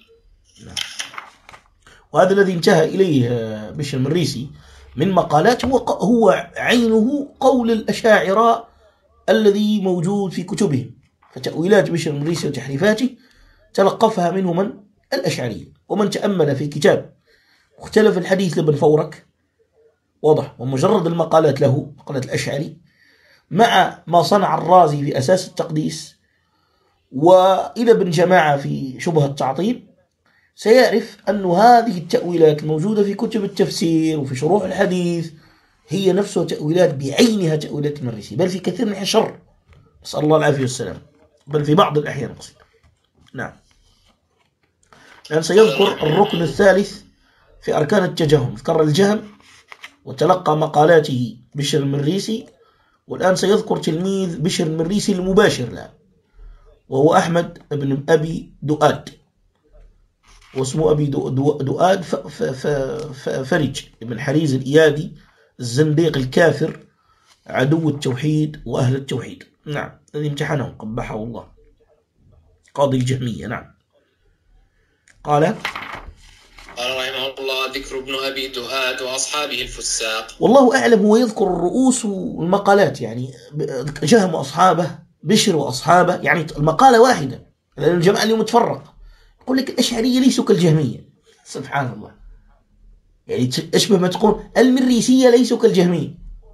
وهذا الذي انتهى إليه بشر المريسي من مقالات هو هو عينه قول الأشاعرة الذي موجود في كتبهم، فتأويلات بشر المريسي وتحريفاته تلقفها منه من الأشعرية. ومن تأمل في كتاب مختلف الحديث لابن فورك واضح ومجرد المقالات له مقالات الأشعري مع ما صنع الرازي في أساس التقديس وإلى ابن جماعة في شبه التعطيل سيعرف أن هذه التأويلات الموجودة في كتب التفسير وفي شروح الحديث هي نفسها تأويلات بعينها تأويلات المريسي، بل في كثير منها شر، نسأل الله العافية والسلام، بل في بعض الأحيان قصير. نعم. الآن سيذكر الركن الثالث في أركان التجهم، ذكر الجهم وتلقى مقالاته بشر المريسي، والآن سيذكر تلميذ بشر المريسي المباشر له وهو أحمد بن أبي دؤاد، واسمه أبي دؤاد فرج بن حريز الإيادي الزنديق الكافر عدو التوحيد وأهل التوحيد. نعم، الذي امتحنه قبحه الله قاضي الجهمية. نعم. قال قال رحمه الله ذكر ابن أبي دؤاد وأصحابه الفساق. والله أعلم هو يذكر الرؤوس والمقالات، يعني جهم وأصحابه بشر وأصحابه، يعني المقالة واحدة لأن الجماعة اليوم تفرق. يقول لك الأشعرية ليسوا كالجهمية، سبحان الله، يعني أشبه ما تقول المريسية ليسوا كالجهمية.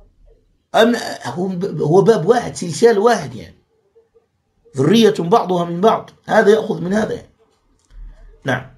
هو باب واحد، سلسال واحد، يعني ذرية بعضها من بعض، هذا يأخذ من هذا يعني. نعم.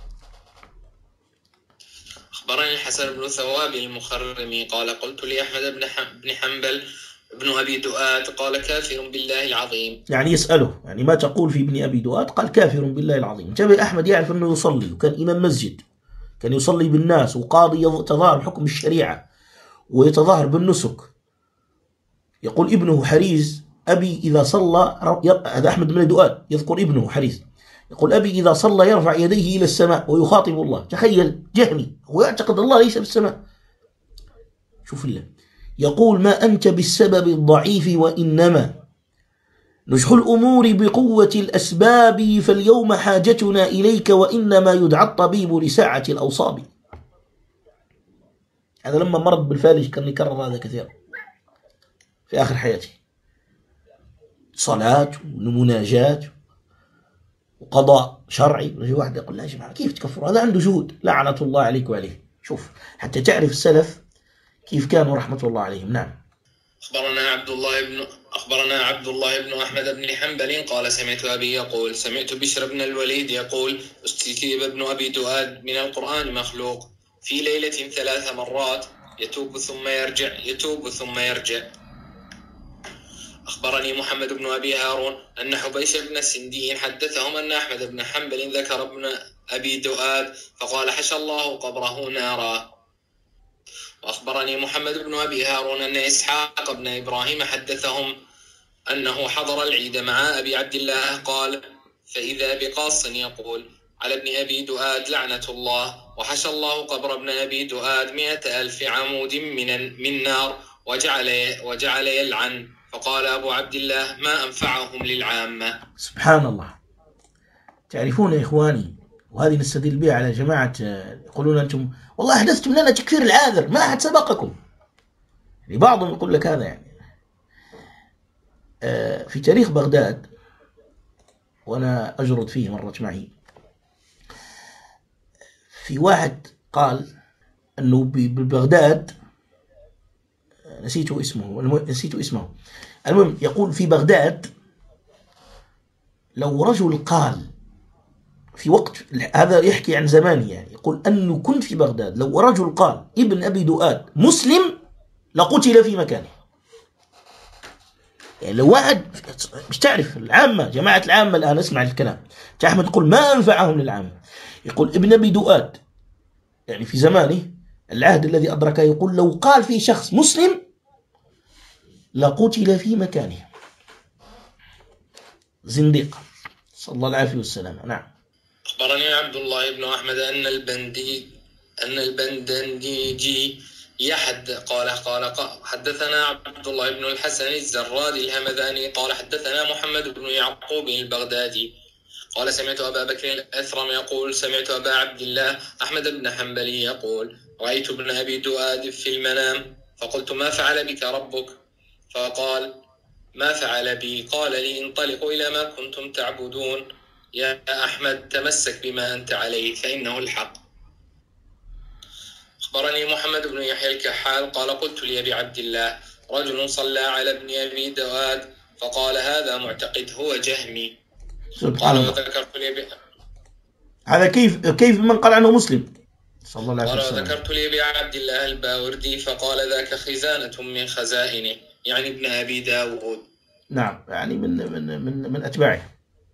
أخبرني الحسن بن ثواب المخرمي قال قلت لأحمد بن بن حنبل ابن أبي دؤاد قال كافر بالله العظيم. يعني يسأله يعني ما تقول في ابن أبي دؤاد؟ قال كافر بالله العظيم. انتبه، أحمد يعرف أنه يصلي وكان إمام مسجد، كان يصلي بالناس وقاضي يتظاهر بحكم الشريعة ويتظاهر بالنسك. يقول ابنه حريز أبي إذا صلى، هذا أحمد بن دؤاد يذكر ابنه حريز، يقول أبي إذا صلى يرفع يديه إلى السماء ويخاطب الله. تخيل، جهمي هو يعتقد الله ليس في السماء. شوف الله يقول ما أنت بالسبب الضعيف وإنما نجح الأمور بقوة الأسباب، فاليوم حاجتنا إليك وإنما يدعى الطبيب لساعة الأوصاب. هذا لما مرض بالفالج كان يكرر هذا كثيرا في آخر حياته، صلاة ومناجات وقضاء شرعي. ويجي واحد يقول لا يا جماعة كيف تكفر، هذا عنده جهود، لعنة الله عليك وعليه. شوف حتى تعرف السلف كيف كانوا رحمة الله عليهم. نعم. أخبرنا عبد الله بن أخبرنا عبد الله بن أحمد بن حنبل قال سمعت أبي يقول سمعت بشر بن الوليد يقول استجيب ابن أبي دؤاد من القرآن مخلوق في ليلة ثلاث مرات يتوب ثم يرجع يتوب ثم يرجع. أخبرني محمد بن أبي هارون أن حبيش بن السندي حدثهم أن أحمد بن حنبل ذكر ابن أبي دؤاد فقال حشى الله قبره نارا. وأخبرني محمد بن أبي هارون أن إسحاق بن إبراهيم حدثهم أنه حضر العيد مع أبي عبد الله قال فإذا بقاص يقول على ابن أبي دؤاد لعنة الله وحشى الله قبر ابن أبي دؤاد مئة ألف عمود من من نار وجعل وجعل يلعن. فقال أبو عبد الله ما أنفعهم للعامة. سبحان الله. تعرفون يا إخواني، وهذه نستدل بها على جماعة يقولون أنتم والله أحدثتم لنا تكفير العاذر، ما أحد سبقكم. يعني بعضهم يقول لك هذا. يعني في تاريخ بغداد، وأنا أجرد فيه مرت معي، في واحد قال أنه ببغداد، نسيت اسمه نسيت اسمه المهم يقول في بغداد لو رجل قال في وقت هذا، يحكي عن زمانه، يعني يقول أنه كنت في بغداد لو رجل قال ابن أبي دؤاد مسلم لقتل في مكانه. يعني لو واحد مش تعرف العامة، جماعة العامة الآن اسمع الكلام، أحمد يقول ما أنفعهم للعامة، يقول ابن أبي دؤاد يعني في زمانه العهد الذي أدركه، يقول لو قال في شخص مسلم لقتل في مكانه. زنديق، صلى الله العافية والسلام. نعم. أخبرني عبد الله بن أحمد أن البندي أن البندنجي يحد قال قال حدثنا عبد الله بن الحسن الزرادي الهمذاني قال حدثنا محمد بن يعقوب البغدادي قال سمعت أبا بكر الأثرم يقول سمعت أبا عبد الله أحمد بن حنبل يقول رأيت ابن أبي دؤاد في المنام فقلت ما فعل بك ربك؟ فقال ما فعل بي؟ قال لي انطلقوا إلى ما كنتم تعبدون يا أحمد تمسك بما أنت عليه فإنه الحق. أخبرني محمد بن يحيى الكحال قال قلت لأبي عبد الله رجل صلى على ابن أبي دواد فقال هذا معتقد هو جهمي. سبحان الله. وذكرت لأبي هذا كيف كيف من قال عنه مسلم صلى الله عليه وسلم. قال وذكرت لأبي عبد الله الباوردي فقال ذاك خزانة من خزائنه يعني ابن أبي داود. نعم يعني من من من من أتباعه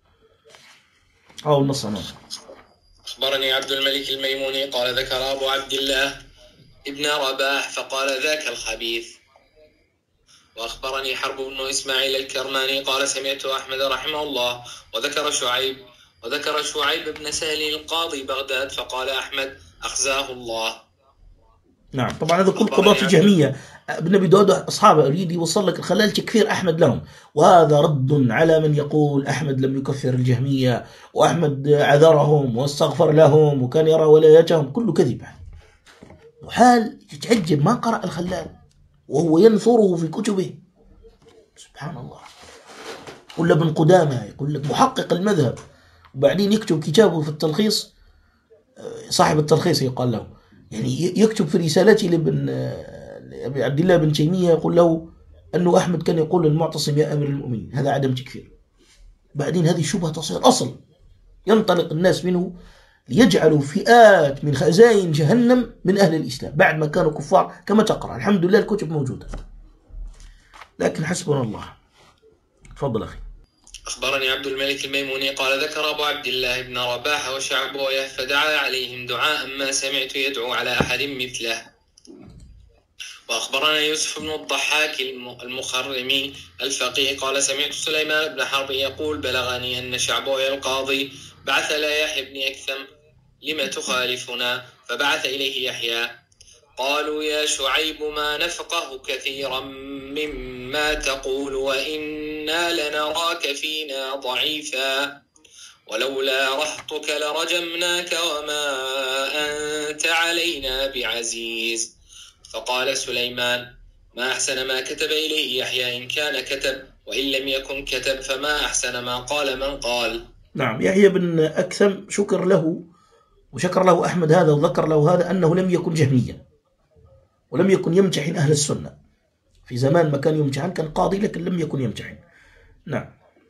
أو النص. أخبرني عبد الملك الميموني قال ذكر أبو عبد الله ابن رباح فقال ذاك الخبيث. وأخبرني حرب بن إسماعيل الكرماني قال سمعت أحمد رحمه الله وذكر شعيب وذكر شعيب بن سهل القاضي بغداد فقال أحمد أخزاه الله. نعم طبعا هذا كل قضاة الجهمية ابن أبي داود أصحابه يريد يوصل لك الخلال تكفير أحمد لهم، وهذا رد على من يقول أحمد لم يكفر الجهمية وأحمد عذرهم واستغفر لهم وكان يرى ولايتهم، كله كذب. وحال يتعجب ما قرأ الخلال وهو ينثره في كتبه، سبحان الله. ولا ابن قدامة يقول لك محقق المذهب وبعدين يكتب كتابه في التلخيص، صاحب التلخيص يقال له، يعني يكتب في رسالته لابن عبد الله بن تيمية يقول له أنه أحمد كان يقول للمعتصم يا أمير المؤمنين، هذا عدم تكفير. بعدين هذه الشبهة تصير أصل ينطلق الناس منه ليجعلوا فئات من خزائن جهنم من أهل الإسلام بعد ما كانوا كفار كما تقرأ. الحمد لله الكتب موجودة، لكن حسبنا الله. تفضل أخي. أخبرني عبد الملك الميموني قال ذكر أبو عبد الله بن رباح وشعبويه فدعا عليهم دعاء ما سمعت يدعو على أحد مثله. وأخبرنا يوسف بن الضحاك المخرمي الفقيه قال سمعت سليمان بن حرب يقول بلغني أن شعبويه القاضي بعث لا يحيى بن أكثم لم تخالفنا؟ فبعث إليه يحيى قالوا يا شعيب ما نفقه كثيرا مما تقول وإنا لنراك فينا ضعيفا ولولا رهطك لرجمناك وما أنت علينا بعزيز. فقال سليمان ما أحسن ما كتب إليه يحيى إن كان كتب، وإن لم يكن كتب فما أحسن ما قال من قال. نعم يحيى بن أكثم شكر له وشكر له أحمد هذا وذكر له هذا أنه لم يكن جهميا ولم يكن يمتحن أهل السنة في زمان ما كان يمتحن، كان قاضي لكن لم يكن يمتحن. نعم.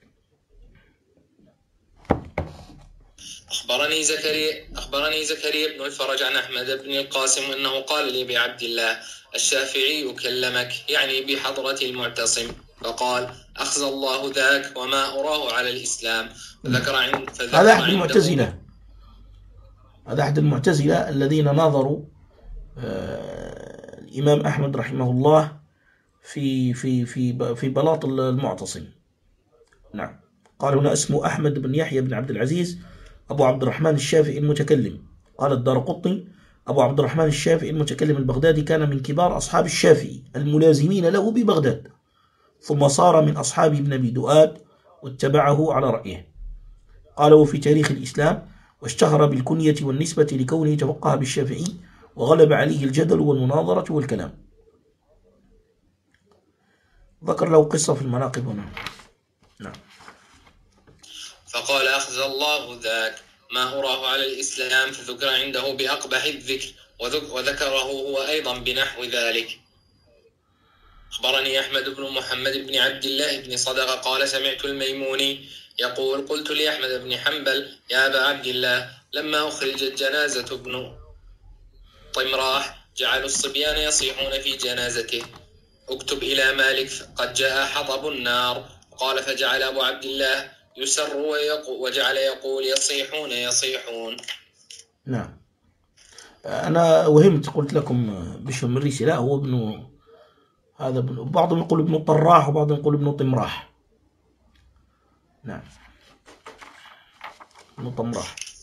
أخبرني زكريا أخبرني زكريا بن الفرج عن أحمد بن القاسم أنه قال لي بعبد الله الشافعي كلمك يعني بحضرة المعتصم فقال أخزى الله ذاك وما أراه على الإسلام. فذكر عند فذكر هذا أحد المعتزلة هذا أحد المعتزلة الذين ناظروا آه الإمام أحمد رحمه الله في في في في بلاط المعتصم. نعم. قال هنا اسمه أحمد بن يحيى بن عبد العزيز أبو عبد الرحمن الشافعي المتكلم. قال الدارقطني أبو عبد الرحمن الشافعي المتكلم البغدادي كان من كبار أصحاب الشافعي الملازمين له ببغداد، ثم صار من أصحاب ابن أبي دؤاد واتبعه على رأيه. قاله في تاريخ الإسلام واشتهر بالكنية والنسبة لكونه تفقه بالشافعي وغلب عليه الجدل والمناظرة والكلام. ذكر له قصة في المناقب هنا. نعم. فقال أخزى الله ذاك ما أراه على الإسلام فذكر عنده بأقبح الذكر وذكره هو أيضا بنحو ذلك. أخبرني أحمد بن محمد بن عبد الله بن صدقة قال سمعت الميموني يقول قلت لأحمد بن حنبل يا أبا عبد الله لما أخرجت جنازة ابن طمراح جعلوا الصبيان يصيحون في جنازته اكتب إلى مالك قد جاء حطب النار. قال فجعل أبو عبد الله يسر وجعل يقول يصيحون يصيحون. نعم. أنا وهمت قلت لكم بشر مريسي لا هو ابن هذا ابن، بعضهم يقول ابن طراح وبعضهم يقول ابن طمراح. نعم ابن طمراح.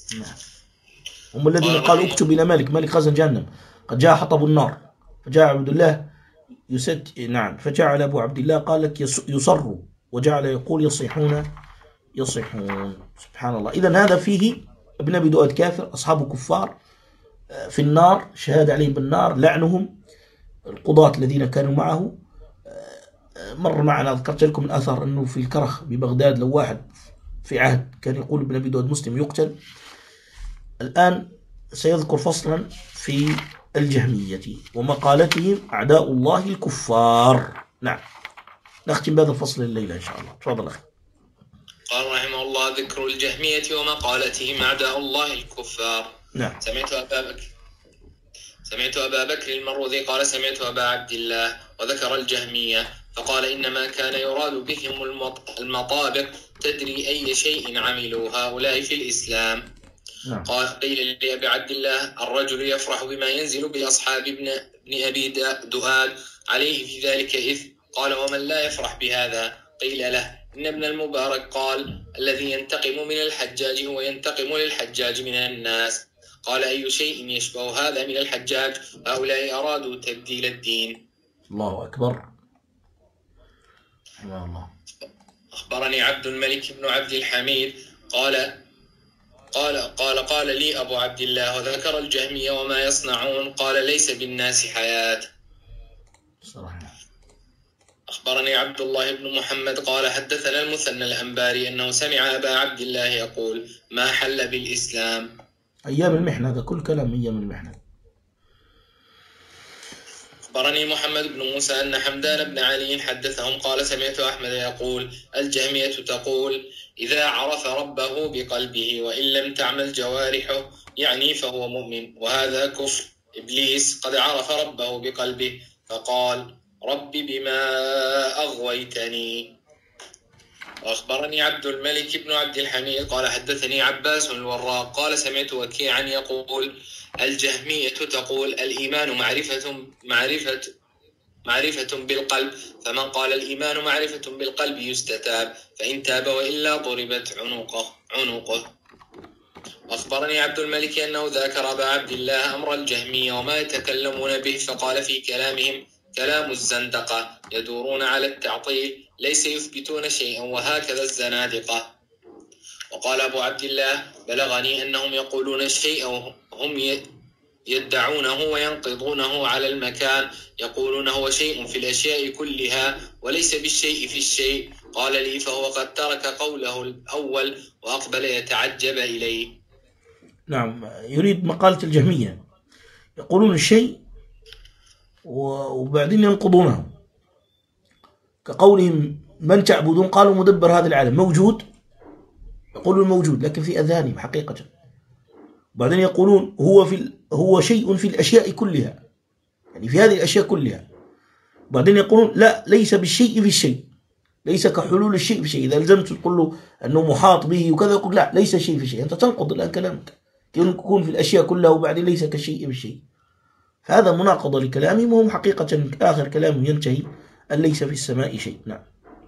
نعم. هم الذين قالوا اكتب إلى مالك مالك خزن جهنم قد جاء حطب النار، فجاء عبد الله يسد نعم فجعل أبو عبد الله قال لك يصر وجعل يقول يصيحون يصيحون. سبحان الله. إذن هذا فيه ابن أبي دؤاد كافر، أصحابه كفار في النار، شهادة عليهم بالنار، لعنهم، القضاة الذين كانوا معه. مر معنا ذكرت لكم الأثر أنه في الكرخ ببغداد لو واحد في عهد كان يقول ابن أبي دؤاد مسلم يقتل. الآن سيذكر فصلا في الجهمية ومقالتهم أعداء الله الكفار. نعم نختم بهذا الفصل الليلة إن شاء الله. تفضل أخي. قال رحمه الله: ذكر الجهمية ومقالتهم أعداء الله الكفار. نعم. سمعت أبا بكر سمعت أبا بكر المروذي قال: سمعت أبا عبد الله وذكر الجهمية فقال: إنما كان يراد بهم المطابق، تدري أي شيء عملوا هؤلاء في الإسلام؟ نعم. قال: قيل لأبي عبد الله: الرجل يفرح بما ينزل بأصحاب ابن, ابن أبي دؤاد عليه في ذلك إثم. قال: ومن لا يفرح بهذا؟ قيل له: إن ابن المبارك قال: الذي ينتقم من الحجاج هو ينتقم للحجاج من الناس. قال: أي شيء يشبه هذا من الحجاج؟ هؤلاء أرادوا تبديل الدين. الله أكبر. رحمه الله. أخبرني عبد الملك بن عبد الحميد قال قال قال قال لي أبو عبد الله وذكر الجهمية وما يصنعون. قال: ليس بالناس حياة. صراحة. أخبرني عبد الله بن محمد قال: حدثنا المثنى الأنباري أنه سمع أبا عبد الله يقول: ما حل بالإسلام أيام المحنة. هذا كل كلام أيام المحنة. أخبرني محمد بن موسى أن حمدان بن علي حدثهم قال: سمعت أحمد يقول: الجهمية تقول: إذا عرف ربه بقلبه وإن لم تعمل جوارحه يعني فهو مؤمن، وهذا كفر. إبليس قد عرف ربه بقلبه فقال: ربي بما أغويتني. وأخبرني عبد الملك بن عبد الحميد قال: حدثني عباس الوراق قال: سمعت وكيعا يقول: الجهمية تقول: الإيمان معرفة معرفة معرفة بالقلب، فمن قال الإيمان معرفة بالقلب يستتاب، فإن تاب وإلا ضربت عنقه عنقه. أخبرني عبد الملك أنه ذاكر أبا عبد الله أمر الجهمية وما يتكلمون به، فقال في كلامهم: كلام الزندقة، يدورون على التعطيل، ليس يثبتون شيئا، وهكذا الزنادقة. وقال أبو عبد الله: بلغني أنهم يقولون شيئا هم يدعونه وينقضونه على المكان، يقولون هو شيء في الأشياء كلها وليس بالشيء في الشيء. قال لي: فهو قد ترك قوله الأول وأقبل يتعجب إليه. نعم. يريد مقالة الجهمية، يقولون الشيء وبعدين ينقضونه، كقولهم: من تعبدون؟ قالوا: مدبر هذا العالم. موجود، يقولون موجود لكن في أذهانهم حقيقة. بعدين يقولون هو في هو شيء في الأشياء كلها، يعني في هذه الأشياء كلها. بعدين يقولون لا، ليس بالشيء في الشيء، ليس كحلول الشيء في شيء. إذا لزمت تقول له أنه محاط به وكذا، يقول لا، ليس شيء في شيء. أنت تنقض الآن كلامك، يكون في الأشياء كلها وبعدين ليس كالشيء في الشيء. فهذا مناقضة لكلامهم، وهم حقيقة آخر كلامهم ينتهي أن ليس في السماء شيء. نعم.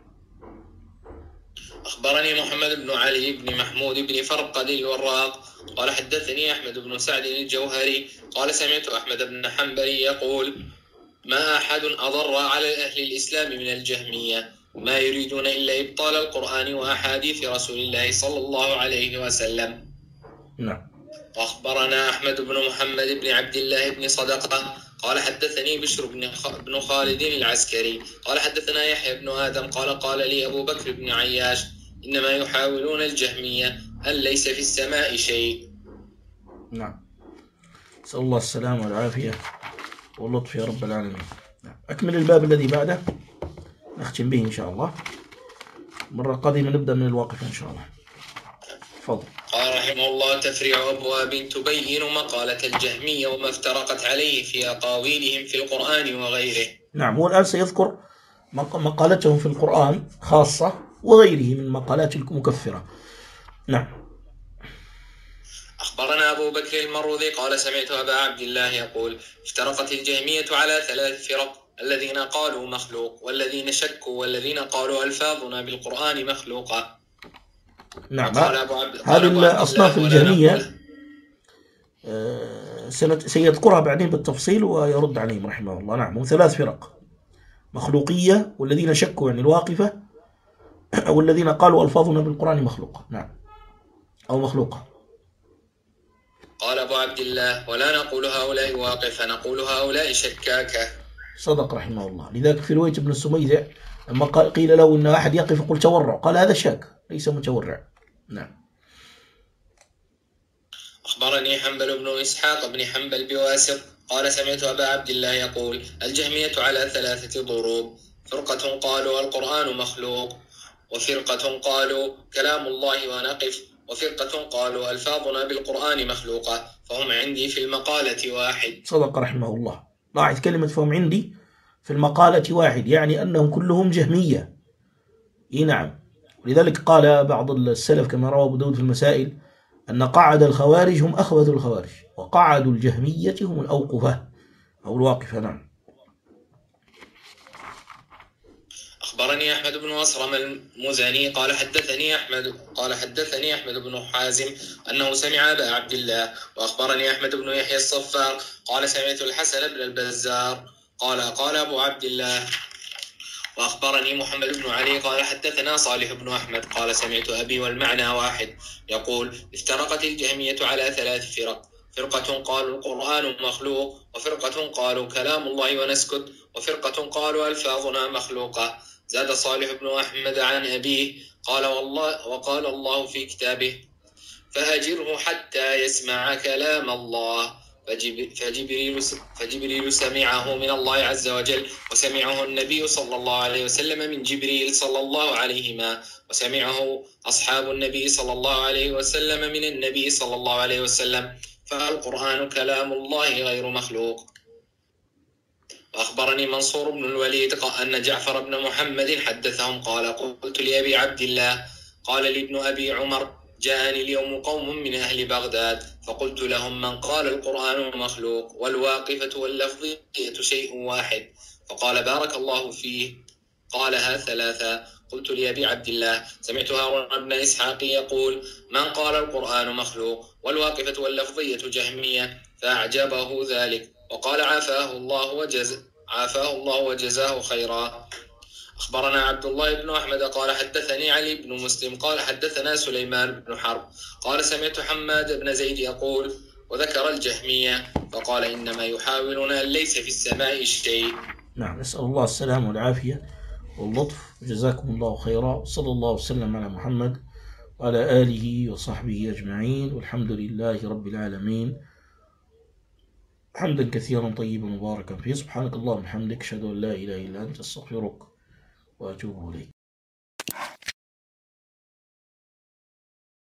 أخبرني محمد بن علي بن محمود بن فرقد الوراق قال: حدثني أحمد بن سعد الجوهري قال: سمعت أحمد بن حنبل يقول: ما أحد أضر على أهل الإسلام من الجهمية، ما يريدون إلا إبطال القرآن وأحاديث رسول الله صلى الله عليه وسلم. نعم. وأخبرنا أحمد بن محمد بن عبد الله بن صدقة قال: حدثني بشر بن خالد العسكري قال: حدثنا يحيى بن آدم قال: قال لي أبو بكر بن عياش: إنما يحاولون الجهمية أن ليس في السماء شيء. نعم. نسأل الله السلامة والعافية واللطف يا رب العالمين. نعم. أكمل الباب الذي بعده نختم به إن شاء الله. المرة القادمة نبدأ من الواقف إن شاء الله. تفضل. قال رحمه الله: تفريع أبواب تبين مقالة الجهمية وما افترقت عليه في أقاويلهم في القرآن وغيره. نعم. هو الآن سيذكر مقالتهم في القرآن خاصة وغيره من مقالات المكفرة. نعم. أخبرنا أبو بكر المروذي قال: سمعت أبا عبد الله يقول: افترقت الجهمية على ثلاث فرق، الذين قالوا مخلوق، والذين شكوا، والذين قالوا ألفاظنا بالقرآن مخلوقة. نعم. هذه الأصناف الجهمية سيذكرها بعدين بالتفصيل ويرد عليهم رحمه الله. نعم. هم ثلاث فرق: مخلوقية، والذين شكوا عن الواقفة، أو الذين قالوا ألفاظنا بالقرآن مخلوقة. نعم، أو مخلوقة. قال أبو عبد الله: ولا نقول هؤلاء واقفة، نقول هؤلاء شكاكة. صدق رحمه الله. لذلك في رواية ابن السميدع لما قيل له إن أحد يقف قل تورع، قال هذا شاك ليس متورع. نعم. أخبرني حنبل بن إسحاق بن حنبل بواسط قال: سمعت أبا عبد الله يقول: الجهمية على ثلاثة ضروب: فرقة قالوا القرآن مخلوق، وفرقة قالوا كلام الله ونقف، وفرقة قالوا ألفاظنا بالقرآن مخلوقة، فهم عندي في المقالة واحد. صدق رحمه الله. لاحظ كلمة فهم عندي في المقالة واحد، يعني أنهم كلهم جهمية. إيه نعم. ولذلك قال بعض السلف كما روى أبو داود في المسائل أن قعد الخوارج هم أخبث الخوارج، وقعد الجهمية هم الأوقفة أو الواقفة. نعم. أخبرني أحمد بن أصرم المزني قال حدثني أحمد قال حدثني أحمد بن حازم أنه سمع أبا عبد الله. وأخبرني أحمد بن يحيى الصفار قال سمعت الحسن بن البزار قال قال أبو عبد الله. وأخبرني محمد بن علي قال حدثنا صالح بن أحمد قال سمعت أبي والمعنى واحد يقول: افترقت الجهمية على ثلاث فرق: فرقة قالوا القرآن مخلوق، وفرقة قالوا كلام الله ونسكت، وفرقة قالوا ألفاظنا مخلوقة. زاد صالح بن أحمد عن أبيه قال: والله وقال الله في كتابه: فهجره حتى يسمع كلام الله. فجبريل, فجبريل سمعه من الله عز وجل، وسمعه النبي صلى الله عليه وسلم من جبريل صلى الله عليهما، وسمعه أصحاب النبي صلى الله عليه وسلم من النبي صلى الله عليه وسلم، فالقرآن كلام الله غير مخلوق. وأخبرني منصور بن الوليد أن جعفر بن محمد حدثهم قال: قلت لأبي عبد الله قال لابن أبي عمر: جاءني اليوم قوم من أهل بغداد فقلت لهم: من قال القرآن مخلوق والواقفة واللفظية شيء واحد؟ فقال: بارك الله فيه، قالها ثلاثة. قلت لأبي عبد الله: سمعت هارون بن إسحاق يقول: من قال القرآن مخلوق والواقفة واللفظية جهمية، فأعجبه ذلك وقال: عافاه الله وجز عافاه الله وجزاه خيرا. أخبرنا عبد الله بن أحمد قال حدثني علي بن مسلم قال حدثنا سليمان بن حرب قال: سمعت حماد بن زيد يقول: وذكر الجهمية فقال: إنما يحاولون أن ليس في السماء شيء. نعم. نسأل الله السلامة والعافية واللطف، وجزاكم الله خيرا. صلى الله وسلم على محمد وعلى آله وصحبه أجمعين، والحمد لله رب العالمين، حمدا كثيرا طيبا مباركا فيه. سبحانك اللهم وبحمدك، أشهد أن لا إله إلا أنت، أستغفرك وأتوب إليك.